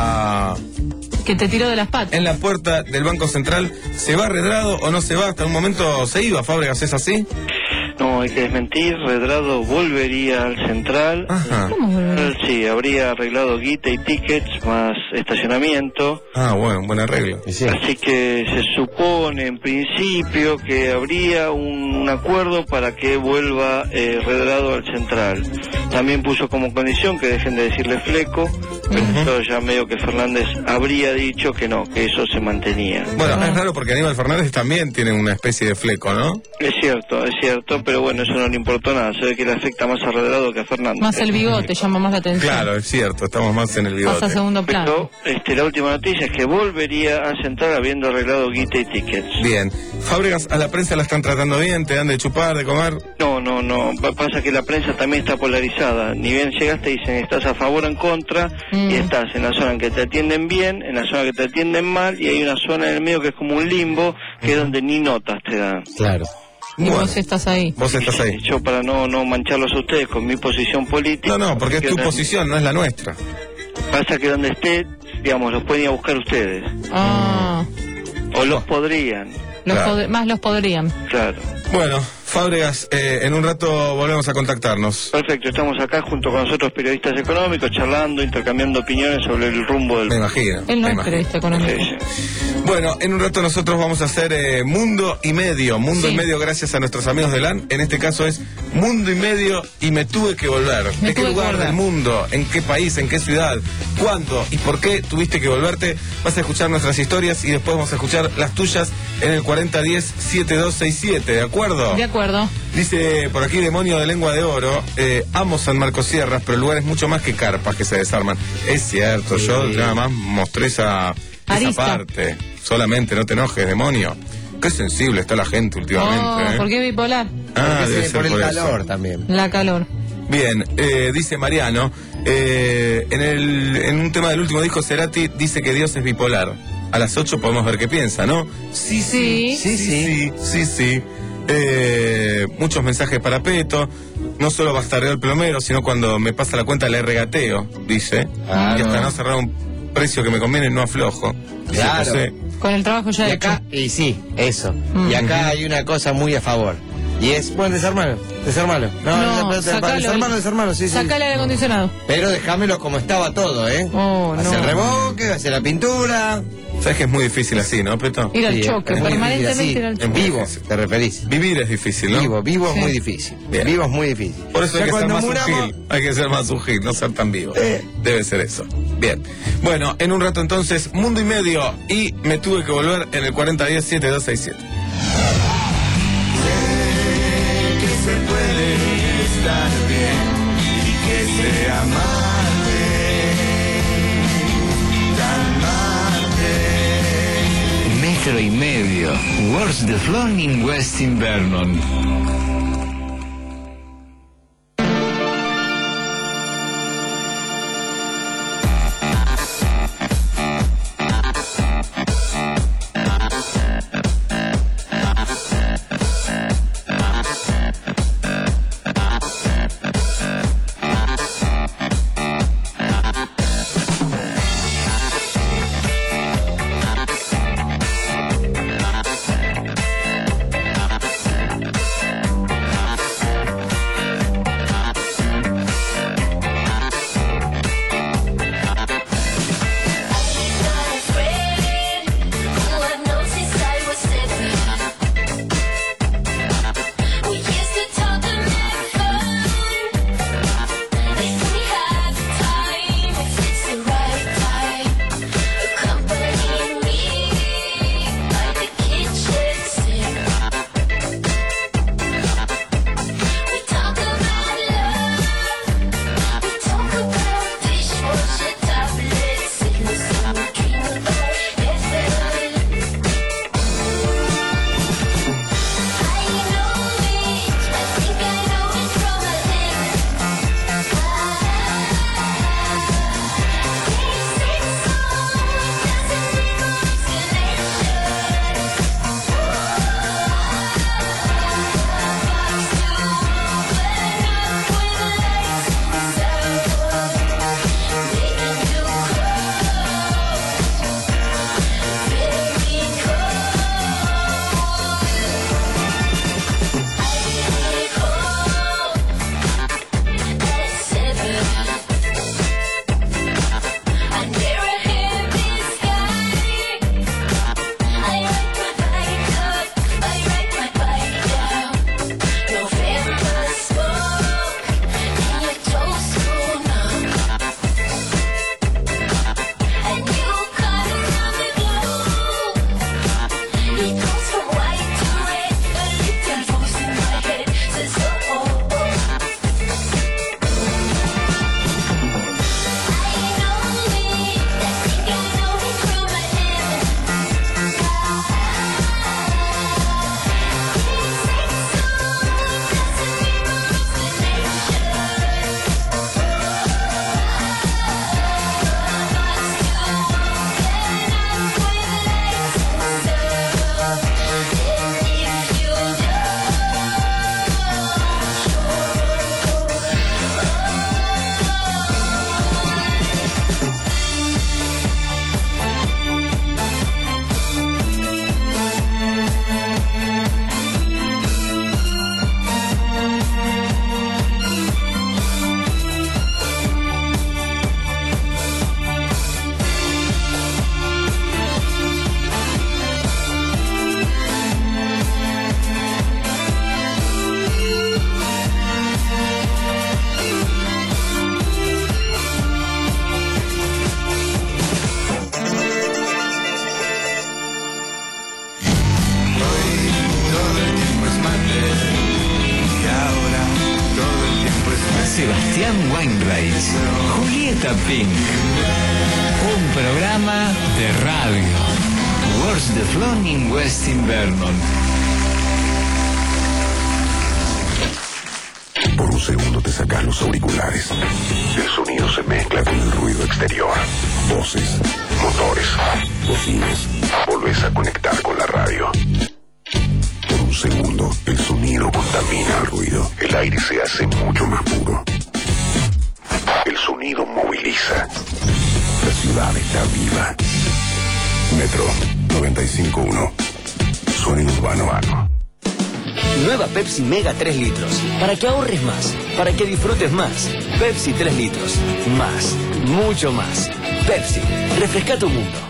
la Que te tiró de las patas. en la puerta del Banco Central. ¿Se va Redrado o no se va? Hasta un momento se iba Fábregas, ¿es así? No, hay que desmentir, Redrado volvería al central. Ajá. ¿Cómo volver? Eh, Sí, habría arreglado guita y tickets más estacionamiento. Ah, bueno, un buen arreglo. Y sí. Así que se supone en principio que habría un, un acuerdo para que vuelva eh, Redrado al central. También puso como condición que dejen de decirle fleco, pero esto ya medio que Fernández habría dicho que no, que eso se mantenía. Bueno, es raro porque Aníbal Fernández también tiene una especie de fleco, ¿no? Es cierto, es cierto, pero bueno, eso no le importó nada. Se ve que le afecta más a Redrado que a Fernández. Más el bigote llama más la atención. Claro, es cierto, estamos más en el bigote. Pasa a segundo plano. Pero este, la última noticia es que volvería al central habiendo arreglado guita y tickets. Bien. Fábregas, a la prensa la están tratando bien, te dan de chupar, de comer. No, no, no. Pa- Pasa que la prensa también está polarizada. Ni bien llegas te dicen estás a favor o en contra Mm. y estás en la zona en que te atienden bien, en la zona que te atienden mal y hay una zona en el medio que es como un limbo que es donde ni notas te dan. Claro. Y Bueno, vos estás ahí. vos estás ahí. Yo para no, no mancharlos a ustedes con mi posición política. No, no, porque es tu que- posición, no es la nuestra. Pasa que donde esté, digamos, los pueden ir a buscar ustedes. Ah, O los podrían, los Claro. pod- más los podrían. claro. Bueno, Fábregas, eh, en un rato volvemos a contactarnos. Perfecto, estamos acá junto con nosotros periodistas económicos, charlando, intercambiando opiniones sobre el rumbo del... Me imagino. Él no me es imagino. periodista económico. Sí, sí. Bueno, en un rato nosotros vamos a hacer eh, Mundo y Medio. Mundo Sí. y Medio gracias a nuestros amigos de L A N. En este caso es Mundo y Medio y me tuve que volver. Me ¿De qué tuve que lugar volver. del mundo? ¿En qué país? ¿En qué ciudad? ¿Cuándo? ¿Y por qué tuviste que volverte? Vas a escuchar nuestras historias y después vamos a escuchar las tuyas en el cuarenta diez setenta y dos sesenta y siete, ¿de acuerdo? De acuerdo. Dice por aquí Demonio de Lengua de Oro, eh, amo San Marcos Sierras, pero el lugar es mucho más que carpas que se desarman. Es cierto, yo nada más mostré esa, esa Arista. parte. Solamente, no te enojes, demonio. Qué sensible está la gente últimamente. Oh, ¿eh? ¿por qué bipolar? Ah, Porque debe se- ser por el por calor eso. también. La calor. Bien, eh, dice Mariano, eh, en, el, en un tema del último disco, Cerati dice que Dios es bipolar. A las ocho podemos ver qué piensa, ¿no? Sí, sí, sí, sí, sí, sí, sí. Eh, muchos mensajes para Peto. No solo bastareo el plomero, sino cuando me pasa la cuenta le regateo, dice. Claro. Y hasta no cerrar un precio que me conviene no aflojo. Dice Claro. José. Con el trabajo ya Y hecho. acá, y sí, eso. Mm. Y acá hay una cosa muy a favor. Y es, bueno, desarmalo, desarmalo. No, No, no, sacalo. desarmalo, desarmalo, sí, sí. Sacale el aire acondicionado. Pero déjamelo como estaba todo, ¿eh? Oh, Hace no. el revoque, hace la pintura. Sabes que es muy difícil así, ¿no, Peto? Ir al Sí, choque, es muy permanentemente difícil ir al así. choque. Vivo, te referís. Vivir es difícil, ¿no? Vivo, vivo Sí. es muy difícil. Bien. Vivo es muy difícil. Por eso Ya hay que ser cuando más muramos- un gil. Hay que ser más un gil, no ser tan vivo. Debe ser eso. Bien. Bueno, en un rato entonces, Mundo y Medio. Y me tuve que volver en el cuarenta diez siete dos seis siete. Que se puede estar bien y que se amarte, calmarte. Metro y medio. Where's the Flown in West Invernon. Sebastián Weinreich, Julieta Pink. Un programa de radio. Where's the Flown in West Invernon. Por un segundo te sacas los auriculares. El sonido se mezcla con el ruido exterior. Voces, motores, bocinas. Volvés a conectar con la radio. Por un segundo, el sonido contamina el ruido. El aire se hace mucho más puro. El sonido moviliza. La ciudad está viva. Metro noventa y cinco punto uno. Sonido urbano. Nueva Pepsi Mega tres litros. Para que ahorres más. Para que disfrutes más. Pepsi tres litros. Más. Mucho más. Pepsi. Refresca tu mundo.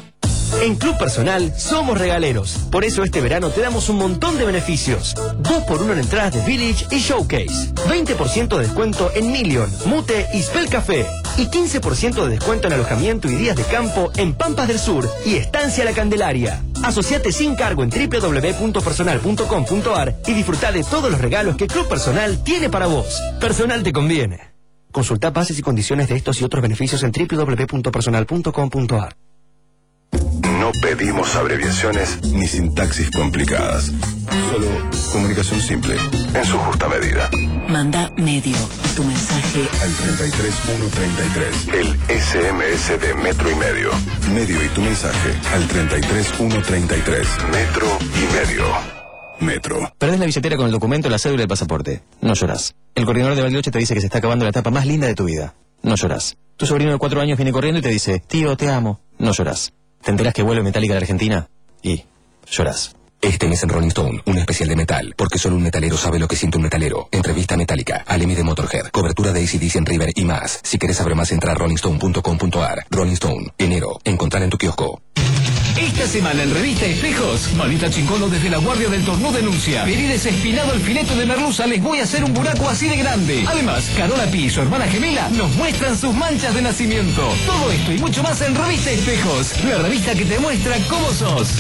En Club Personal somos regaleros. Por eso este verano te damos un montón de beneficios. dos por uno en entradas de Village y Showcase. veinte por ciento de descuento en Million, Mute y Spell Café. Y quince por ciento de descuento en alojamiento y días de campo en Pampas del Sur y Estancia La Candelaria. Asociate sin cargo en doble u doble u doble u punto personal punto com punto a r y disfruta de todos los regalos que Club Personal tiene para vos. Personal te conviene. Consulta bases y condiciones de estos y otros beneficios en doble u doble u doble u punto personal punto com punto a r. No pedimos abreviaciones ni sintaxis complicadas. Solo comunicación simple, en su justa medida. Manda medio tu mensaje al treinta y tres uno treinta y tres. El S M S de Metro y Medio. Medio y tu mensaje al treinta y tres uno treinta y tres. Metro y Medio. Metro. Perdés la billetera con el documento, la cédula y el pasaporte. No llorás. El coordinador de Bariloche te dice que se está acabando la etapa más linda de tu vida. No llorás. Tu sobrino de cuatro años viene corriendo y te dice, tío, te amo. No llorás. ¿Te enterás que vuelve Metallica de Argentina? Y llorás. Este mes en Rolling Stone, un especial de metal, porque solo un metalero sabe lo que siente un metalero. Entrevista Metallica, Alemi de Motorhead, cobertura de A C/D C en River y más. Si querés saber más, entra a rolling stone punto com punto a r. Rolling Stone, enero, encontrala en tu kiosco. Esta semana en Revista Espejos, Manita Chincolo desde la Guardia del Tornú denuncia: Perides espinado el filete de merluza, les voy a hacer un buraco así de grande. Además, Carola Pi y su hermana gemela nos muestran sus manchas de nacimiento. Todo esto y mucho más en Revista Espejos, la revista que te muestra cómo sos.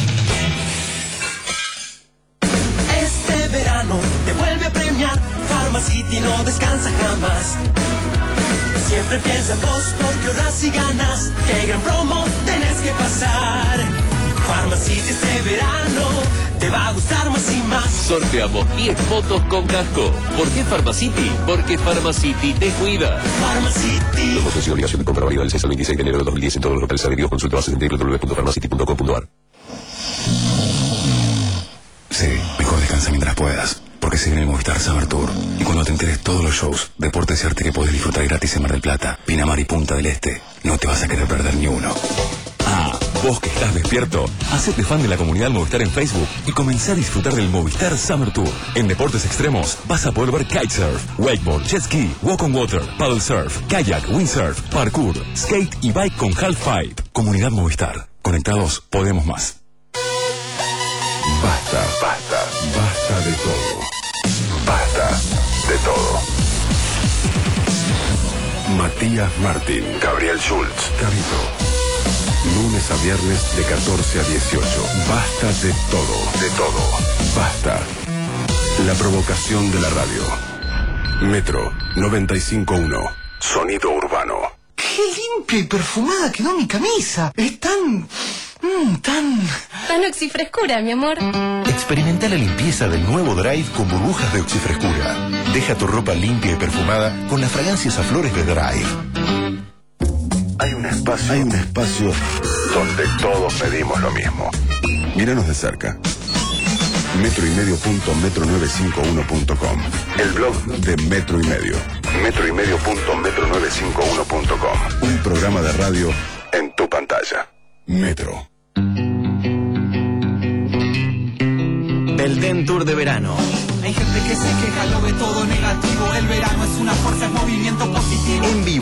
Este verano te vuelve a premiar, Pharmacity no descansa jamás. Siempre piensa en vos porque ahorras y ganas. Qué gran promo tenés que pasar. Pharmacity este verano te va a gustar más y más. Sorteamos diez fotos con casco. ¿Por qué Pharmacity? Porque Pharmacity te cuida. Pharmacity. Los costos y obligación de compra válida del seis al veintiséis de enero de dos mil diez en todos los locales adheridos. Consulta base en doble u doble u doble u punto pharmacity punto com punto a r. Sí, mejor descansa mientras puedas, porque se viene el Movistar Summer Tour. Y cuando te enteres todos los shows, deportes y arte que podés disfrutar gratis en Mar del Plata, Pinamar y Punta del Este, no te vas a querer perder ni uno. Ah, vos que estás despierto, hacete fan de la comunidad Movistar en Facebook y comenzá a disfrutar del Movistar Summer Tour. En deportes extremos vas a poder ver kitesurf, wakeboard, jet ski, walk on water, paddle surf, kayak, windsurf, parkour, skate y bike con half pipe. Comunidad Movistar. Conectados podemos más. Basta, basta, basta de todo. Basta de todo. Matías Martín, Gabriel Schultz, Cabito. Lunes a viernes de catorce a dieciocho. Basta de todo, de todo. Basta. La provocación de la radio. Metro noventa y cinco punto uno. Sonido urbano. ¡Qué limpia y perfumada quedó mi camisa! Es tan... Mmm, tan... Tan oxifrescura, mi amor. Experimenta la limpieza del nuevo Drive con burbujas de oxifrescura. Deja tu ropa limpia y perfumada con las fragancias a flores de Drive. Hay un espacio, hay un espacio donde todos pedimos lo mismo. Míranos de cerca. Metro y medio punto metro novecientos cincuenta y uno punto com. El blog de Metro y Medio. Metro y medio punto metro novecientos cincuenta y uno punto com. Un programa de radio en tu pantalla. Metro. Belden Tour de verano. Hay gente que se queja, lo ve todo negativo. El verano es una fuerza, es movimiento positivo. En vivo.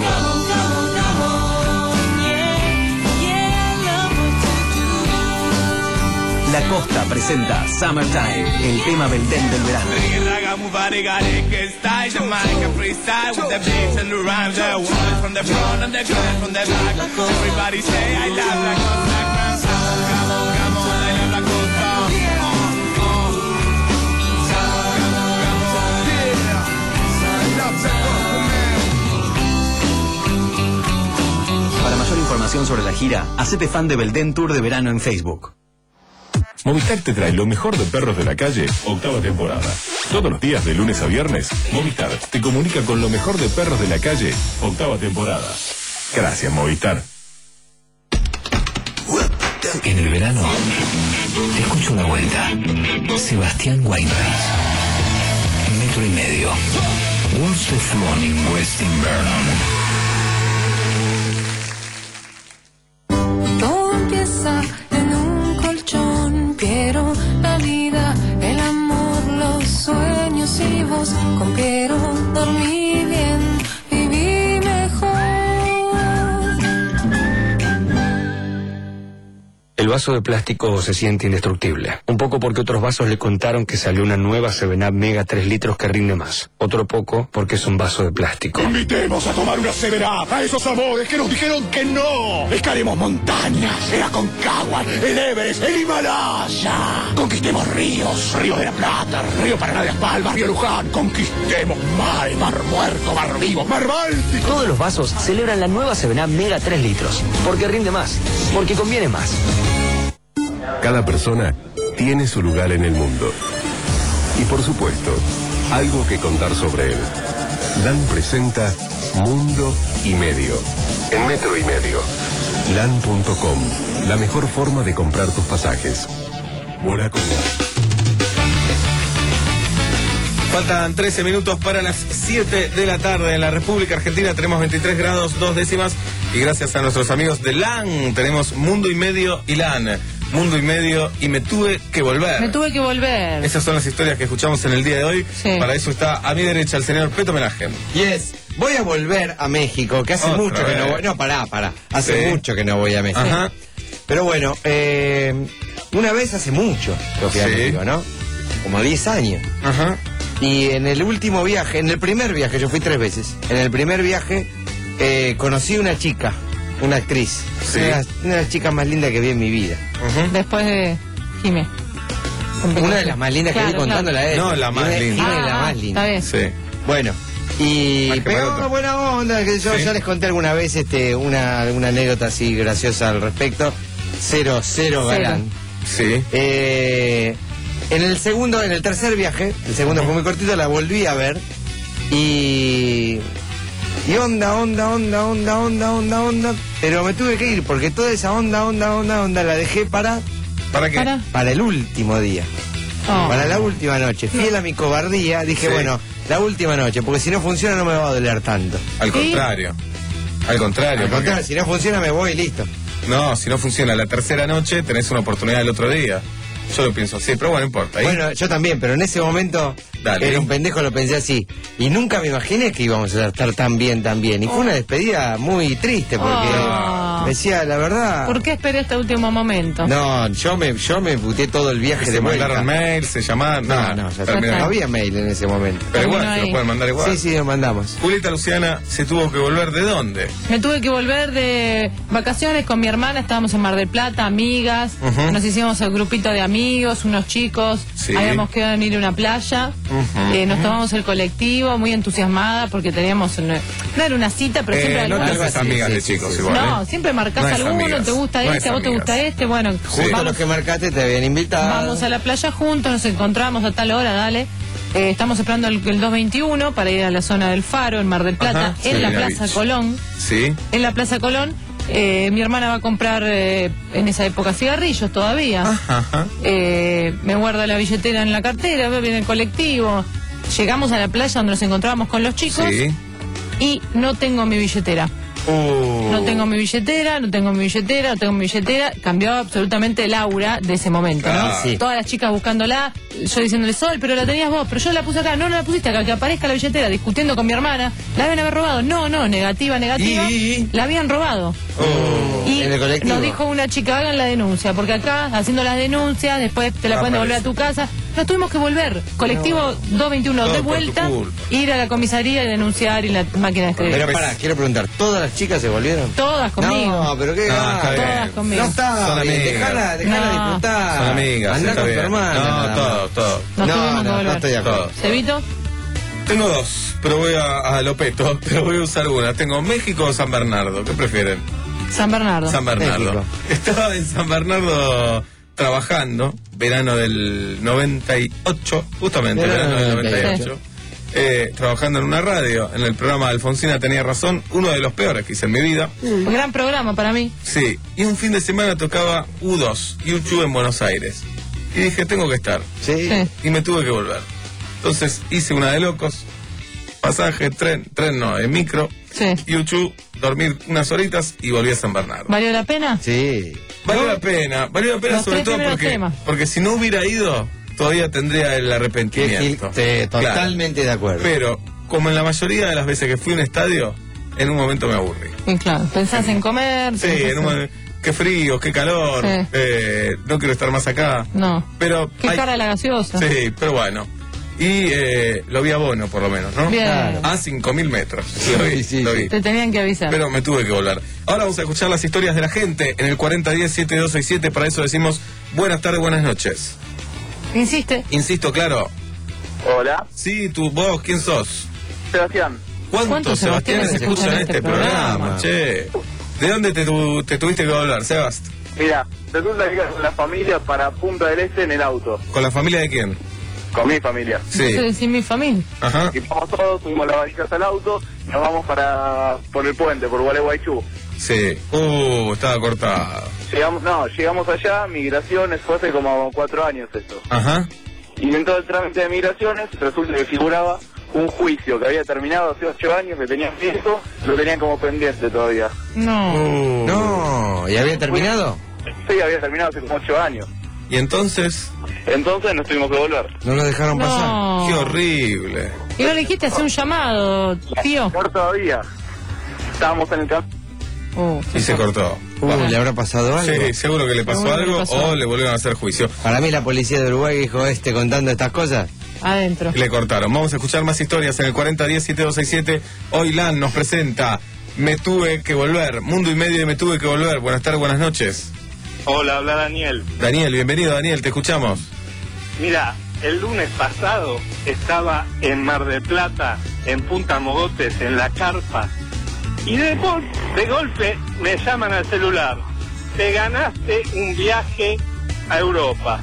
La Costa presenta Summertime, el tema Belden del verano. Para mayor información sobre la gira, hacete fan de Belden Tour de verano en Facebook. Movistar te trae lo mejor de Perros de la Calle, octava temporada. Todos los días de lunes a viernes, Movistar te comunica con lo mejor de Perros de la Calle, octava temporada. Gracias, Movistar. En el verano, te escucho una vuelta. Sebastián Weinreich. Metro y medio. What's the fun in West Invernon? Todo empieza en un colchón. Quiero la vida, el amor, los sueños y vos. Con Piero dormí bien, viví mejor. El El vaso de plástico se siente indestructible. Un poco porque otros vasos le contaron que salió una nueva Seven Up Mega tres litros que rinde más. Otro poco porque es un vaso de plástico. Invitemos a tomar una Seven Up a esos amores que nos dijeron que no. Escalemos montañas, el Aconcagua, el Everest, el Himalaya. Conquistemos ríos, Río de la Plata, Río Paraná de Aspal, Río Luján. Conquistemos mar, mar muerto, mar vivo, mar Báltico. Todos los vasos celebran la nueva Seven Up Mega tres litros. Porque rinde más. Porque conviene más. Cada persona tiene su lugar en el mundo. Y por supuesto, algo que contar sobre él. LAN presenta Mundo y Medio. En metro y medio. LAN punto com. La mejor forma de comprar tus pasajes. Buena cosa. Faltan trece minutos para las siete de la tarde en la República Argentina. Tenemos veintitrés grados, dos décimas. Y gracias a nuestros amigos de LAN tenemos Mundo y Medio y LAN. Mundo y Medio y me tuve que volver. Me tuve que volver. Esas son las historias que escuchamos en el día de hoy. Sí. Para eso está a mi derecha el señor Peto Melajem. Yes. Voy a volver a México, que hace Otra mucho que vez. no voy. No, pará, pará. Hace Sí. mucho que no voy a México. Ajá. Pero bueno, eh, una vez hace mucho que fui a Sí. México, ¿no? Como diez años. Ajá. Y en el último viaje, en el primer viaje, yo fui tres veces. En el primer viaje eh, conocí una chica, una actriz. Sí. Una, una de las chicas más lindas que vi en mi vida. Después de Jimé. Una de las más lindas que Claro, vi contándola a él. No, la más Jimé- linda. Jimé es la Ah, más linda. está bien. Sí. Bueno, y Más que pegó Maroto. buena onda, que yo Sí. ya les conté alguna vez este, una, una anécdota así graciosa al respecto. Cero, cero galán. Sí. Eh, en el segundo, en el tercer viaje, el segundo fue muy cortito, la volví a ver y... Y onda, onda, onda, onda, onda, onda, onda. Pero me tuve que ir porque toda esa onda, onda, onda, onda la dejé para... ¿Para qué? Para. Para el último día. Oh. Para la última noche. Fiel a mi cobardía, dije, Sí. bueno, la última noche, porque si no funciona no me va a doler tanto. Al contrario. Al contrario. Al porque- contrario, si no funciona me voy y listo. No, si no funciona la tercera noche, tenés una oportunidad el otro día. Yo lo pienso así, pero bueno, no importa. Ahí- Bueno, yo también, pero en ese momento Dale. era un pendejo, lo pensé así. Y nunca me imaginé que íbamos a estar tan bien, tan bien. Y fue una despedida muy triste porque Oh. decía, la verdad... ¿Por qué esperé este último momento? No, yo me, yo me puteé todo el viaje se de vuelta. mandaron mails, se llamaron. No, no, ya terminaron. no había mail en ese momento. Pero igual, Terminó se lo ahí. pueden mandar igual. Sí, sí, lo mandamos. Julieta Luciana se tuvo que volver de dónde? Me tuve que volver de vacaciones con mi hermana, estábamos en Mar del Plata, amigas, Ujú. nos hicimos el grupito de amigos, unos chicos, Sí. habíamos quedado en ir a una playa, Ujú. eh, nos tomamos el colectivo, muy entusiasmada porque teníamos, una- no era una cita, pero Eh, siempre no te alguna- haces amigas de chicos igual. No, ¿eh? siempre marcás No es alguno, amigas, te gusta no este, es a vos te amigas. gusta este, bueno, Justo vamos, los que marcaste te habían invitado. vamos a la playa juntos, nos encontramos a tal hora, dale. Eh, estamos esperando el, el dos veintiuno para ir a la zona del Faro, en Mar del Plata, Ajá, en sí, la la Plaza Beach. Colón. Sí. En la Plaza Colón, eh, mi hermana va a comprar eh, en esa época cigarrillos todavía. Ajá. Eh, me guarda la billetera en la cartera, veo viene el colectivo. Llegamos a la playa donde nos encontrábamos con los chicos Sí. y no tengo mi billetera. Uh. No tengo mi billetera, no tengo mi billetera, no tengo mi billetera. Cambió absolutamente el aura de ese momento, ¿no? Ah, sí. Todas las chicas buscándola, yo diciéndole, Sol, pero la tenías vos, pero yo la puse acá, no, no la pusiste acá, que aparezca la billetera, discutiendo con mi hermana, la habían haber robado, no, no, negativa, negativa, ¿Y? la habían robado. Oh. Y En el colectivo. nos dijo una chica, hagan la denuncia, porque acá, haciendo las denuncias, después te la Ah, pueden devolver a parece. tu casa. Nos tuvimos que volver. Colectivo doscientos veintiuno Todo de por tu vuelta, culpa. ir a la comisaría y denunciar y la máquina de escribir. Pero pará, quiero preguntar, ¿todas las chicas se volvieron? Todas conmigo. No, pero qué No, gana. está bien. Todas conmigo. No está Son bien, amigas. dejala, dejala No. disfrutar. Son amigas. Andá está con bien. tu hermana. nada No, todo, más. todo. Nos No, tuvimos que no, no volver. estoy de acuerdo. Todo. ¿Cebito? Tengo dos, pero voy a, a lo peto, pero voy a usar una. Tengo México o San Bernardo, ¿qué prefieren? San Bernardo. San Bernardo. México. Estaba en San Bernardo trabajando, verano del noventa y ocho, justamente, Verano verano del del noventa y ocho. Eh, trabajando en una radio, en el programa Alfonsina tenía razón, uno de los peores que hice en mi vida. Un gran programa para mí. Sí, y un fin de semana tocaba U dos y U ocho en Buenos Aires. Y dije, tengo que estar. Sí. Sí. Y me tuve que volver. Entonces hice una de locos, pasaje, tren, tren no, en micro, Sí. y U ocho, dormir unas horitas y volví a San Bernardo. ¿Valió la pena? Sí. Valió la pena, valió la pena Los sobre tres todo primeros porque, temas. porque si no hubiera ido, todavía tendría el Qué gil- arrepentimiento. sí, Claro. totalmente de acuerdo. Pero, como en la mayoría de las veces que fui a un estadio, en un momento me aburrí. Sí, claro. Pensás en comer. Sí, pensás en un momento- qué frío, qué calor, Sí. eh, no quiero estar más acá. No. Pero Qué hay- cara de la gaseosa. Sí, pero bueno. Y eh, lo vi a Bono, por lo menos, ¿no? Bien. Claro. A cinco mil metros. Lo vi, lo vi. Te tenían que avisar. Pero me tuve que volar. Ahora vamos a escuchar las historias de la gente en el cuarenta diez siete dos seis siete. Para eso decimos buenas tardes, buenas noches. Insiste. Insisto, claro. Hola. Sí, tú, vos, ¿quién sos? Sebastián. ¿Cuántos ¿Cuántos Sebastianes se Sebastianes escuchan en este programa? Che. ¿De dónde te, tu- te tuviste que volar, Sebast? Mira, resulta que con la familia para Punta del Este en el auto. ¿Con la familia de quién? Con mi familia. Sí. Sin mi familia. Ajá. Y vamos todos, subimos las valijas al auto y nos vamos para por el puente, por Gualeguaychú. Sí. Uh, estaba cortado. Llegamos, no, llegamos allá, migraciones, fue hace como cuatro años esto. Ajá. Y en todo el trámite de migraciones resulta que figuraba un juicio que había terminado hace ocho años, que tenían fijo, lo tenían como pendiente todavía. No. Uh. No, ¿y había terminado? Sí, había terminado hace como ocho años. ¿Y entonces? Entonces nos tuvimos que volver. No lo dejaron No. pasar. Qué horrible. Y no le dijiste hacer un llamado, tío. Por todavía. Estábamos en el campo. Uh, Y se cortó. Uh, ¿le habrá pasado algo? Sí, seguro que le pasó Seguro que algo le pasó o algo. le volvieron a hacer juicio. Para mí la policía de Uruguay dijo, este contando estas cosas. Adentro. Le cortaron. Vamos a escuchar más historias en el cuarenta diez siete dos seis siete. Hoy Lan nos presenta Me tuve que volver. Mundo y medio de Me tuve que volver. Buenas tardes, buenas noches. Hola, habla Daniel. Daniel, bienvenido Daniel, te escuchamos. Mira, el lunes pasado estaba en Mar del Plata, en Punta Mogotes, en la carpa, y de, gol- de golpe me llaman al celular. Te ganaste un viaje a Europa.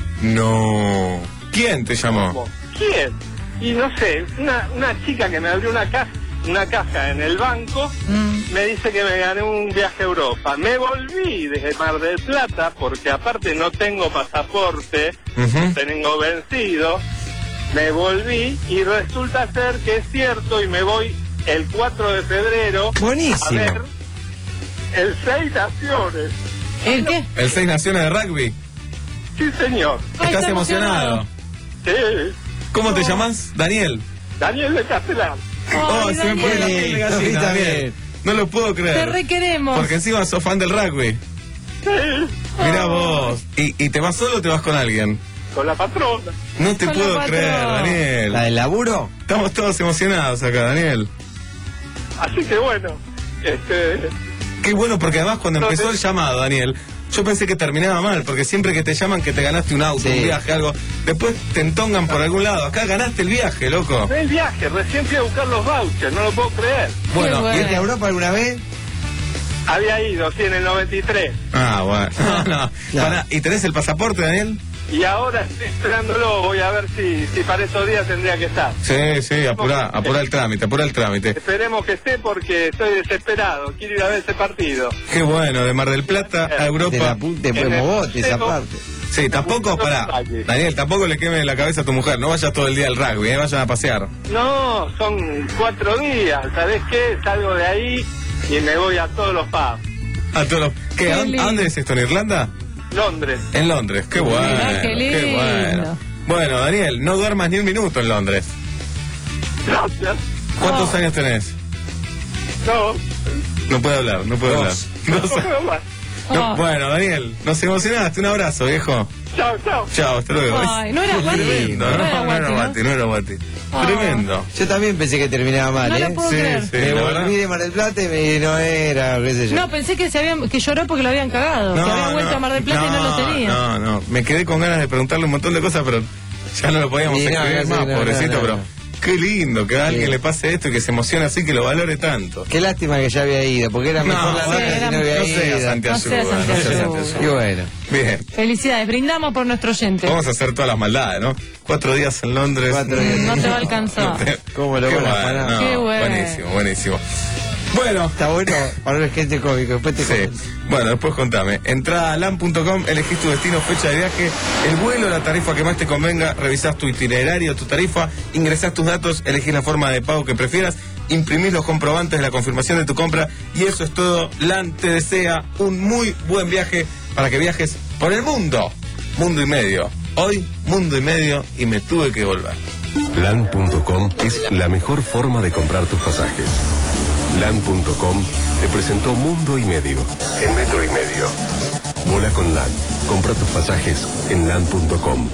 No. ¿Quién te llamó? ¿Quién? Y no sé, una, una chica que me abrió una caja, una caja en el banco, me dice que me gané un viaje a Europa. Me volví desde Mar del Plata, porque aparte no tengo pasaporte, tengo vencido, me volví y resulta ser que es cierto y me voy el cuatro de febrero Buenísimo. a ver el Seis Naciones. ¿El qué? ¿El Seis Naciones de Rugby? Sí, señor. ¿Estás emocionado? Sí. ¿Cómo te llamas? Daniel. Daniel de Castellán. Oh, Ay, se me pone la Daniel. piel de gallina, Está Daniel. bien. No lo puedo Te creer. requeremos. Porque encima sos fan del rugby. Mirá vos. ¿Y, ¿Y te vas solo o te vas con alguien? Con la patrona. No te Con la puedo patrona. creer, Daniel. ¿La del laburo? Estamos todos emocionados acá, Daniel. Así que bueno, este... Qué bueno, porque además cuando empezó el llamado, Daniel, yo pensé que terminaba mal, porque siempre que te llaman que te ganaste un auto, Sí. un viaje, algo, después te entongan por algún lado. Acá ganaste el viaje, loco. El viaje, recién fui a buscar los vouchers, no lo puedo creer. Bueno, bueno. y- ¿Irte a Europa alguna vez? Había ido, sí, en el noventa y tres. Ah, bueno. No, no. No. Pará, ¿y tenés el pasaporte, Daniel? Y ahora estoy esperándolo, voy a ver si, si para estos días tendría que estar. Sí, sí, apurá, apurá el trámite, apurá el trámite. Esperemos que esté porque estoy desesperado, quiero ir a ver ese partido. Qué bueno, de Mar del Plata a De la Europa. pu- de En el Mogotes, esa Consejo. parte. Sí, tampoco, pará. Daniel, tampoco le queme la cabeza a tu mujer, no vayas todo el día al rugby, eh, vayan a pasear. No, son cuatro días, ¿sabés qué? Salgo de ahí y me voy a todos los pubs. A todos los... ¿Qué? Qué ¿A, lindo. a dónde es esto? ¿En Irlanda? Londres. En Londres, qué bueno. Mirá, qué lindo. bueno. Bueno, Daniel, no duermas ni un minuto en Londres. Gracias. ¿Cuántos Oh. años tenés? No, No puedo hablar, no puedo Dos. hablar. no Dos. puedo más. No, Oh. bueno, Daniel, nos emocionaste. Un abrazo, viejo. Chao, chao. Chao, hasta luego. Ay, no era Guati. Tremendo, No no, era no era Guati, Guati, no era Guati. Ah. Tremendo. Yo también pensé que terminaba mal, No ¿eh? lo puedo Sí, creer. sí, Me la verdad. volví de Mar del Plata y me no era, qué sé yo. No, pensé que se habían, que lloró porque lo habían cagado. que habían vuelto a Mar del Plata y no lo tenía. No, no, me quedé con ganas de preguntarle un montón de cosas, pero ya no lo podíamos Sí, no, escribir no, más, sí, no, pobrecito, no, no, pero no. qué lindo que a alguien Sí. le pase esto y que se emocione así, que lo valore tanto. Qué lástima que ya había ido, porque era mejor la sí, nota si era- no había no ido. seas antiayuda, No seas no seas antiayuda. antiayuda. Y bueno. Bien, Felicidades, brindamos por nuestro oyente. vamos a hacer todas las maldades, ¿no? Cuatro días en Londres. Cuatro días. No te va a alcanzar. ¿Cómo lo Qué van a bueno, parar? no, Qué bueno. Buenísimo, buenísimo. Bueno, Está bueno para ver gente cómico, después te sí. cuento. Bueno, después contame. Entrá a lan punto com, elegís tu destino, fecha de viaje, el vuelo, la tarifa que más te convenga, revisás tu itinerario, tu tarifa, ingresás tus datos, elegís la forma de pago que prefieras, imprimís los comprobantes de la confirmación de tu compra y eso es todo. LAN te desea un muy buen viaje para que viajes por el mundo. Mundo y medio. Hoy, mundo y medio y me tuve que volver. lan punto com es la mejor forma de comprar tus pasajes. LAN punto com te presentó Mundo y Medio en metro y medio. Vola con LAN. Compra tus pasajes en LAN punto com.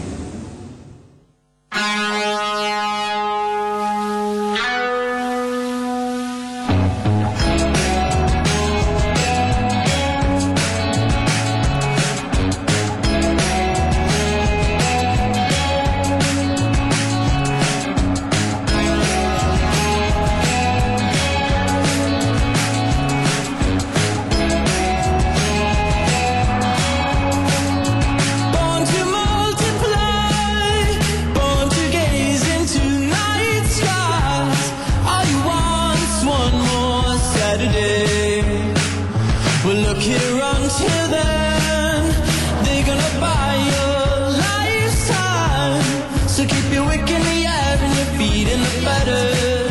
Born to multiply, born to gaze into night skies. All you want's one more Saturday. Well, look here until then, they're gonna buy your lifetime. So keep your wick in the air and your feet in the batter.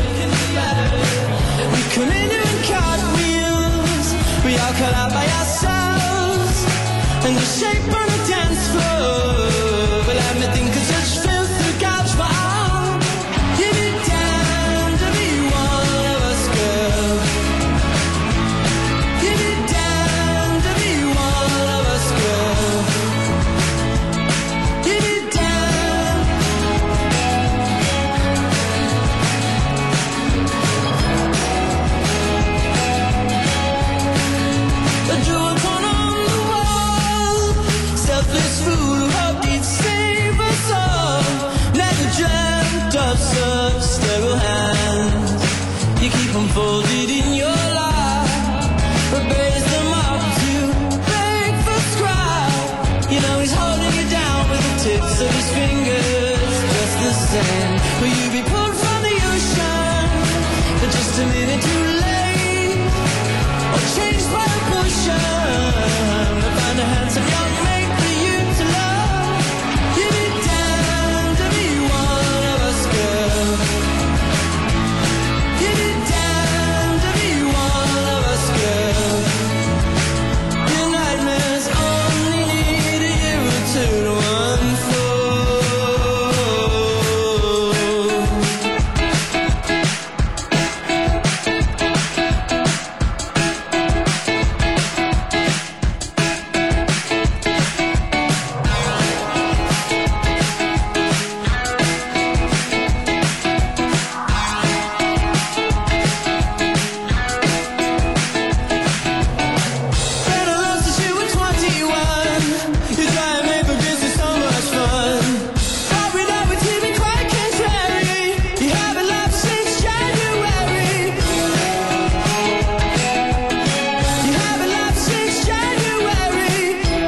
We come in doing cartwheels, we all cut out by ourselves. And the shape on the dance floor. Well, I'm thinking such filthy gouge for all. Give it down to be one of us, girl. Give it down to be one of us, girl. Give it down. A jewel torn on the wall. Selfless fool who hoped he'd save us all. Never dreamt of such sterile hands. You keep them folded in your lap, but raise them up to beg for scrap. You know he's holding you down with the tips of his fingers, just the same. Will you be pulled from the ocean, but just a minute too late, or changed by a potion to find a handsome young mate for you to love? Give it down to be one of us, girl. Give it down to be one of us, girl. Your nightmares only need a year or two to unfold. Better love since you were twenty-one. You try and make the business so much fun. Probably not with you being quite contrary. You haven't loved since January. You haven't loved since January.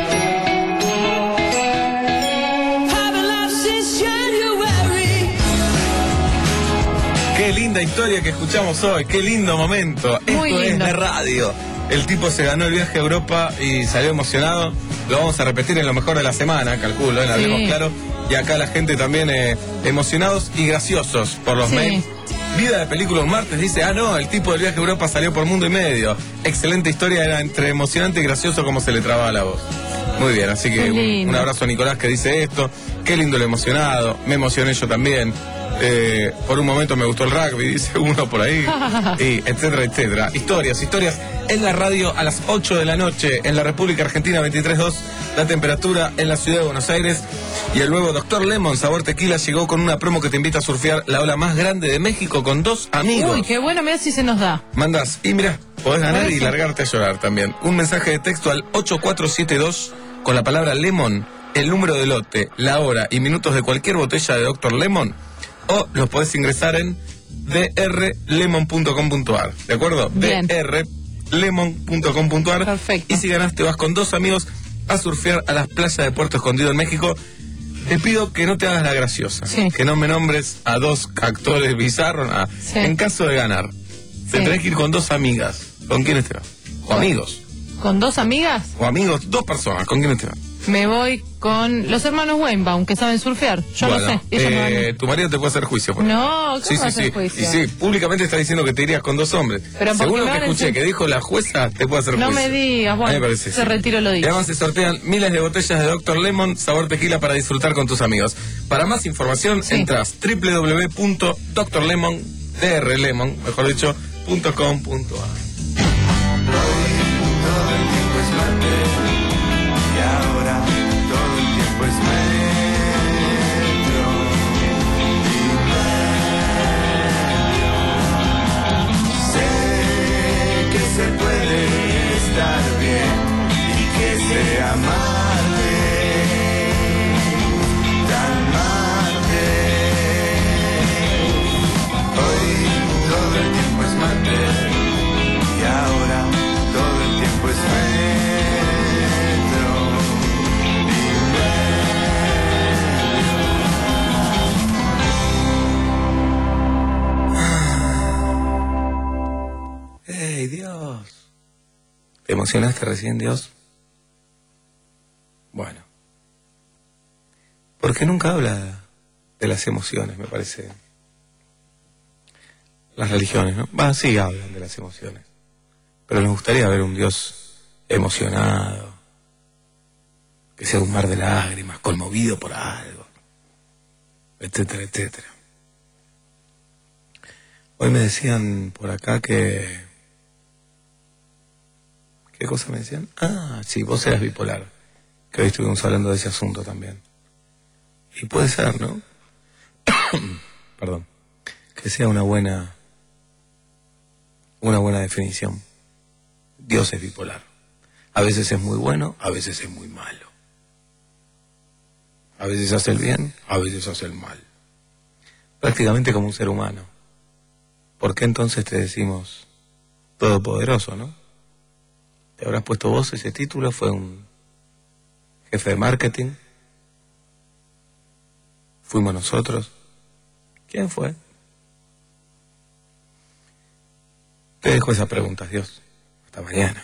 Haven't loved since January. Qué linda historia que escuchamos hoy, qué lindo momento. Muy Esto lindo. es de radio. El tipo se ganó el viaje a Europa y salió emocionado. Lo vamos a repetir en lo mejor de la semana, calculo, ¿eh? Lo Sí. hablemos claro. Y acá la gente también eh, emocionados y graciosos por los Sí. mails. Vida de película un martes dice, ah no, el tipo del viaje a Europa salió por mundo y medio. Excelente historia, era entre emocionante y gracioso como se le trababa la voz. Muy bien, así que Qué un, lindo. un abrazo a Nicolás que dice esto. Qué lindo el emocionado, me emocioné yo también. Eh, por un momento me gustó el rugby, dice uno por ahí, y etcétera, etcétera. Historias, historias en la radio a las ocho de la noche, en la República Argentina, veintitrés punto dos, la temperatura en la ciudad de Buenos Aires. Y el nuevo doctor Lemon, sabor tequila, llegó con una promo que te invita a surfear la ola más grande de México con dos amigos. Uy, qué bueno, mira si se nos da. Mandas, y mira, podés ganar Por y eso. largarte a llorar también. Un mensaje de texto al ocho cuatro siete dos con la palabra Lemon, el número de lote, la hora y minutos de cualquier botella de doctor Lemon, o los podés ingresar en d r lemon punto com punto a r. ¿De acuerdo? Bien. d r lemon punto com punto a r. Perfecto. Y si ganaste, vas con dos amigos a surfear a las playas de Puerto Escondido en México. Te pido que no te hagas la graciosa, Sí. que no me nombres a dos actores bizarros, nada. Sí. En caso de ganar, te Sí. tenés que ir con dos amigas. ¿Con quiénes te vas? O amigos. ¿Con dos amigas? O amigos, dos personas. ¿Con quiénes te vas? Me voy con los hermanos Weinbaum, que saben surfear. Yo Bueno, no sé. Ellos me van a- eh, tu marido te puede hacer juicio. por No, ¿cómo Sí, va a sí, hacer sí. juicio? Y sí, públicamente está diciendo que te irías con dos hombres. Pero porque Según lo me que van a escuché, decir- que dijo la jueza, te puede hacer No juicio. me digas, A mí bueno, me parece, se sí. retiro lo Y dicho. además se sortean miles de botellas de doctor Lemon, sabor tequila para disfrutar con tus amigos. Para más información, Sí. entras w w w punto doctor lemon, dr lemon, mejor dicho, punto com punto a r. Todo el tiempo es martes y ahora todo el tiempo es metro y medio. Sé que se puede estar bien y que sea martes, tan martes. Hoy todo el tiempo es martes y ahora todo el tiempo es metro y medio. ¡Ey, Dios! ¿Te emocionaste recién, Dios? Bueno. Porque nunca habla de las emociones, me parece. Las religiones, ¿no? Va, sí hablan de las emociones. Pero nos gustaría ver un Dios emocionado, que sea un mar de lágrimas, conmovido por algo, etcétera, etcétera. Hoy me decían por acá que... ¿Qué cosa me decían? Ah, sí, vos eras bipolar, que hoy estuvimos hablando de ese asunto también. Y puede ser, ¿no? Perdón. Que sea una buena... una buena definición. Dios es bipolar. A veces es muy bueno, a veces es muy malo. A veces hace el bien, a veces hace el mal. Prácticamente como un ser humano. ¿Por qué entonces te decimos todopoderoso, no? ¿Te habrás puesto vos ese título? ¿Fue un jefe de marketing? ¿Fuimos nosotros? ¿Quién fue? Te dejo esas preguntas, Dios. Hasta mañana.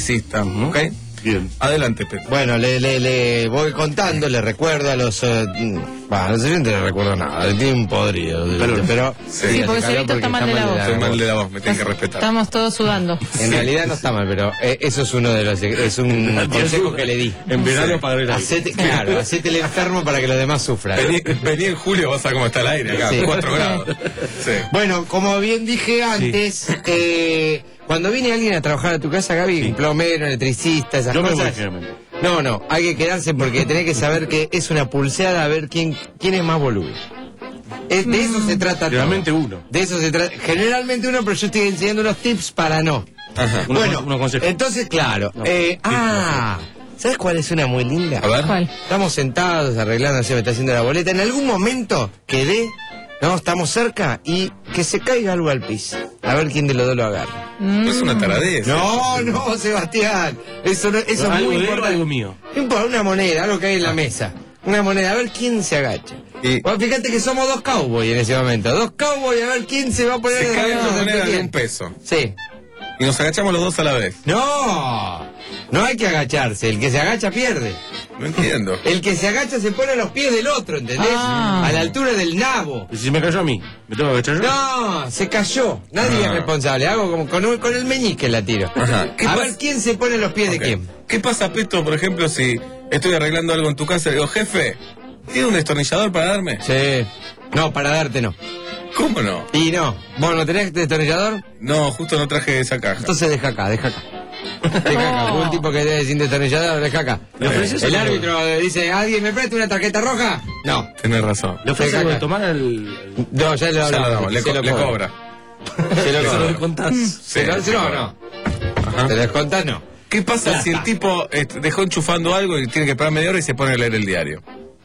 narcisista, ¿ok? Bien. Adelante, Peto. Bueno, le, le, le voy contando, le recuerdo a los... Eh, bah, a los oyentes no le recuerdo nada, tiene un podrido. Pero, pero sí, Sí, porque Cevito está mal de la voz. Estoy mal de la voz, me tienen que respetar. Estamos todos sudando. En realidad no está mal, pero eh, eso es uno de los... Es un consejo que le di. En verano para el aire. Hacete, claro, hacete el enfermo para que los demás sufran. Vení, vení en julio, vas a ver cómo está el aire acá, Sí. cuatro grados. Sí. Bueno, como bien dije antes, eh, cuando viene alguien a trabajar a tu casa, Gaby, un plomero, electricista, esas Yo me voy cosas... generalmente. No, no, hay que quedarse porque tenés que saber que es una pulseada a ver quién, quién es más boludo. Es- de eso se trata todo. Generalmente uno. De eso se trata. Generalmente uno, pero yo estoy enseñando unos tips para no. Ajá. Uno- Bueno, unos consejos. entonces, claro. No, eh, sí, ah, ¿sabes cuál es una muy linda? A ver. ¿Cuál? Estamos sentados arreglando, así me está haciendo la boleta. En algún momento quedé, no, estamos cerca y que se caiga algo al piso. A ver quién de los dos lo agarra. Mm. No es una taradez. No, no, Sebastián. Eso, no- eso es ¿Algo muy de él o importante. algo mío? No importa, una moneda, algo que hay en la mesa. Una moneda, a ver quién se agacha. Y- Bueno, fíjate que somos dos cowboys en ese momento. Dos cowboys, a ver quién se va a poner Se de cae regalo una del moneda de quién. un peso. Sí. Y nos agachamos los dos a la vez. No, no hay que agacharse. El que se agacha pierde. No entiendo. El que se agacha se pone a los pies del otro, ¿entendés? Ah. A la altura del nabo. ¿Y si me cayó a mí? ¿Me tengo que agachar yo? No, se cayó. Nadie Ah. es responsable. Hago como con, un- con el meñique la tiro. Ajá. ¿Qué A pasa? ver quién se pone a los pies Ok. de quién. ¿Qué pasa, Peto, por ejemplo, si estoy arreglando algo en tu casa y digo, jefe, ¿tiene un destornillador para darme? Sí. No, para darte no. ¿Cómo no? Y no. ¿Vos no tenés destornillador? No, justo no traje esa caja. Entonces deja acá, deja acá. Deja acá. Un tipo que debe sin destornillador, deja acá. ¿Le ofreces El algo? árbitro le dice, ¿alguien me presta una tarjeta roja? No. Tenés razón. ¿Le ofrece Deja algo de acá. tomar al...? No, ya lo Ya lo hablamos. damos, le, se co- lo le cobra. cobra. Se lo ¿Se lo cobra. descontás? Se lo- Sí, no, sí, no. Ajá. ¿Te lo descontás? No. ¿Qué pasa Plata. si el tipo eh, dejó enchufando algo y tiene que esperar media hora y se pone a leer el diario?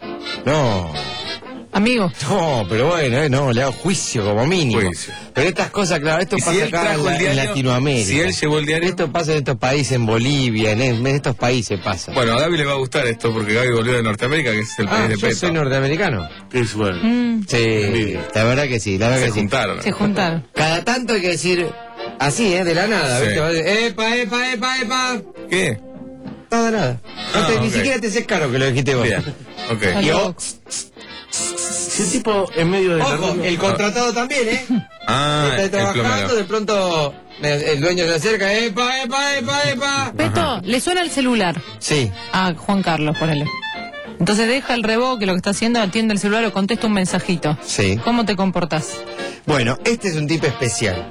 No. Amigo. No, pero bueno, eh, no, le hago juicio como mínimo. Juicio. Pero estas cosas, claro, esto ¿Y si pasa él acá trajo en, el la- en diario? Latinoamérica. Si él llevó el diario. Esto pasa en estos países, en Bolivia, en, en estos países pasa. Bueno, a Gaby le va a gustar esto porque Gaby volvió de Norteamérica, que es el Ah, país de yo Peto. soy norteamericano. Es bueno. Mm, Sí, Envidia. la verdad que sí, la verdad Se que sí. juntaron. se juntaron. Cada tanto hay que decir así, ¿eh? De la nada, Sí. ¿viste? Va a decir, epa, epa, epa, epa. ¿Qué? Nada, nada. No Ah, te- Ni ok. siquiera te haces caro que lo dijiste vos. Bien. Ok. Y o- Si el tipo en medio de la ojo, reunión- el contratado también, ¿eh? Ah, Está el trabajando, plomero. de pronto el, el dueño se acerca, epa, epa, epa, epa. Peto, le suena el celular Sí. a Juan Carlos, ponele. Entonces deja el reboque, lo que está haciendo, atiende el celular o contesta un mensajito. Sí. ¿Cómo te comportás? Bueno, este es un tipo especial.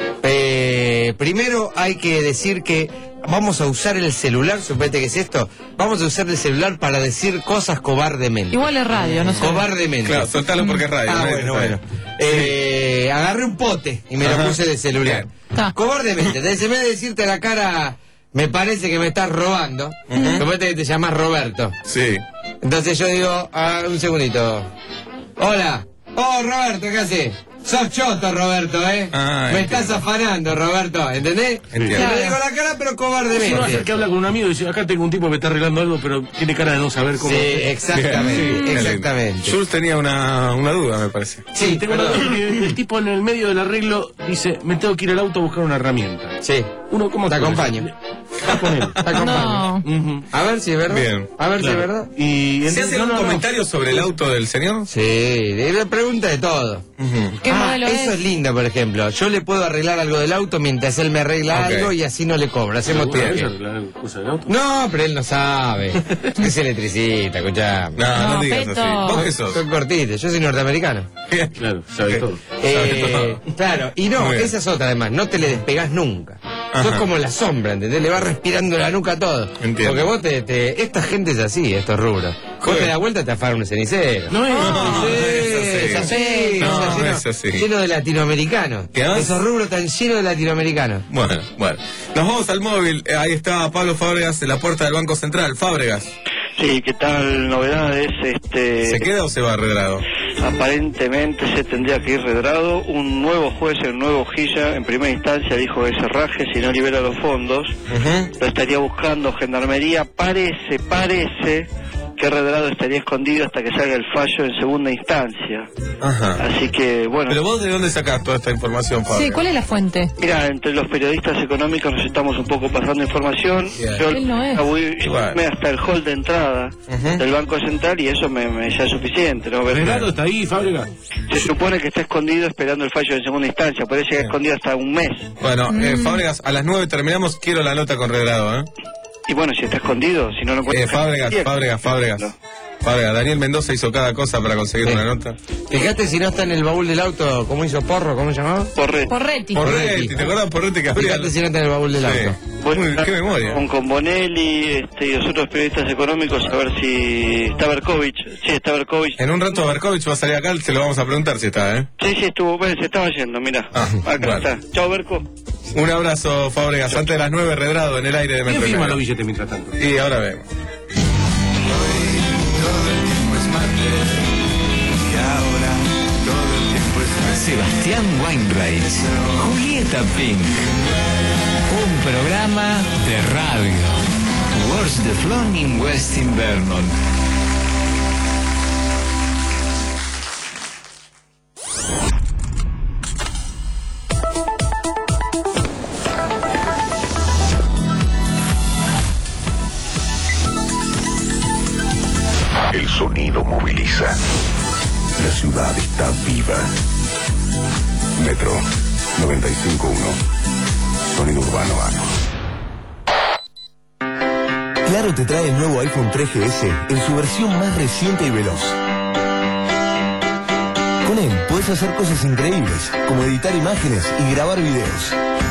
Eh, primero hay que decir que vamos a usar el celular, suponete que es esto, vamos a usar el celular para decir cosas cobardemente. Igual es radio, no sé. Cobardemente. Claro, soltalo porque es radio. Ah, nadie bueno, te bueno. Eh, agarré un pote y me Ajá. lo puse de celular. Bien. Ta. Cobardemente. Entonces, en vez de decirte a la cara, me parece que me estás robando, suponete que te llamas Roberto. Sí. Entonces yo digo, ah, un segundito. Hola. Oh, Roberto, ¿qué haces? Sos choto, Roberto, ¿eh? Ah, me entiendo. estás afanando, Roberto, ¿entendés? Entiendo. Te lo digo a la cara, pero Si uno cobardemente. que habla con un amigo y dice, acá tengo un tipo que está arreglando algo, pero tiene cara de no saber cómo... Sí, exactamente, Bien, sí, exactamente. Jules tenía una, una duda, me parece. Sí, Tengo una perdón. duda, que el tipo en el medio del arreglo dice, me tengo que ir al auto a buscar una herramienta. Sí, Uno, ¿cómo te hace? acompaño. Está con él. Te acompaño. No. Ujú. A ver si es verdad. Bien. A ver si Claro. es verdad. Y ¿Se entonces- hace no, un no, no. comentario sobre el auto del señor? Sí, le pregunta de todo. Ujú. ¿Qué Ah, modelo eso es? es lindo, por ejemplo. Yo le puedo arreglar algo del auto mientras él me arregla Ok. algo y así no le cobro. Hacemos todo. ¿Alguna vez bien. arreglar cosas del auto? No, pero él no sabe. Es electricista, escuchá. No, no, No, digas Peto. así. ¿Vos qué sos? Son cortitos, yo soy norteamericano. Claro, sabe Ok. todo. Eh, claro, y no, Muy bien. esa es otra además, no te le despegás nunca. Ajá. Sos como la sombra, ¿entendés? Le vas respirando la nuca a todo. Entiendo. Porque vos te, te- esta gente es así, estos rubros. Vos ¿Qué? te das vuelta y te afaran un cenicero. No es... No, Sí, es así. es así, No, está lleno, es así. lleno de latinoamericanos. ¿Qué más? Esos rubros están llenos de latinoamericanos. Bueno, bueno. Nos vamos al móvil. Eh, Ahí está Pablo Fábregas en la puerta del Banco Central. Fábregas, Sí, ¿qué tal? Novedades, este... ¿se queda o se va redrado? Aparentemente se tendría que ir redrado. Un nuevo juez, el nuevo Gilla, en primera instancia dijo que se raje si no libera los fondos. Ujú. Lo estaría buscando Gendarmería. Parece, parece que Redrado estaría escondido hasta que salga el fallo en segunda instancia. Ajá. Así que, bueno... ¿Pero vos de dónde sacás toda esta información, Fabio? Sí, ¿cuál es la fuente? Mira, entre los periodistas económicos nos estamos un poco pasando información. Bien. Yo Él no es. voy irme hasta el hall de entrada Ujú. del Banco Central y eso me, me ya es suficiente, ¿no? Renato está ahí, Fábrica. Se supone que está escondido esperando el fallo en segunda instancia, puede llegar escondido hasta un mes. Bueno, eh, Mm. Fábregas, a las nueve terminamos, quiero la nota con Redrado, ¿eh? Y bueno, si está escondido, si no lo Eh, encuentras... Fábregas, Fábregas, Fábregas. Fábregas, Daniel Mendoza hizo cada cosa para conseguir Sí. una nota. Fíjate si no está en el baúl del auto, ¿cómo hizo Porro? ¿Cómo se llamaba? Porretti. Porretti. Porretti, ¿te acuerdas Porretti que abría? Fíjate si no está en el baúl del Sí. auto. Bueno, Uy, qué memoria. Con, con Bonelli este, y los otros periodistas económicos a ver si está Berkovich. Sí, está Berkovich. En un rato Berkovich va a salir acá, se lo vamos a preguntar si está, ¿eh? Sí, sí, estuvo, bueno, se estaba yendo, mira. Ah, Acá bueno. está. Chao, Berco. Un abrazo, Fábregas. Antes de las nueve, Redrado en el aire de ¿Quién Metro y firma Medio. los billetes mientras tanto? Y ahora vemos. Sebastián Weinreich, Julieta Pink. Un programa de radio. What's the Flown in West Invernon. El sonido moviliza. La ciudad está viva. Metro noventa y cinco punto uno. Sonido urbano. Claro te trae el nuevo iPhone tres G S en su versión más reciente y veloz. Con él puedes hacer cosas increíbles, como editar imágenes y grabar videos.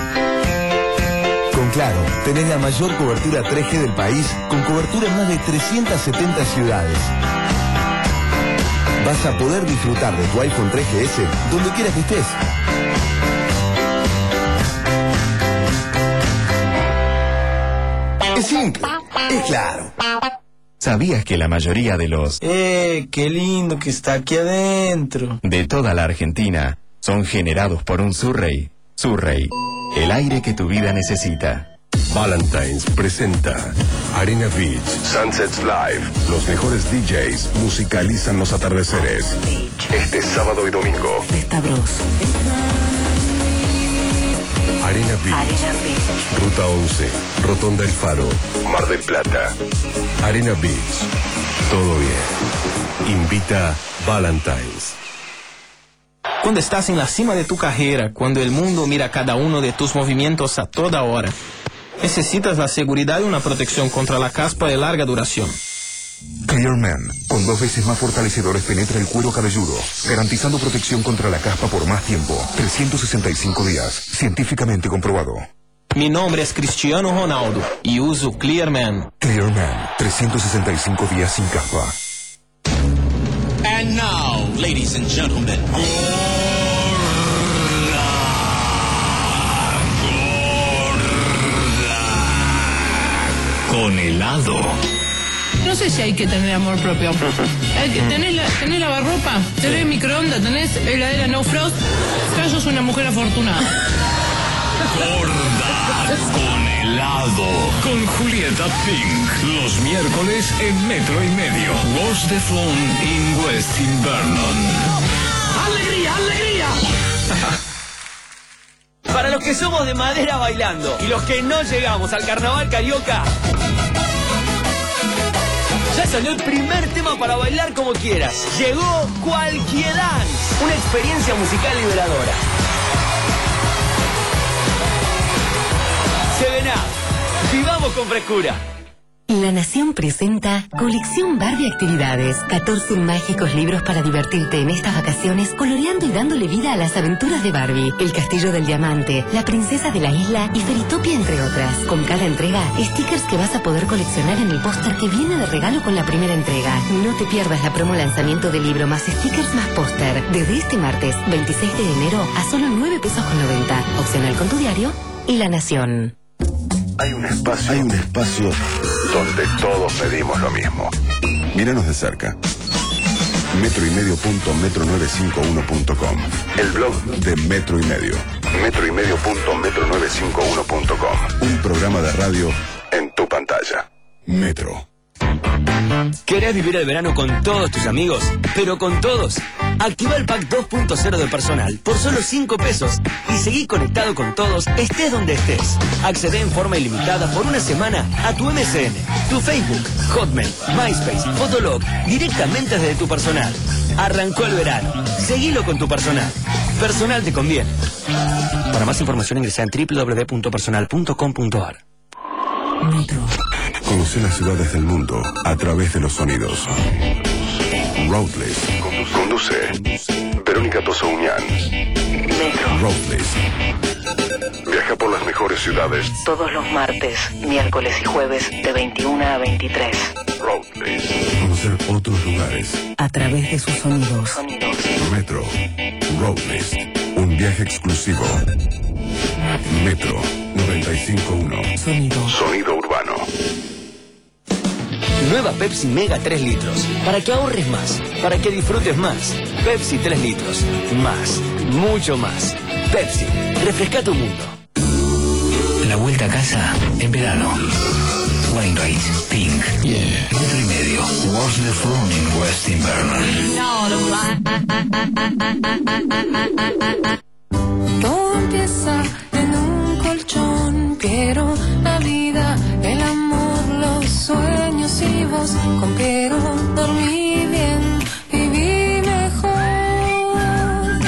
Con Claro, tenés la mayor cobertura tres G del país, con cobertura en más de trescientas setenta ciudades. Vas a poder disfrutar de tu iPhone tres G S donde quiera que estés. Es simple, es Claro. ¿Sabías que la mayoría de los ¡Eh, qué lindo que está aquí adentro! de toda la Argentina son generados por un Surrey? Surrey, el aire que tu vida necesita. Valentine's presenta Arena Beach Sunsets Live. Los mejores D Js musicalizan los atardeceres. Este sábado y domingo. Arena Beach. Ruta once. Rotonda El Faro. Mar del Plata. Arena Beach. Todo bien. Invita Valentine's. Cuando estás en la cima de tu carrera, cuando el mundo mira cada uno de tus movimientos a toda hora, necesitas la seguridad y una protección contra la caspa de larga duración. Clearman, con dos veces más fortalecedores penetra el cuero cabelludo, garantizando protección contra la caspa por más tiempo. trescientos sesenta y cinco días, científicamente comprobado. Mi nombre es Cristiano Ronaldo y uso Clearman. Clearman, trescientos sesenta y cinco días sin caspa. And now, ladies and gentlemen, Con helado. No sé si hay que tener amor propio. Hay que, tenés, la, tenés lavarropa, tenés microondas, tenés heladera no frost. Ya sos una mujer afortunada. Gorda con helado. Con Julieta Pink. Los miércoles en Metro y Medio. Watch the Flown in West Invernon. ¡Alegría, alegría! Para los que somos de madera bailando y los que no llegamos al carnaval carioca, ya salió el primer tema para bailar como quieras. Llegó Cualquier Dance, una experiencia musical liberadora. Seven Up, vivamos con frescura. La Nación presenta Colección Barbie Actividades. catorce mágicos libros para divertirte en estas vacaciones, coloreando y dándole vida a las aventuras de Barbie, El Castillo del Diamante, La Princesa de la Isla y Feritopia, entre otras. Con cada entrega, stickers que vas a poder coleccionar en el póster que viene de regalo con la primera entrega. No te pierdas la promo lanzamiento del libro más stickers más póster. Desde este martes, veintiséis de enero, a solo nueve pesos con noventa. Opcional con tu diario y La Nación. Hay un espacio, hay un espacio donde todos pedimos lo mismo. Míranos de cerca. metro y medio punto metro novecientos cincuenta y uno punto com. El blog de Metro y Medio. metro y medio punto metro novecientos cincuenta y uno punto com. Un programa de radio en tu pantalla. Metro. ¿Querés vivir el verano con todos tus amigos? Pero con todos. Activa el pack dos punto cero de Personal por solo cinco pesos y seguí conectado con todos, estés donde estés. Accede en forma ilimitada por una semana a tu M S N, tu Facebook, Hotmail, MySpace, Fotolog, directamente desde tu Personal. Arrancó el verano. Seguilo con tu Personal. Personal te conviene. Para más información ingresa en doble u doble u doble u punto personal punto com punto a r. Metro. Conoce las ciudades del mundo a través de los sonidos. Roadless. Conduce Verónica Toso Uñán. Metro. Roadless. Viaja por las mejores ciudades. Todos los martes, miércoles y jueves de veintiuna a veintitrés. Roadless. Conocer otros lugares. A través de sus sonidos. Sonidos. Metro. Roadless. Un viaje exclusivo. Metro noventa y cinco punto uno. Sonido. Sonido urbano. Nueva Pepsi Mega tres litros. Para que ahorres más. Para que disfrutes más. Pepsi tres litros. Más. Mucho más. Pepsi. Refresca tu mundo. La vuelta a casa en verano. Wainwright, Pink, yeah. Litro y medio. What's the fun in West Inverno? Todo empieza en un colchón. Quiero la vida, el amor, los sueños y vos. Con quiero dormir bien, viví mejor.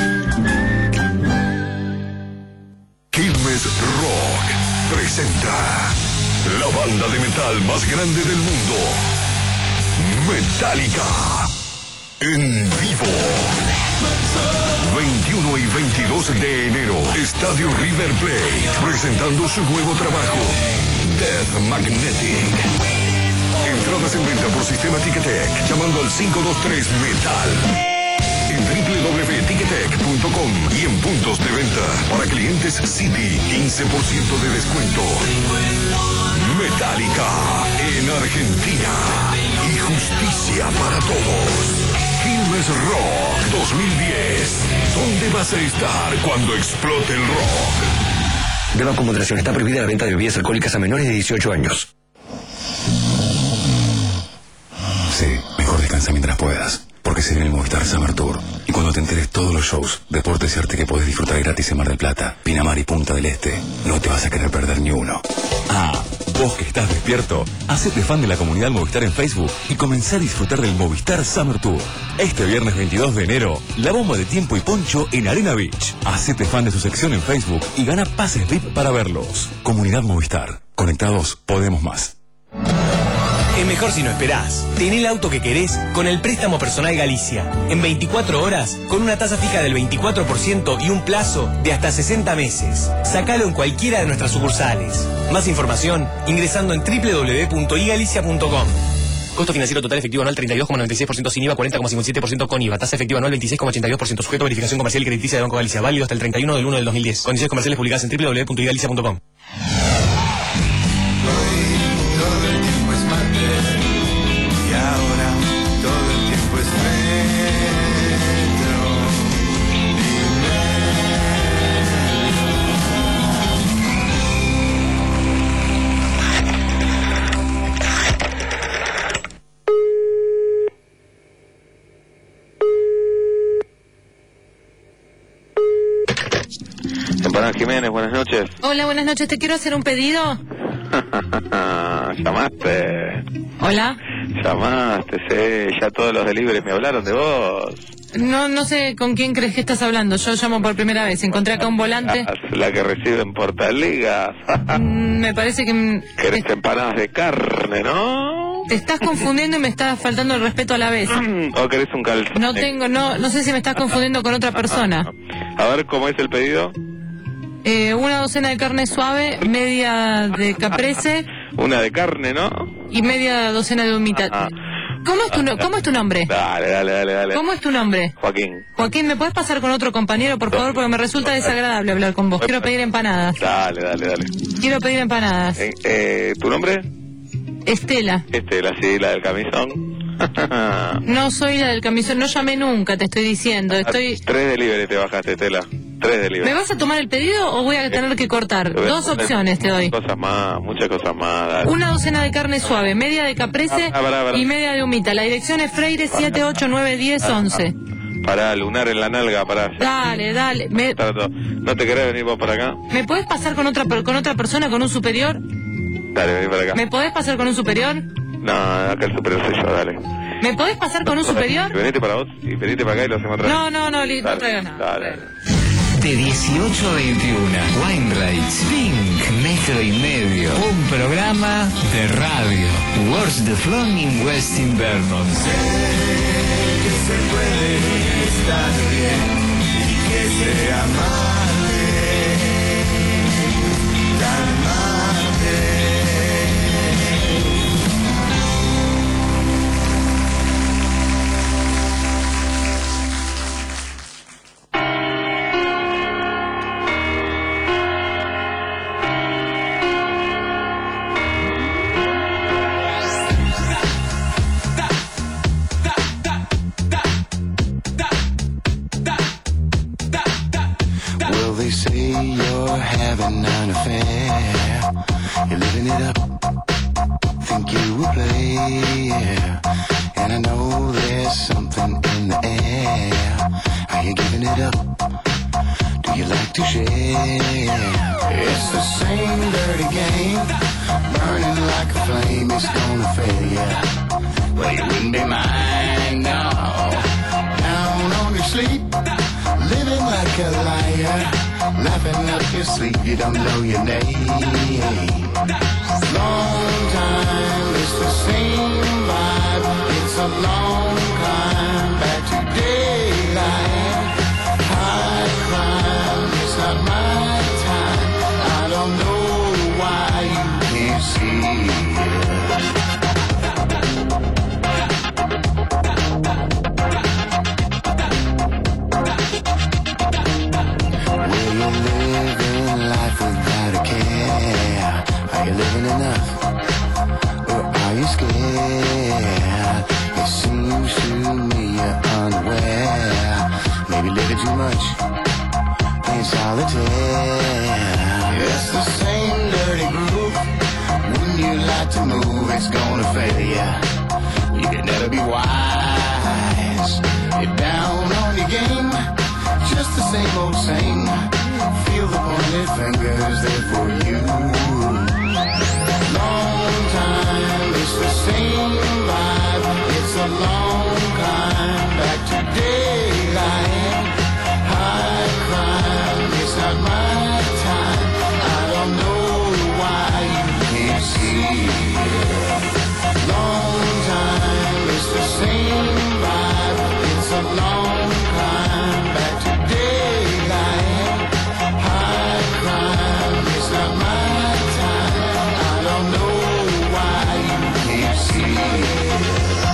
Quilmes Rock presenta la banda de metal más grande del mundo, Metallica, en vivo. veintiuno y veintidós de enero, Estadio River Plate, presentando su nuevo trabajo, Death Magnetic. Entradas en venta por sistema Ticketek, llamando al cinco dos tres Metal. En doble u doble u doble u punto ticketek punto com y en puntos de venta. Para clientes City, quince por ciento de descuento. Metallica en Argentina. Y justicia para todos. Quilmes Rock dos mil diez. ¿Dónde vas a estar cuando explote el rock? Beba con moderación. Está prohibida la venta de bebidas alcohólicas a menores de dieciocho años. Sí, mejor descansa mientras puedas. Porque se viene el Movistar Summer Tour. Y cuando te enteres todos los shows, deportes y arte que podés disfrutar gratis en Mar del Plata, Pinamar y Punta del Este, no te vas a querer perder ni uno. Ah, vos que estás despierto, hacete fan de la comunidad Movistar en Facebook y comenzá a disfrutar del Movistar Summer Tour. Este viernes veintidós de enero, la bomba de tiempo y poncho en Arena Beach. Hacete fan de su sección en Facebook y gana pases V I P para verlos. Comunidad Movistar. Conectados, podemos más. Es mejor si no esperás. Ten el auto que querés con el préstamo personal Galicia. En veinticuatro horas, con una tasa fija del veinticuatro por ciento y un plazo de hasta sesenta meses. Sacalo en cualquiera de nuestras sucursales. Más información ingresando en doble u doble u doble u punto i galicia punto com. Costo financiero total efectivo anual treinta y dos coma noventa y seis por ciento sin I V A, cuarenta coma cincuenta y siete por ciento con I V A. Tasa efectiva anual veintiséis coma ochenta y dos por ciento sujeto a verificación comercial y crediticia de Banco Galicia. Válido hasta el treinta y uno del uno del dos mil diez. Condiciones comerciales publicadas en doble u doble u doble u punto i galicia punto com. Y ahora todo el tiempo es Temporada Jiménez, buenas noches. Hola, buenas noches. ¿Te quiero hacer un pedido? Llamaste. Hola. Llamaste, sí. Ya todos los deliveries me hablaron de vos. No, no sé con quién crees que estás hablando. Yo llamo por primera vez. Encontré acá un volante. La que recibe en Portaligas. Mm, Me parece que... Querés empanadas de carne, ¿no? Te estás confundiendo y me estás faltando el respeto a la vez. ¿O querés un calzón? No tengo, no, no sé si me estás confundiendo con otra persona. A ver, ¿cómo es el pedido? Eh, una docena de carne suave, media de caprese Una de carne, ¿no? y media docena de humita. Ah. ¿Cómo es tu, no- ¿Cómo es tu nombre? Dale, dale, dale, dale. ¿Cómo es tu nombre? Joaquín. Joaquín, ¿me puedes pasar con otro compañero, por favor? Porque me resulta desagradable hablar con vos. Quiero pedir empanadas. Dale, dale, dale. Quiero pedir empanadas. Eh, eh, ¿Tu nombre? Estela. Estela, sí, la del camisón. No soy la del camisón, no llamé nunca, te estoy diciendo. Estoy... Tres delivery te bajaste, Estela. Tres delivery. ¿Me vas a tomar el pedido o voy a tener que cortar? Te voy a Dos poner opciones te doy. Muchas cosas más, muchas cosas más. Dale. Una docena de carne suave, media de caprese Ah, pará, pará. y media de humita. La dirección es Freire siete ocho nueve diez once. Pará, lunar en la nalga, pará. Dale, dale. ¿Me, Trato. ¿No te querés venir vos para acá? ¿me podés pasar con otra per- con otra persona, con un superior? Dale, vení para acá. ¿Me podés pasar con un superior? No, acá el superior soy yo, dale. ¿Me podés pasar con un superior? Venite para vos y venite para acá y lo hacemos otra vez. No, no, no, Li, no Dale, traigas nada. Dale, dale. De dieciocho a veintiuno, Wine Rights, Pink, metro y medio. Un programa de radio. What's the Fun in West Invernon. Que se puede estar bien y que se amable, calmante. Well, they say you're having an affair. You're living it up. Think you will play. And I know there's something in the air. Are you giving it up? Do you like to share? It's the same dirty game. Burning like a flame. It's gonna fail you. Well, you wouldn't be mine, no. Down on your sleep. Living like a liar, laughing up your sleep, you don't know your name. Long time, it's the same vibe, it's a long climb back to daylight. High crime, it's not my time, I don't know why you can't see it. Living life without a care. Are you living enough? Or are you scared? It seems to me you're unaware. Maybe living too much in solitaire. It's the same dirty groove. When you like to move, it's gonna fail ya. You can never be wise. You're down on your game. Just the same old same. Feel the pointed fingers there for you. Long time, it's the same vibe. It's a long climb back to daylight. High crime, it's not my time. I don't know why you can't see it. Long time, it's the same vibe. It's a long climb back to daylight. High crime, it's not my time. I don't know why you can't see it.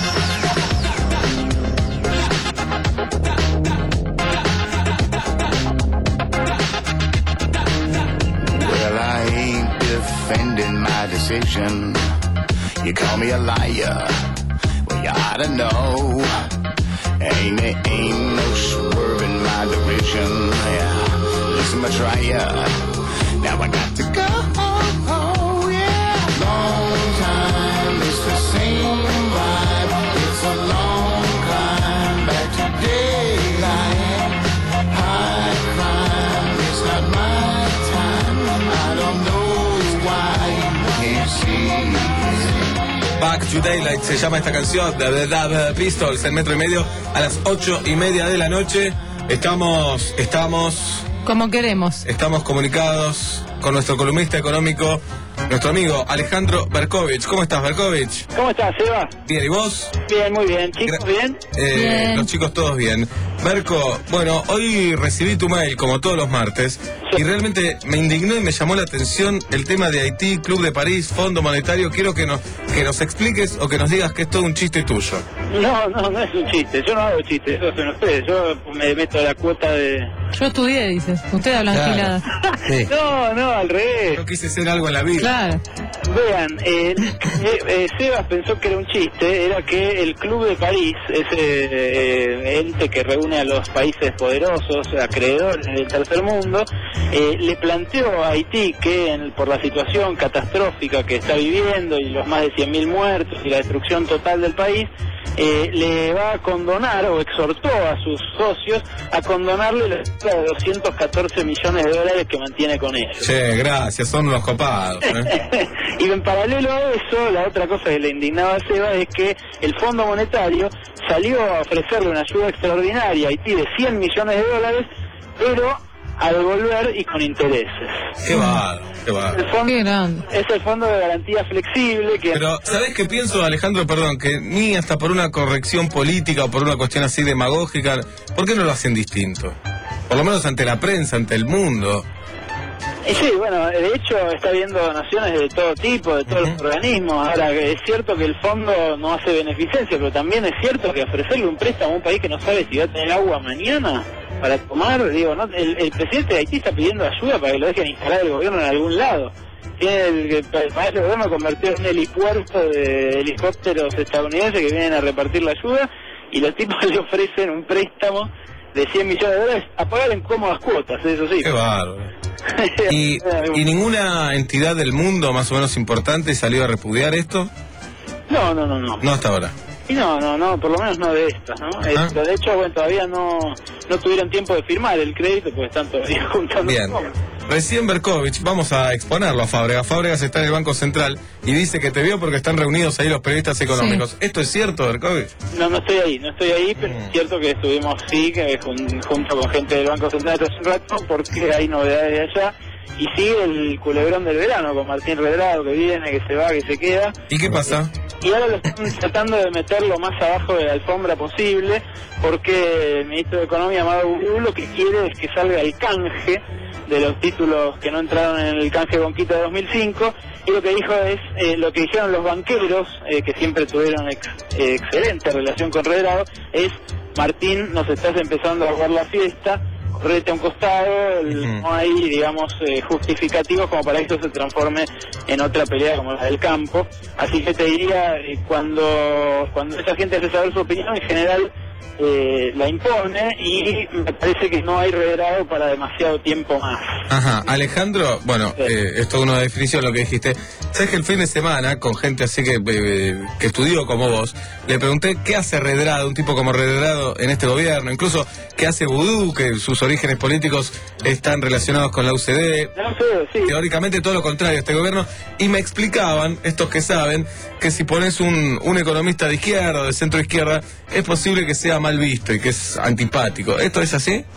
Well, I ain't defending my decision. You call me a liar. Well, you ought to know. Ain't it ain't no swerving my direction. Yeah. Listen, I try ya. Now I got to go. Oh, yeah. Long time, it's the same vibe. It's a long climb back to daylight. High crime, it's not my time. I don't know why you can't see it. Back to Daylight se llama esta canción de The Dub Pistols en metro y medio a las ocho y media de la noche. Estamos, estamos, Como queremos. estamos comunicados con nuestro columnista económico, nuestro amigo Alejandro Berkovich. ¿Cómo estás, Berkovich? ¿Cómo estás, Seba? Bien, ¿y vos? Bien, muy bien. ¿Chicos, bien? Eh, Bien. Los chicos todos bien. Berco, bueno, hoy recibí tu mail como todos los martes y realmente me indignó y me llamó la atención el tema de Haití, Club de París, Fondo Monetario. Quiero que nos, que nos expliques o que nos digas que es todo un chiste tuyo. No, no, no es un chiste. Yo no hago chistes, eso hacen ustedes. Yo me meto a la cuota de... Yo estudié, dices. Usted habla Claro. gilada. No, no, al revés. Yo quise ser algo en la vida. Claro. Vean, eh, eh, eh, Sebas pensó que era un chiste, era que el Club de París, ese eh, ente que reúne a los países poderosos, acreedores del tercer mundo, eh, le planteó a Haití que en, por la situación catastrófica que está viviendo y los más de cien mil muertos y la destrucción total del país, eh, le va a condonar o exhortó a sus socios a condonarle la deuda de doscientos catorce millones de dólares que mantiene con ellos. Che, gracias, son unos copados. ¿eh? Y en paralelo a eso, la otra cosa que le indignaba a Seba es que el Fondo Monetario salió a ofrecerle una ayuda extraordinaria a Haití de cien millones de dólares, pero a devolver y con intereses. Qué bárbaro, qué bárbaro. El fondo, es el Fondo de Garantía Flexible que... Pero, ¿sabés qué pienso, Alejandro? Perdón, que ni hasta por una corrección política o por una cuestión así demagógica, ¿por qué no lo hacen distinto? Por lo menos ante la prensa, ante el mundo. Y sí, bueno, de hecho está habiendo donaciones de todo tipo, de todos los organismos. Ahora, es cierto que el fondo no hace beneficencia, pero también es cierto que ofrecerle un préstamo a un país que no sabe si va a tener agua mañana para tomar, digo, no, el, el presidente de Haití está pidiendo ayuda para que lo dejen instalar el gobierno en algún lado. Tiene el, el país del gobierno convertido en un helipuerto de helicópteros estadounidenses que vienen a repartir la ayuda y los tipos le ofrecen un préstamo de cien millones de dólares a pagar en cómodas cuotas, eso sí. Qué bárbaro. ¿Y, ¿Y ninguna entidad del mundo más o menos importante salió a repudiar esto? No, no, no, no. No hasta ahora. Y no, no, no, por lo menos no de estas, ¿no? Eh, de hecho, bueno, todavía no, no tuvieron tiempo de firmar el crédito porque están todavía juntando. Bien. Recién Berkovich, vamos a exponerlo a Fábregas. Fábregas está en el Banco Central y dice que te vio porque están reunidos ahí los periodistas económicos. Sí. ¿Esto es cierto, Berkovich? No, no estoy ahí, no estoy ahí, pero mm. es cierto que estuvimos, sí, que jun, junto con gente del Banco Central hace un rato porque hay novedades de allá. Y sigue el culebrón del verano con Martín Redrado, que viene, que se va, que se queda. ¿Y qué pasa? Y ahora lo están tratando de meter lo más abajo de la alfombra posible, porque el ministro de Economía, Amado Boudou, lo que quiere es que salga el canje de los títulos que no entraron en el canje Bonquita de dos mil cinco, y lo que dijo es, eh, lo que dijeron los banqueros, eh, que siempre tuvieron ex, eh, excelente relación con Redrado, es, Martín, nos estás empezando a jugar la fiesta, correte a un costado, el, no hay, digamos, eh, justificativos como para que esto se transforme en otra pelea como la del campo. Así que te diría, eh, cuando cuando esa gente hace saber su opinión, en general eh, la impone y me parece que no hay Redrado para demasiado tiempo más. Ajá, Alejandro, bueno, sí. eh, esto es una definición lo que dijiste. Sabes que el fin de semana, con gente así que, eh, que estudió como vos, le pregunté qué hace Redrado, un tipo como Redrado en este gobierno, incluso qué hace Boudou, que sus orígenes políticos están relacionados con la U C D, la U C D, sí. Teóricamente todo lo contrario a este gobierno, y me explicaban, estos que saben, que si pones un, un economista de izquierda o de centro izquierda, es posible que sea mal visto y que es antipático. ¿Esto es así?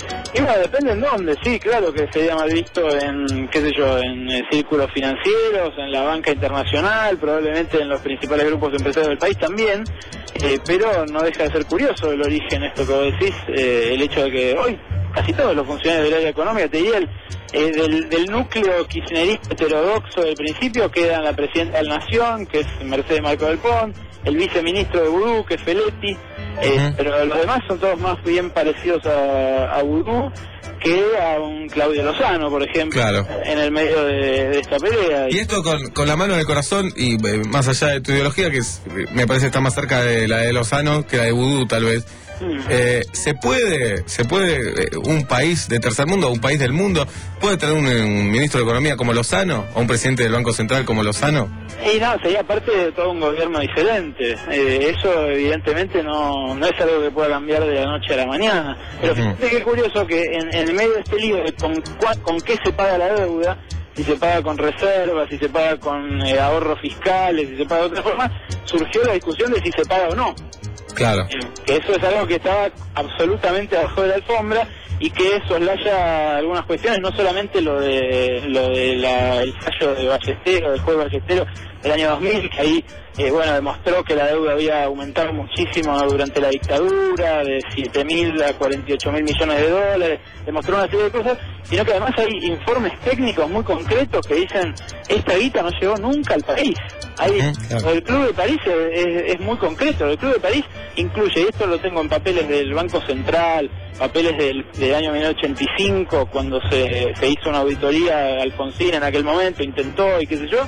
Y bueno, depende en dónde, sí, claro que sería mal visto en, qué sé yo, en eh, círculos financieros, en la banca internacional, probablemente en los principales grupos empresarios del país también, eh, pero no deja de ser curioso el origen, esto que vos decís, eh, el hecho de que hoy casi todos los funcionarios del área económica, te diría, el, eh, del, del núcleo kirchnerista heterodoxo del principio, quedan la presidenta de la Nación, que es Mercedes Marco del Pont, el viceministro de Boudou, que es Feletti, eh, uh-huh. pero los demás son todos más bien parecidos a, a Boudou que a un Claudio Lozano, por ejemplo, claro. en el medio de, de esta pelea. Y esto con, con la mano en el corazón, y eh, más allá de tu ideología, que es, me parece está más cerca de la de Lozano que la de Boudou, tal vez. Eh, se puede, se puede eh, un país de tercer mundo, un país del mundo, puede tener un, un ministro de Economía como Lozano o un presidente del Banco Central como Lozano. Y no, sería parte de todo un gobierno diferente. Eh, eso evidentemente no, no es algo que pueda cambiar de la noche a la mañana. Pero uh-huh. fíjate que curioso que en, en el medio de este lío de con, con qué se paga la deuda, si se paga con reservas, si se paga con eh, ahorros fiscales, si se paga de otra forma, surgió la discusión de si se paga o no. Claro. Que eso es algo que estaba absolutamente abajo de la alfombra y que soslaya algunas cuestiones, no solamente lo de lo de la, el fallo de Ballesteros, del juez Ballesteros del año dos mil, que ahí eh, bueno demostró que la deuda había aumentado muchísimo durante la dictadura, de siete mil a cuarenta y ocho mil millones de dólares, demostró una serie de cosas, sino que además hay informes técnicos muy concretos que dicen esta guita no llegó nunca al país. Hay, uh-huh, claro. El Club de París es, es, es muy concreto, el Club de París incluye, y esto lo tengo en papeles del Banco Central, papeles del, del año mil novecientos ochenta y cinco, cuando se, se hizo una auditoría, Alfonsín en aquel momento intentó y qué sé yo,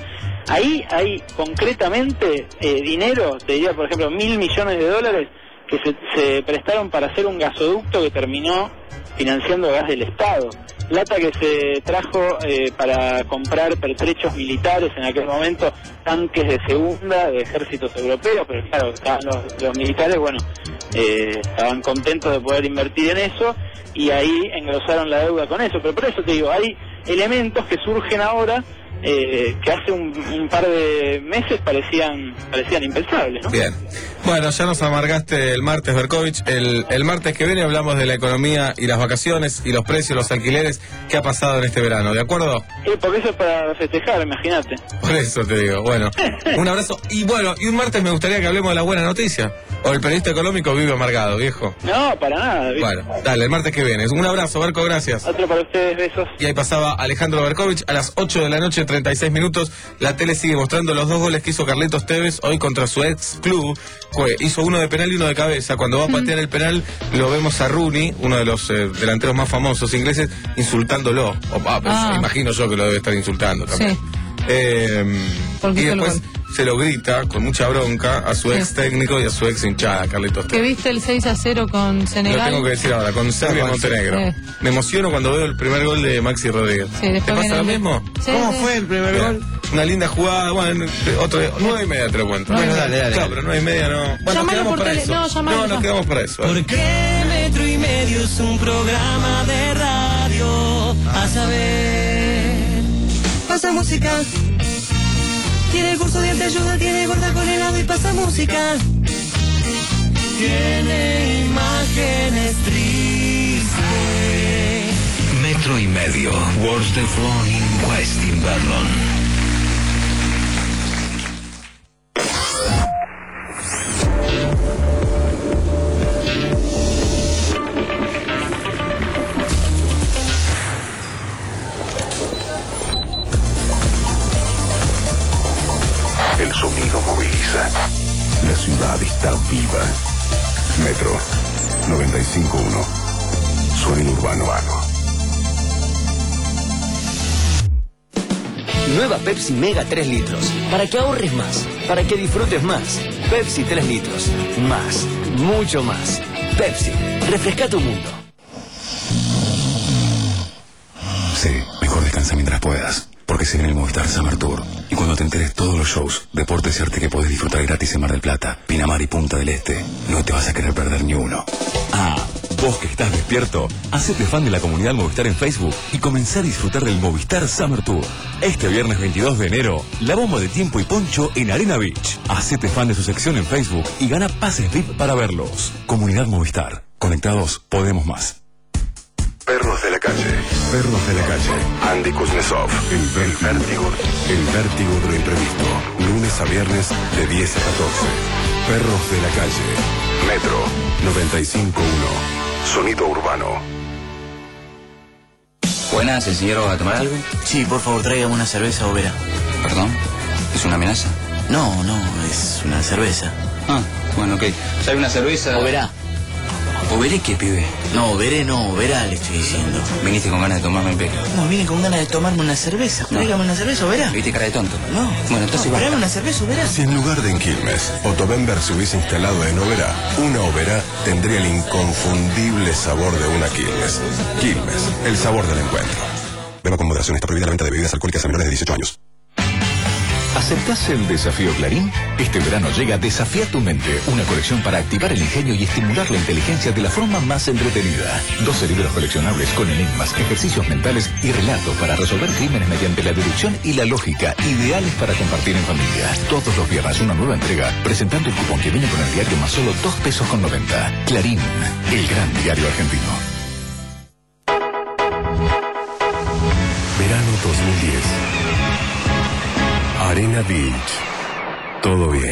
Ahí hay concretamente eh, dinero, te diría por ejemplo mil millones de dólares que se, se prestaron para hacer un gasoducto que terminó financiando gas del Estado. Plata que se trajo eh, para comprar pertrechos militares en aquel momento, tanques de segunda de ejércitos europeos, pero claro, estaban los, los militares, bueno, eh, estaban contentos de poder invertir en eso y ahí engrosaron la deuda con eso. Pero por eso te digo, hay elementos que surgen ahora eh, que hace un, un par de meses parecían parecían impensables, ¿no? Bien. Bueno, ya nos amargaste el martes, Berkovich. El, el martes que viene hablamos de la economía y las vacaciones y los precios, los alquileres. ¿Qué ha pasado en este verano? ¿De acuerdo? Eh, porque eso es para festejar, imagínate. Por eso te digo. Bueno, un abrazo. Y bueno, y un martes me gustaría que hablemos de la buena noticia. O el periodista económico vive amargado, viejo. No, para nada. ¿viste? Bueno, dale, el martes que viene. Un abrazo, Berko, gracias. Otro para ustedes, besos. Y ahí pasaba Alejandro Berkovich a las ocho de la noche, treinta y seis minutos. La tele sigue mostrando los dos goles que hizo Carlitos Tevez hoy contra su ex club. Fue, hizo uno de penal y uno de cabeza. Cuando va a patear el penal, lo vemos a Rooney, uno de los eh, delanteros más famosos ingleses, insultándolo. O, ah, pues, Ah. imagino yo que lo debe estar insultando también. Sí. Eh, ¿Por qué y hizo el después se lo grita con mucha bronca a su Sí. ex técnico y a su ex hinchada, Carlitos Que Tevez. viste el seis a cero con Lo Senegal. tengo que decir ahora, con Serbia y Ah, Montenegro. sí. Me emociono cuando veo el primer gol de Maxi Rodríguez. Sí, ¿Te después pasa viene lo el de- mismo? Sí, ¿Cómo sí. fue el primer Bien. gol? Una linda jugada, bueno, otro, nueve y media te lo cuento. Bueno, dale, dale. Claro, pero nueve y media no. Bueno, nos Llamalo quedamos por para tele- eso. no, llamalo, no, nos ya. quedamos para eso. dale. Porque Metro y Medio es un programa de radio. A saber, pasa música. Tiene el curso de ayuda, tiene gorda con helado y pasa música. Tiene imágenes tristes. Metro y medio. Words the floor in West Invernon. El sonido moviliza. La ciudad está viva. Metro noventa y cinco punto uno. Sonido urbano. Nueva Pepsi Mega tres litros. Para que ahorres más. Para que disfrutes más. Pepsi tres litros. Más. Mucho más. Pepsi. Refresca tu mundo. Sí, mejor descansa mientras puedas, porque se viene el Movistar Summer Tour. Y cuando te enteres todos los shows, deportes y arte que podés disfrutar gratis en Mar del Plata, Pinamar y Punta del Este, no te vas a querer perder ni uno. Ah, vos que estás despierto, hacete fan de la comunidad Movistar en Facebook y comenzá a disfrutar del Movistar Summer Tour. Este viernes veintidós de enero, la bomba de Tiempo y Poncho en Arena Beach. Hacete fan de su sección en Facebook y gana pases V I P para verlos. Comunidad Movistar. Conectados podemos más. Perros de la calle. Perros de la calle. Andy Kuznetsov. El vértigo. El vértigo de lo imprevisto. Lunes a viernes de diez a catorce. Perros de la calle. Metro noventa y cinco punto uno. Sonido urbano. Buenas, ¿el señor va a tomar algo? Sí, por favor, tráigame una cerveza Overa. ¿Perdón? ¿Es una amenaza? No, no, es una cerveza. Ah, bueno, ok. ¿Sabe una cerveza? Oberá. ¿Oberé qué, pibe? No, Oberé no, Oberá le estoy diciendo. Viniste con ganas de tomarme el pecho. No, vine con ganas de tomarme una cerveza. Tráigame una cerveza Oberá. ¿Viste cara de tonto? No. Bueno, entonces no, va. tráigame una cerveza Oberá. Si en lugar de en Quilmes, Otovember se hubiese instalado en Oberá, una Oberá tendría el inconfundible sabor de una Quilmes. Quilmes, el sabor del encuentro. Beba con moderación, está prohibida la venta de bebidas alcohólicas a menores de dieciocho años. ¿Aceptás el desafío Clarín? Este verano llega Desafía tu mente, una colección para activar el ingenio y estimular la inteligencia de la forma más entretenida. doce libros coleccionables con enigmas, ejercicios mentales y relatos para resolver crímenes mediante la deducción y la lógica, ideales para compartir en familia. Todos los viernes una nueva entrega, presentando el cupón que viene con el diario más solo dos pesos con noventa. Clarín, el gran diario argentino. Verano dos mil diez. Arena Beach. Todo bien.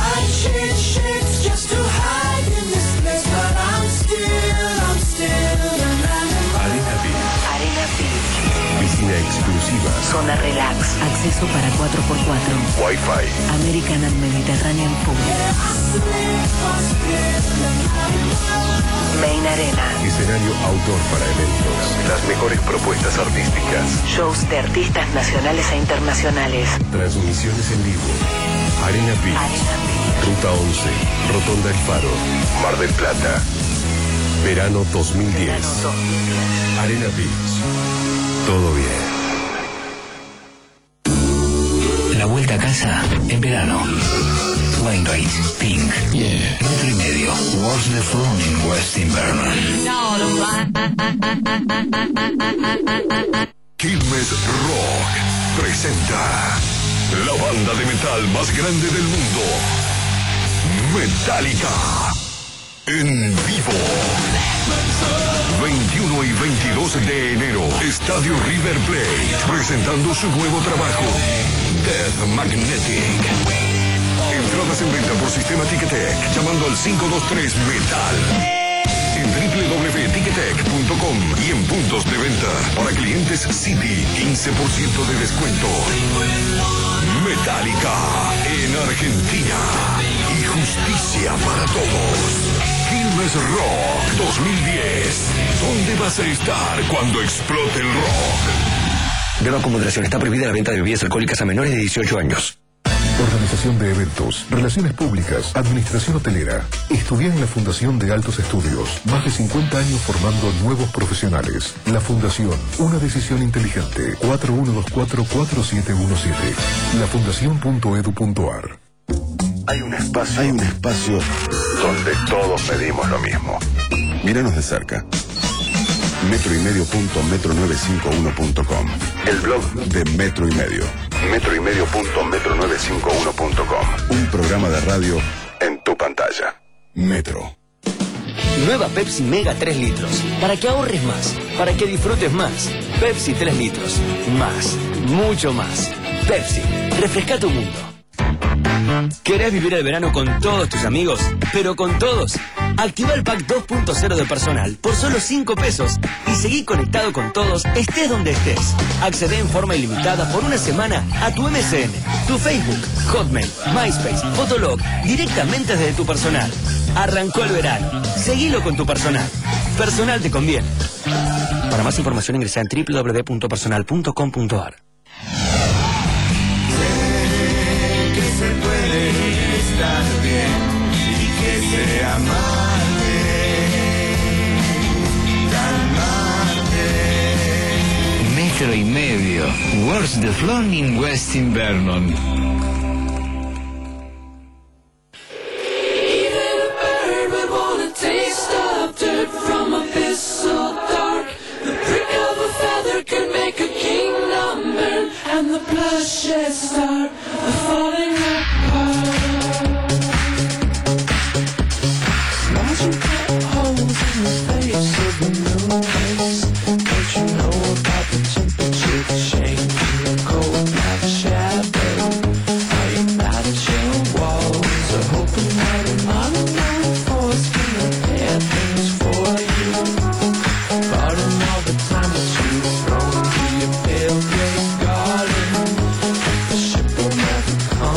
Arena Beach. Arena Beach. Piscina exclusiva. Zona relax. Acceso para cuatro por cuatro. Wi-Fi. American and Mediterranean Pool. Main Arena. Y se escenario outdoor para eventos. Las mejores propuestas artísticas. Shows de artistas nacionales e internacionales. Transmisiones en vivo. Arena Beach. Ruta once. Rotonda El Faro. Mar del Plata. Verano dos mil diez. Arena Beach. Todo bien. La vuelta a casa en verano. Wainwright, Pink, yeah. Metro y medio. What's the Fun in West Inverno. Quilmes Rock presenta la banda de metal más grande del mundo, Metallica, en vivo. veintiuno y veintidós de enero, Estadio River Plate, presentando su nuevo trabajo, Death Magnetic. Entradas en venta por Sistema Ticketek, llamando al cinco dos tres Metal. En doble u doble u doble u punto ticketek punto com y en puntos de venta. Para clientes City, quince por ciento de descuento. Metallica en Argentina. Y justicia para todos. Quilmes Rock dos mil diez. ¿Dónde vas a estar cuando explote el rock? Beba con moderación. Está prohibida la venta de bebidas alcohólicas a menores de dieciocho años. Organización de eventos, relaciones públicas, administración hotelera. Estudié en la Fundación de Altos Estudios. Más de cincuenta años formando nuevos profesionales. La Fundación, una decisión inteligente. cuatro uno dos cuatro, cuatro siete uno siete. la fundación punto edu punto ar. Hay un espacio, hay un espacio donde todos pedimos lo mismo. Míranos de cerca. metro y medio punto metro novecientos cincuenta y uno punto com. El blog de Metro y Medio. metro y medio punto metro novecientos cincuenta y uno punto com. Un programa de radio en tu pantalla. Metro. Nueva Pepsi Mega tres litros. Para que ahorres más. Para que disfrutes más. Pepsi tres litros. Más. Mucho más. Pepsi. Refresca tu mundo. ¿Querés vivir el verano con todos tus amigos? Pero con todos. Activa el pack dos punto cero de personal por solo cinco pesos y seguí conectado con todos, estés donde estés. Accede en forma ilimitada por una semana a tu M S N, tu Facebook, Hotmail, MySpace, Fotolog, directamente desde tu personal. Arrancó el verano. Seguilo con tu personal. Personal te conviene. Para más información ingresa en doble u doble u doble u punto personal punto com punto ar. Que se puede estar bien y que se amarte, calmarte. Metro y medio. What's the Fun in West Invernon. Even a bird would want a taste of dirt from a abyss so dark. The prick of a feather could make a kingdom burn, and the bloodshed start falling apart. Imagine cut holes in the face of the moon base. Don't you know about the temperature change in the cold black shadow? Are you mad at your walls or hoping that an unknown force can repair things for you? Pardon all the time that you've thrown to your pale grey garden. The ship will never come.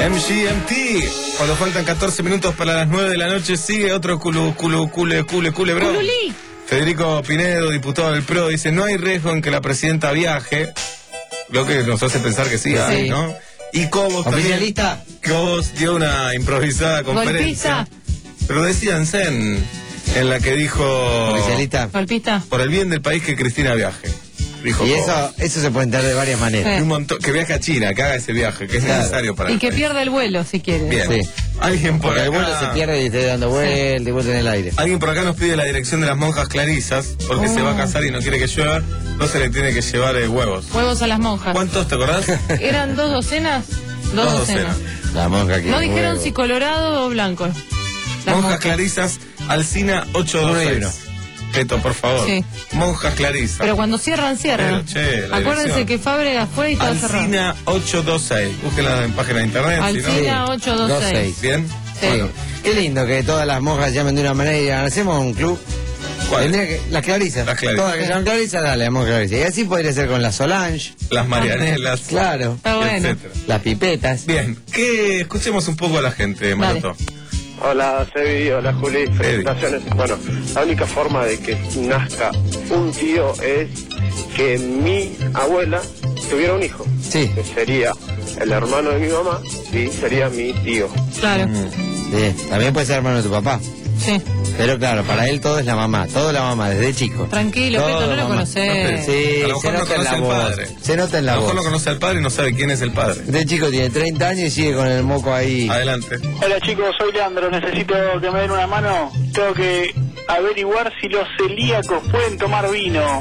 M G M T. Cuando faltan catorce minutos para las nueve de la noche, sigue otro culo, culo, cule, cule, cule, bro. Cululí. Federico Pinedo, diputado del P R O, dice: no hay riesgo en que la presidenta viaje. Lo que nos hace pensar que sí, Sí. hay, ¿no? Y Cobos también. Oficialista. Cobos dio una improvisada conferencia. Golpista. Pero decíanse en, en la que dijo: Oficialista. Golpista. por el bien del país que Cristina viaje. Dijo Y Cobos. eso, eso se puede entender de varias maneras. Sí. Y un montón, que viaje a China, que haga ese viaje, que es Claro. necesario para Y el que país. pierda el vuelo, si quiere. Bien. Sí. Alguien por Porque el acá. vuelo se pierde y esté dando vuelta y vuelta en el aire. Alguien por acá nos pide la dirección de las monjas clarisas, porque Oh. se va a casar y no quiere que llueva, no se le tiene que llevar eh, huevos. Huevos a las monjas. ¿Cuántos te acordás? ¿Eran dos docenas? Dos, Dos docenas. docenas. La monja que No dijeron si colorado o blanco. Las Monjas monjas. clarisas, Alcina ocho dos Uno y seis. uno. Keto, por favor. Sí. Monjas clarisas. Pero cuando cierran, cierran. Pero, che, la Acuérdense dirección. que Fábrega fue y estaba cerrado. Alcina ocho dos seis. Búsquenla en página de internet. si no- Alcina ocho dos seis. Bien. Sí. Bueno, Qué lindo que todas las monjas llamen de una manera y digan, hacemos un club. ¿cuál? Tendría que, las clarisas. Las clarisas. Todas que llaman clarisas, dale, llamamos clarisas. Y así podría ser con la Solange. Las Marianelas. Claro. Está bueno. etcétera. Las pipetas. Bien, que escuchemos un poco a la gente, Maroto. Hola, Sebi, hola, Juli, felicitaciones. Bueno, la única forma de que nazca un tío es que mi abuela tuviera un hijo. Sí. Que sería el hermano de mi mamá y sería mi tío. Claro. Sí. También puede ser hermano de tu papá. Sí. Pero claro, para él todo es la mamá. Todo la mamá, desde chico. Tranquilo, Todo Peto, no lo mamá. conocés. Sí, A lo se mejor no nota en conoce la al voz. padre. Se nota en A la lo mejor voz. no conoce al padre y no sabe quién es el padre. Este chico tiene treinta años y sigue con el moco ahí. Adelante. Hola chicos, soy Leandro, necesito que me den una mano. Tengo que averiguar si los celíacos pueden tomar vino.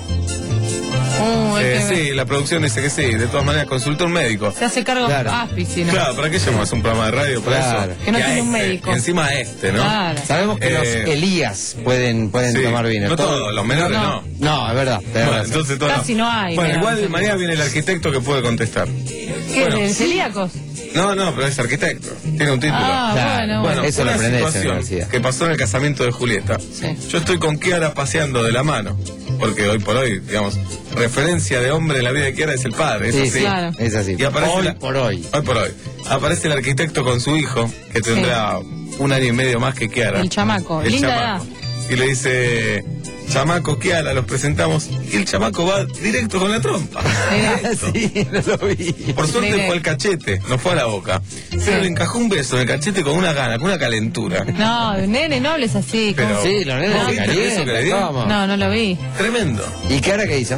Uh, hay Eh, que ver. sí, la producción dice que sí. De todas maneras, consulta un médico. Se hace cargo Claro. Aspi, si no. Claro, ¿para qué llamas un programa de radio para Claro. eso? Que no Y a tiene un este, médico. Y encima a este, ¿no? Claro. Sabemos que Eh, los Elías pueden, pueden sí. tomar vino. No Todo- todos, los menores no. No, es verdad. tenés Bueno, razón. entonces todo Casi no hay, Bueno, pero- igual mañana viene el arquitecto que puede contestar. ¿Qué Bueno. es? ¿Celíacos? No, no, pero es arquitecto. Tiene un título. Ah, Claro. bueno, Bueno, bueno. Eso lo una aprendés en la situación universidad. que pasó en el casamiento de Julieta. Sí. Yo estoy con Kiara paseando de la mano, porque hoy por hoy, digamos, referencia de hombre en la vida de Kiara es el padre, eso Sí, sí. sí, Claro. es así. Y aparece Hoy la- por hoy. Hoy por hoy. Aparece el arquitecto con su hijo, que tendrá un año y medio más que Kiara. El chamaco. El Linda chamaco. Y le dice: chamaco, Kiara, los presentamos. Y el chamaco va directo con la trompa. Sí, no lo vi. Por suerte Mire. fue al cachete, no fue a la boca. Pero le encajó un beso en el cachete con una gana, con una calentura. edad. No, nene, no hables así. Pero- ¿cómo? Sí, los nenes ¿No se viste el beso que le dio? calientan. ¿Cómo? No, no lo vi. Tremendo. ¿Y qué ahora qué hizo?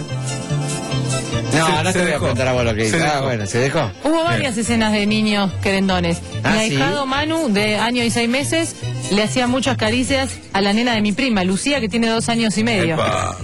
No, Se- no se te voy a dejó. preguntar a vos lo que hizo. Se Ah, dejó. bueno, ¿se dejó? Hubo varias escenas de niños querendones. Ah, mi ¿sí? ahijado Manu, de año y seis meses, le hacía muchas caricias a la nena de mi prima, Lucía, que tiene dos años y medio. Epa.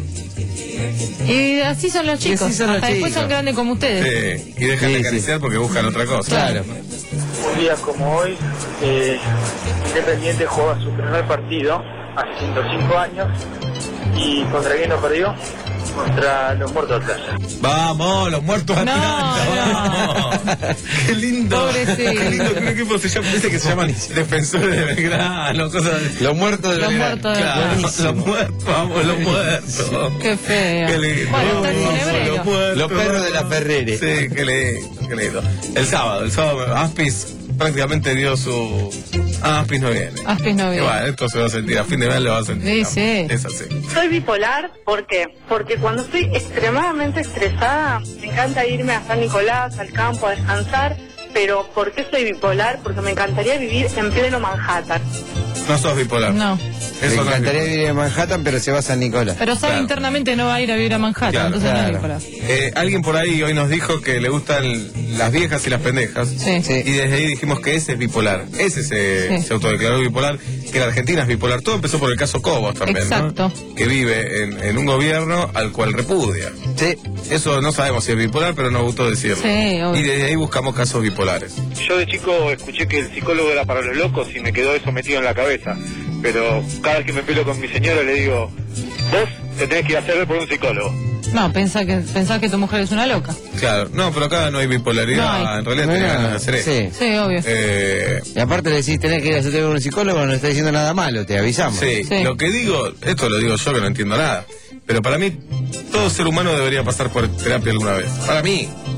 Y así son los Y chicos. así son los Hasta después chicos. son grandes como ustedes. Sí, y dejan Sí, de sí. acariciar porque buscan otra cosa. Claro. Un día como hoy, eh, Independiente juega su primer partido hace ciento cinco años. ¿Y contra quién lo perdió? Contra los muertos de Plaza. Vamos, los muertos No, Atlanta, vamos. Qué lindo. Pobrecito. Qué lindo que un equipo se llama, dice que se llaman defensores de Belgrano, cosas así. Los muertos de Los Belgrano. muertos de Claro, Buenísimo. los muertos, vamos, los muertos. Qué feo. Qué lindo. Bueno, está el Vamos, cinebrero. los muertos, Los perros de la vamos. Ferrere. Sí, qué lindo, qué lindo. El sábado, el sábado, Aspis prácticamente dio su... Ah, Aspis no viene. Aspis no viene. Igual, esto se va a sentir, a fin de mes lo va a sentir. Sí, sí. Es así. Soy bipolar, ¿por qué? Porque cuando estoy extremadamente estresada, me encanta irme a San Nicolás, al campo, a descansar. Pero ¿por qué soy bipolar? Porque me encantaría vivir en pleno Manhattan. No sos bipolar. No. Me Eso no es encantaría bipolar. vivir en Manhattan, pero se va a San Nicolás. Pero sabe Claro. internamente no va a ir a vivir a Manhattan, Claro, entonces no claro. es bipolar. Eh, alguien por ahí hoy nos dijo que le gustan las viejas y las pendejas. Sí. Sí. Y desde ahí dijimos que ese es bipolar. Ese se, Sí. se autodeclaró bipolar, que la Argentina es bipolar. Todo empezó por el caso Cobos también, Exacto. ¿no? Que vive en, en un gobierno al cual repudia. Sí. Eso no sabemos si es bipolar, pero nos gustó decirlo. Sí, obvio. Y desde ahí buscamos casos bipolares. Yo de chico escuché que el psicólogo era para los locos y me quedó eso metido en la cabeza. Pero cada vez que me peleo con mi señora le digo, vos te tenés que ir a hacer ver por un psicólogo. No, pensá que, pensá que tu mujer es una loca. Claro, no, pero acá no hay bipolaridad. No hay. En realidad No hay tenés nada. ganas de hacer eso. Sí. Sí, obvio. Eh, Y aparte le decís, tenés que ir a hacerte con un psicólogo, no está diciendo nada malo, te avisamos. Sí, Sí. lo que digo, esto lo digo yo que no entiendo nada, pero para mí todo ser humano debería pasar por terapia alguna vez. Para mí,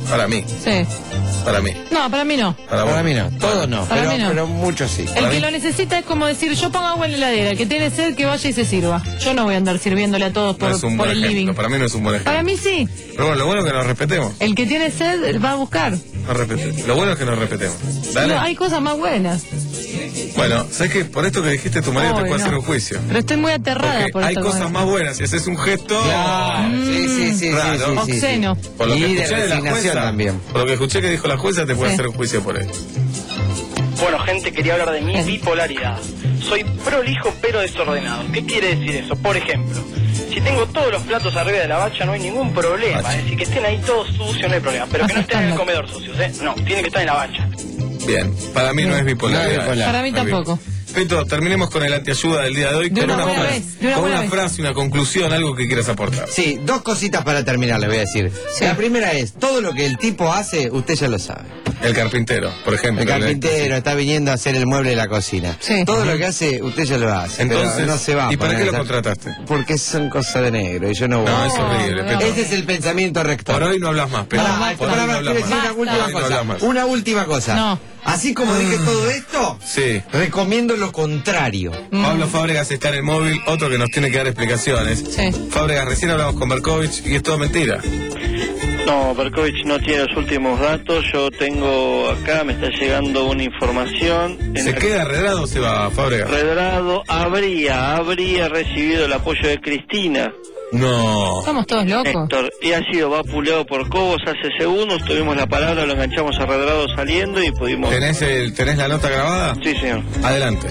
Para mí. Sí. Para mí. No, para mí no. Para, Para mí no, todos no, Para pero, mí no. pero muchos sí. El que lo necesita es como decir, yo pongo agua en la heladera, el que tiene sed que vaya y se sirva. Yo no voy a andar sirviéndole a todos por, No es un por buen el ejemplo. living. Para mí no es un buen ejemplo. Para mí sí. Pero bueno, lo bueno es que nos respetemos. El que tiene sed va a buscar. Nos respete- Lo bueno es que nos respetemos. Dale. No, hay cosas más buenas. Bueno, ¿sabes qué? Por esto que dijiste, tu marido Ay, te puede no. hacer un juicio. Pero estoy muy aterrada Porque por hay esto. cosas más buenas. Si haces un gesto. Claro, sí, sí, sí, raro. sí, sí, sí, sí. Obsceno. Por lo que Y de escuché de la resignación jueza, también. por lo que escuché que dijo la jueza, te puede Sí. hacer un juicio por él. Bueno, gente, quería hablar de mi bipolaridad. Soy prolijo pero desordenado. ¿Qué quiere decir eso? Por ejemplo, si tengo todos los platos arriba de la bacha no hay ningún problema. Es decir, que estén ahí todos sucios no hay problema. Pero que no estén en el comedor sucios, ¿eh? No, tiene que estar en la bacha. Bien, para mí no es bipolaridad. No es bipolar. Para mí No es tampoco. Peto, terminemos con el antiayuda del día de hoy De con una una, buena frase, vez, de una con buena una vez. frase, una conclusión, algo que quieras aportar. Sí, dos cositas para terminar, les voy a decir. La primera es, todo lo que el tipo hace, usted ya lo sabe. El carpintero, por ejemplo. El carpintero está viniendo a hacer el mueble de la cocina. Todo lo que hace, usted ya lo hace. Entonces, pero no se va a ¿y para poner qué a lo hacer- contrataste? Porque son cosas de negro y yo no voy. No, es horrible, Peto. Ese es el pensamiento rector. Por hoy no hablas más, Peto. Pará, Por pará, hoy no pará, hablas quiero decir más. una última Por hoy no cosa. hablas más. Una última cosa. No. Así como dije todo esto, Sí. recomiendo lo contrario. Pablo Fábregas está en el móvil, otro que nos tiene que dar explicaciones. Sí. Fábregas, recién hablamos con Berkovich y es todo mentira. No, Berkovich no tiene los últimos datos. Yo tengo acá, me está llegando una información. en ¿Se la- queda Redrado o se va Fábregas? Redrado habría, habría recibido el apoyo de Cristina. No. Somos todos locos. Héctor, y ha sido vapuleado por Cobos hace segundos, tuvimos la palabra, lo enganchamos a Redrado saliendo y pudimos... ¿Tenés, el, ¿Tenés la nota grabada? Sí, señor. Adelante.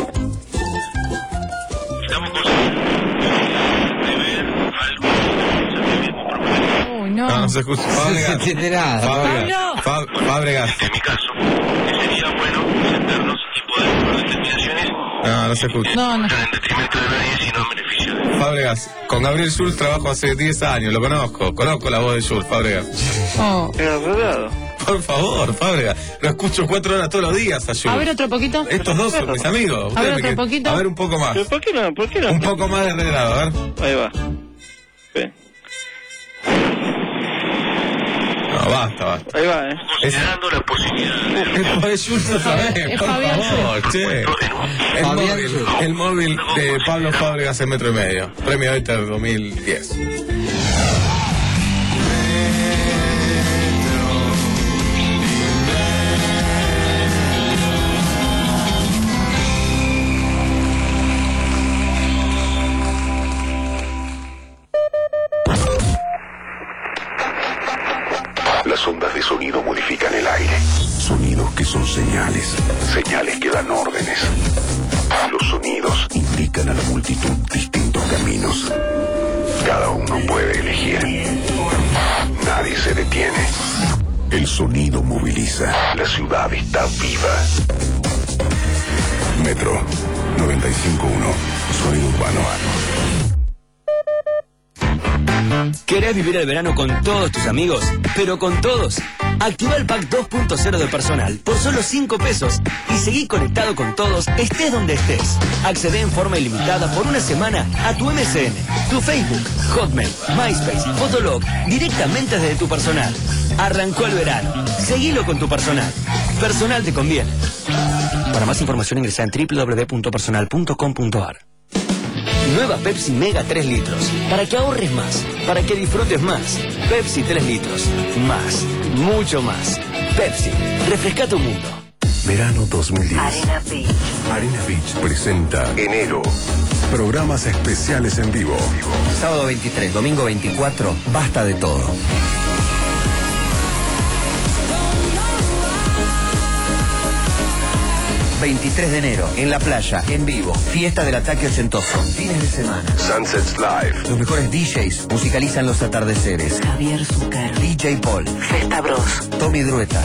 Uy, no. No, no se escucha. Fábregas. No se entiende nada. Fábregas. Fá- Fábregas. En mi caso, que sería bueno sentarnos y poder tomar determinaciones No, no se escucha. No, no. en detrimento de nadie, sino en beneficio de... Fábregas, con Gabriel Schulz trabajo hace diez años, lo conozco, conozco la voz de Schulz, Fábregas. Oh. Era Redrado. Por favor, Fábregas, lo escucho cuatro horas todos los días a Schulz. A ver otro poquito. Estos dos son mis amigos. A ver Ustedes me otro que- poquito. A ver un poco más. ¿Pero por qué no? ¿Por qué no? Un poco más de Redrado, a ver. Ahí va. Ve. No, basta, basta. Ahí va, ¿eh? Considerando la posibilidad Es Schulz otra vez, Es por Fabián favor, che. El Fabián móvil, Schulz. el móvil de Pablo Fábregas en metro y medio. Premio Éter dos mil diez. Las ondas de sonido modifican el aire. Sonidos que son señales. Señales que dan órdenes. Los sonidos indican a la multitud distintos caminos. Cada uno puede elegir. Nadie se detiene. El sonido moviliza. La ciudad está viva. Metro noventa y cinco punto uno. Sonido urbano. ¿Querés vivir el verano con todos tus amigos? Pero con todos. Activa el pack dos punto cero de personal por solo cinco pesos y seguí conectado con todos, estés donde estés. Accede en forma ilimitada por una semana a tu M S N, tu Facebook, Hotmail, MySpace, Fotolog, directamente desde tu personal. Arrancó el verano. Seguilo con tu personal. Personal te conviene. Para más información ingresa en doble u doble u doble u punto personal punto com punto a r. Nueva Pepsi Mega tres litros. Para que ahorres más. Para que disfrutes más. Pepsi tres litros. Más. Mucho más. Pepsi. Refresca tu mundo. Verano dos mil diez. Arena Beach. Arena Beach presenta Enero. Programas especiales en vivo. Sábado veintitrés, domingo veinticuatro. Basta de todo. veintitrés de enero, en la playa, en vivo. Fiesta del ataque ochentoso. Fines de semana. Sunsets Live. Los mejores D Js musicalizan los atardeceres. Javier Zucker. D J Paul. Festa Bros. Tommy Drueta.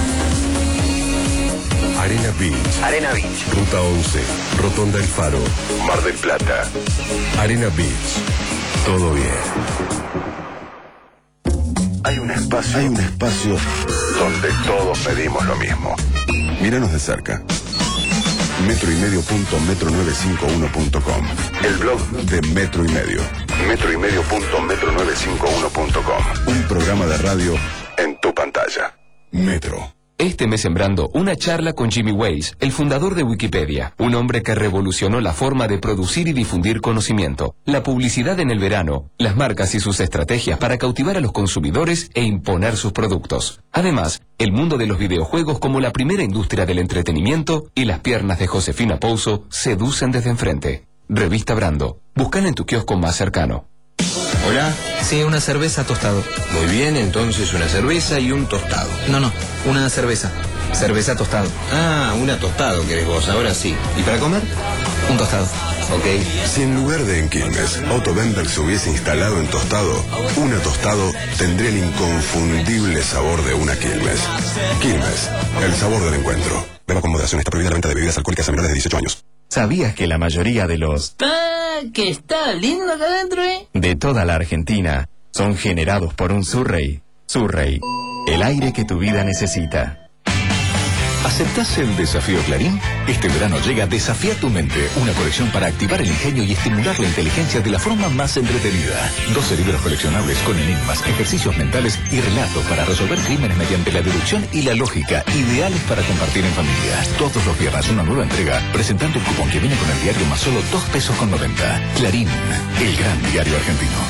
Arena Beach. Arena Beach. Ruta once. Rotonda El Faro. Mar del Plata. Arena Beach. Todo bien. Hay un espacio. Hay un espacio donde todos pedimos lo mismo. Míranos de cerca. Metro y medio punto metro nueve cinco uno punto com. El blog de Metro y Medio. Metro y medio punto metro nueve cinco uno punto com. Un programa de radio en tu Metro. Este mes sembrando una charla con Jimmy Wales, el fundador de Wikipedia, un hombre que revolucionó la forma de producir y difundir conocimiento, la publicidad en el verano, las marcas y sus estrategias para cautivar a los consumidores e imponer sus productos. Además, el mundo de los videojuegos como la primera industria del entretenimiento y las piernas de Josefina Pouso seducen desde enfrente. Revista Brando. Búscala en tu kiosco más cercano. Hola. Sí, una cerveza tostado. Muy bien, entonces una cerveza y un tostado. No, no, una cerveza. Cerveza tostado. Ah, una tostado querés vos, ahora sí. ¿Y para comer? Un tostado. Ok. Si en lugar de en Quilmes, Otto Bemberg se hubiese instalado en Tostado, una Tostado tendría el inconfundible sabor de una Quilmes. Quilmes, el sabor del encuentro. Beba con moderación, está prohibida la venta de bebidas alcohólicas a menores de dieciocho años. ¿Sabías que la mayoría de los... Ah, que está lindo acá adentro, eh? de toda la Argentina son generados por un Surrey? Surrey, el aire que tu vida necesita. ¿Aceptás el desafío Clarín? Este verano llega Desafía tu mente, una colección para activar el ingenio y estimular la inteligencia de la forma más entretenida. doce libros coleccionables con enigmas, ejercicios mentales y relatos para resolver crímenes mediante la deducción y la lógica, ideales para compartir en familia. Todos los viernes una nueva entrega, presentando el cupón que viene con el diario más solo dos pesos con noventa. Clarín, el gran diario argentino.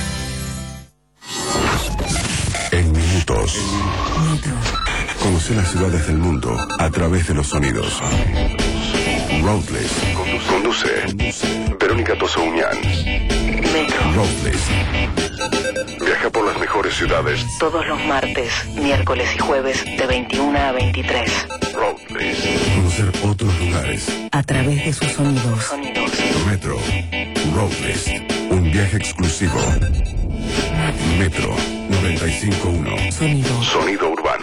En minutos. Conoce las ciudades del mundo a través de los sonidos. Roadless. Conduce. Verónica Tozouñán. Roadless. Viaja por las mejores ciudades. Todos los martes, miércoles y jueves de veintiuna a veintitrés. Roadless. Conocer otros lugares. A través de sus sonidos. Metro. Roadless. Un viaje exclusivo. Metro noventa y cinco punto uno. Sonido. Sonido urbano.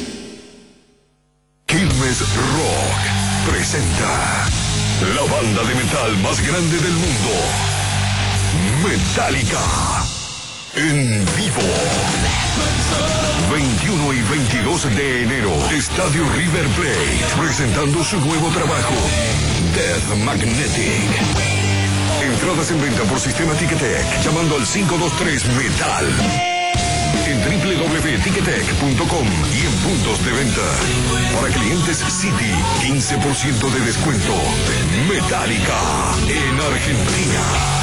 Quilmes Rock presenta la banda de metal más grande del mundo. Metallica. En vivo. veintiuno y veintidós de enero. Estadio River Plate. Presentando su nuevo trabajo. Death Magnetic. Entradas en venta por Sistema Ticketek, llamando al cinco dos tres Metal. En doble u doble u doble u punto ticketek punto com y en puntos de venta. Para clientes City, quince por ciento de descuento. Metallica en Argentina.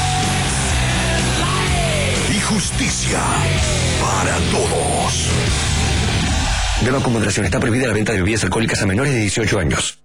Y justicia para todos. Beba con moderación, está prohibida la venta de bebidas alcohólicas a menores de dieciocho años.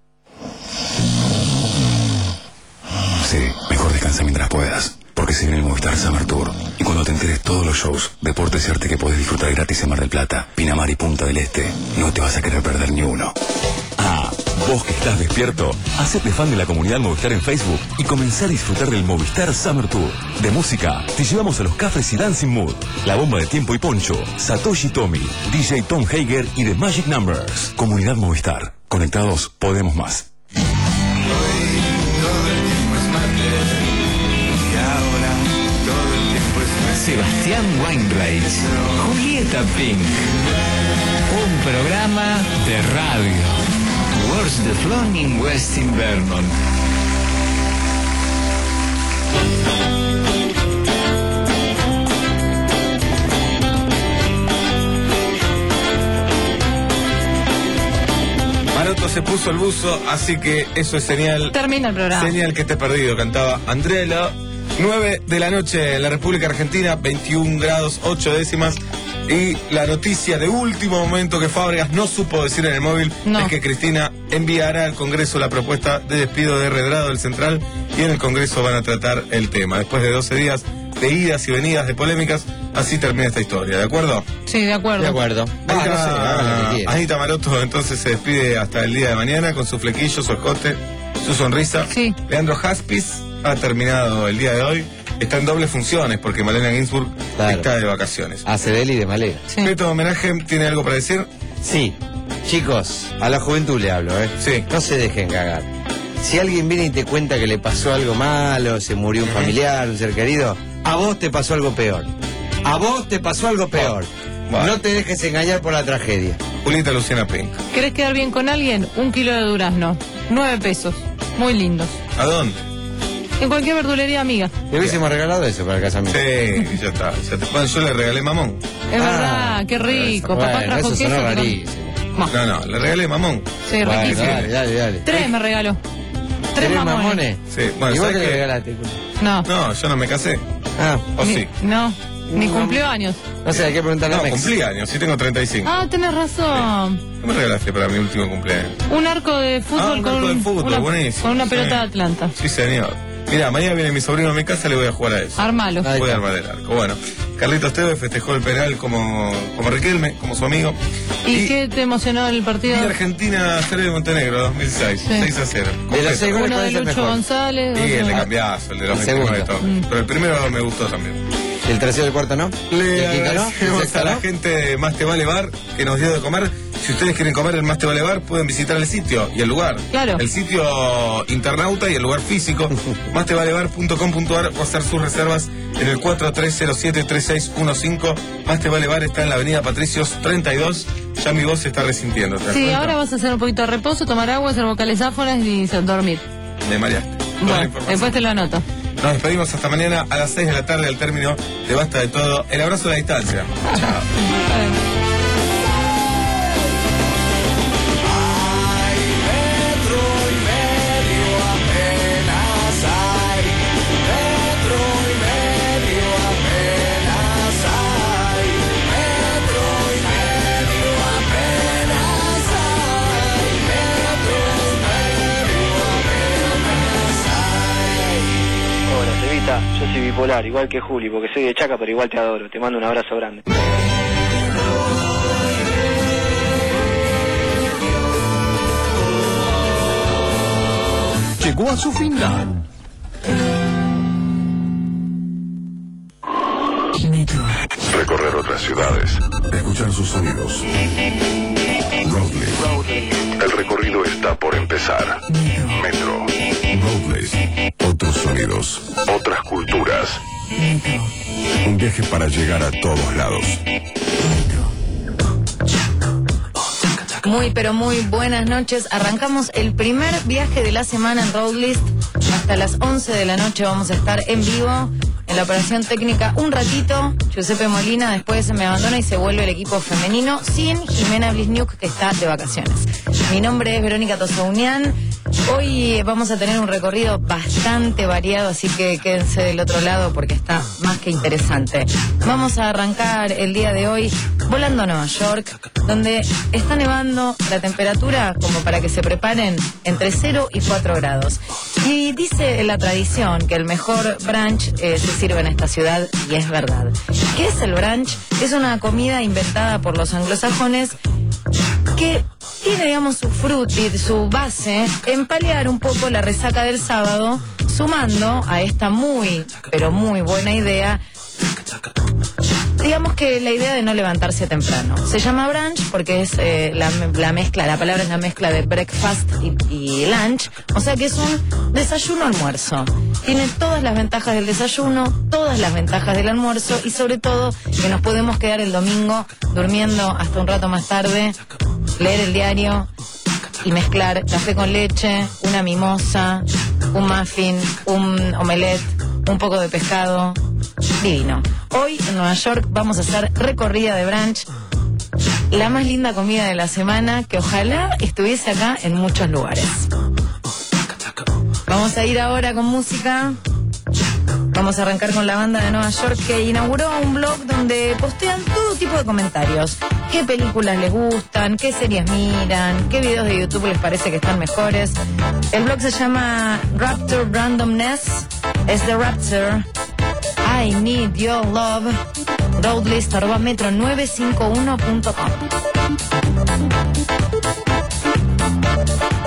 Sí, mejor descansa mientras puedas, porque se viene el Movistar Summer Tour. Y cuando te enteres todos los shows, deportes y arte que podés disfrutar gratis en Mar del Plata, Pinamar y Punta del Este, no te vas a querer perder ni uno. Ah, vos que estás despierto, hacete fan de la comunidad Movistar en Facebook y comenzá a disfrutar del Movistar Summer Tour. De música, te llevamos a los Cafres y Dancing Mood, La Bomba de Tiempo y Poncho, Satoshi Tomy, D J Tom Hager y The Magic Numbers. Comunidad Movistar. Conectados, podemos más. Sebastián Weinreich, Julieta Pink. Un programa de radio. Where's the Flown in West Vernon. Maroto se puso el buzo, así que eso es señal. Termina el programa. Señal que te he perdido, cantaba Andrea. nueve de la noche en la República Argentina, veintiún grados ocho décimas. Y la noticia de último momento que Fábregas no supo decir en el móvil no. es que Cristina enviará al Congreso la propuesta de despido de Redrado del Central y en el Congreso van a tratar el tema. Después de doce días de idas y venidas de polémicas, así termina esta historia, ¿de acuerdo? Sí, de acuerdo. De acuerdo. Anita, Ah, no sé, hagan lo que quieran. Anita Maroto entonces se despide hasta el día de mañana con su flequillo, su escote, su sonrisa. Sí. Leandro Haspis ha terminado el día de hoy. Está en dobles funciones porque Malena Ginsburg Claro. está de vacaciones. Hace de él y de Malena. Sí. Beto Homenaje, ¿tiene algo para decir? Sí. Chicos, a la juventud le hablo, ¿eh? Sí. No se dejen cagar. Si alguien viene y te cuenta que le pasó algo malo, se murió un familiar, un ser querido, a vos te pasó algo peor. A vos te pasó algo peor. Bueno. No te dejes engañar por la tragedia. Julieta Luciana Pink. ¿Querés quedar bien con alguien? Un kilo de durazno. Nueve pesos. Muy lindos. ¿A dónde? En cualquier verdulería amiga. Le hubiésemos regalado eso para el casamiento. Sí, ya está. Ya te... Bueno, yo le regalé mamón. Es Ah, verdad, qué rico. Bueno, Papá trajo eso queso. sonó pero- rarísimo. No. No, no, le regalé mamón. Sí, Bueno, riquísimo. dale, dale, dale. Tres me regaló. Tres ¿Tenés mamones. mamones? Sí, bueno, ¿Y vos ¿sabes qué le qué? regalaste? No. No, yo no me casé. Ah, ¿O Ni- sí? No, ni cumplió años. no sé, hay que preguntarle No, a Mex. cumplí años, sí tengo treinta y cinco. Ah, tenés razón. ¿Qué me regalaste para mi último cumpleaños? Un arco de fútbol, Ah, un con, arco de fútbol, una, buenísimo. con una Sí. pelota de Atlanta. Sí, señor. Mira, mañana viene mi sobrino a mi casa, le voy a jugar a eso. Armalo. Voy a armar el arco. Bueno, Carlitos Tevez festejó el penal como, como Riquelme, como su amigo. ¿Y, qué te emocionó el partido? Y Argentina Serbia de Montenegro, dos mil seis, Sí. seis a cero. De los seis goles, Uno ¿cuál de es el Lucho mejor? González. Y el de otro- cambiazo, el de los El veintinueve segundo. todo. Mm. Pero el primero me gustó también. ¿Y el tercero y el cuarto no? Le ¿El quinto no? ¿El agradecemos sexto a la no? gente de Más Te Vale Bar que nos dio de comer. Si ustedes quieren comer en Más Te Vale Bar, pueden visitar el sitio y el lugar. Claro. El sitio internauta y el lugar físico. más te vale bar punto com punto a r o hacer sus reservas en el cuatro tres cero siete tres seis uno cinco. Más Te Vale Bar está en la avenida Patricios treinta y dos. Ya mi voz se está resintiendo. ¿te das Sí, cuenta? ahora vas a hacer un poquito de reposo, tomar agua, hacer vocales áfonas y dormir. Me mareaste. Toda la Bueno, información. después te lo anoto. Nos despedimos hasta mañana a las seis de la tarde al término de Basta de Todo. El abrazo a la distancia. Chao. Hola, Cevita, yo soy bipolar, igual que Juli, porque soy de Chaca, pero igual te adoro. Te mando un abrazo grande. Llegó a su final. Recorrer otras ciudades. Escuchar sus sonidos. Roadlist. El recorrido está por empezar. Metro. Roadlist. Otros sonidos. Otras culturas. Un viaje para llegar a todos lados. Muy, pero muy buenas noches. Arrancamos el primer viaje de la semana en Roadlist. Hasta las once de la noche vamos a estar en vivo en la operación técnica un ratito. Giuseppe Molina después se me abandona y se vuelve el equipo femenino sin Jimena Blisniuk, que está de vacaciones. Mi nombre es Verónica Tosaunian. Hoy vamos a tener un recorrido bastante variado, así que quédense del otro lado porque está más que interesante. Vamos a arrancar el día de hoy volando a Nueva York, donde está nevando, la temperatura, como para que se preparen, entre cero y cuatro grados. Y dice la tradición que el mejor brunch eh, se sirve en esta ciudad, y es verdad. ¿Qué es el brunch? Es una comida inventada por los anglosajones que tiene, digamos, su fruit, su base en paliar un poco la resaca del sábado, sumando a esta muy, pero muy buena idea, digamos que la idea de no levantarse temprano. Se llama brunch porque es eh, la, la mezcla, la palabra es la mezcla de breakfast y, y lunch, o sea que es un desayuno-almuerzo. Tiene todas las ventajas del desayuno, todas las ventajas del almuerzo y sobre todo que nos podemos quedar el domingo durmiendo hasta un rato más tarde, leer el diario y mezclar café con leche, una mimosa, un muffin, un omelette, un poco de pescado. Divino. Hoy en Nueva York vamos a hacer recorrida de brunch, la más linda comida de la semana, que ojalá estuviese acá en muchos lugares. Vamos a ir ahora con música. Vamos a arrancar con la banda de Nueva York, que inauguró un blog donde postean todo tipo de comentarios. ¿Qué películas les gustan? ¿Qué series miran? ¿Qué videos de YouTube les parece que están mejores? El blog se llama Raptor Randomness. Es de Raptor. I need your love. Roadlist arroba metro novecientos cincuenta y uno punto com.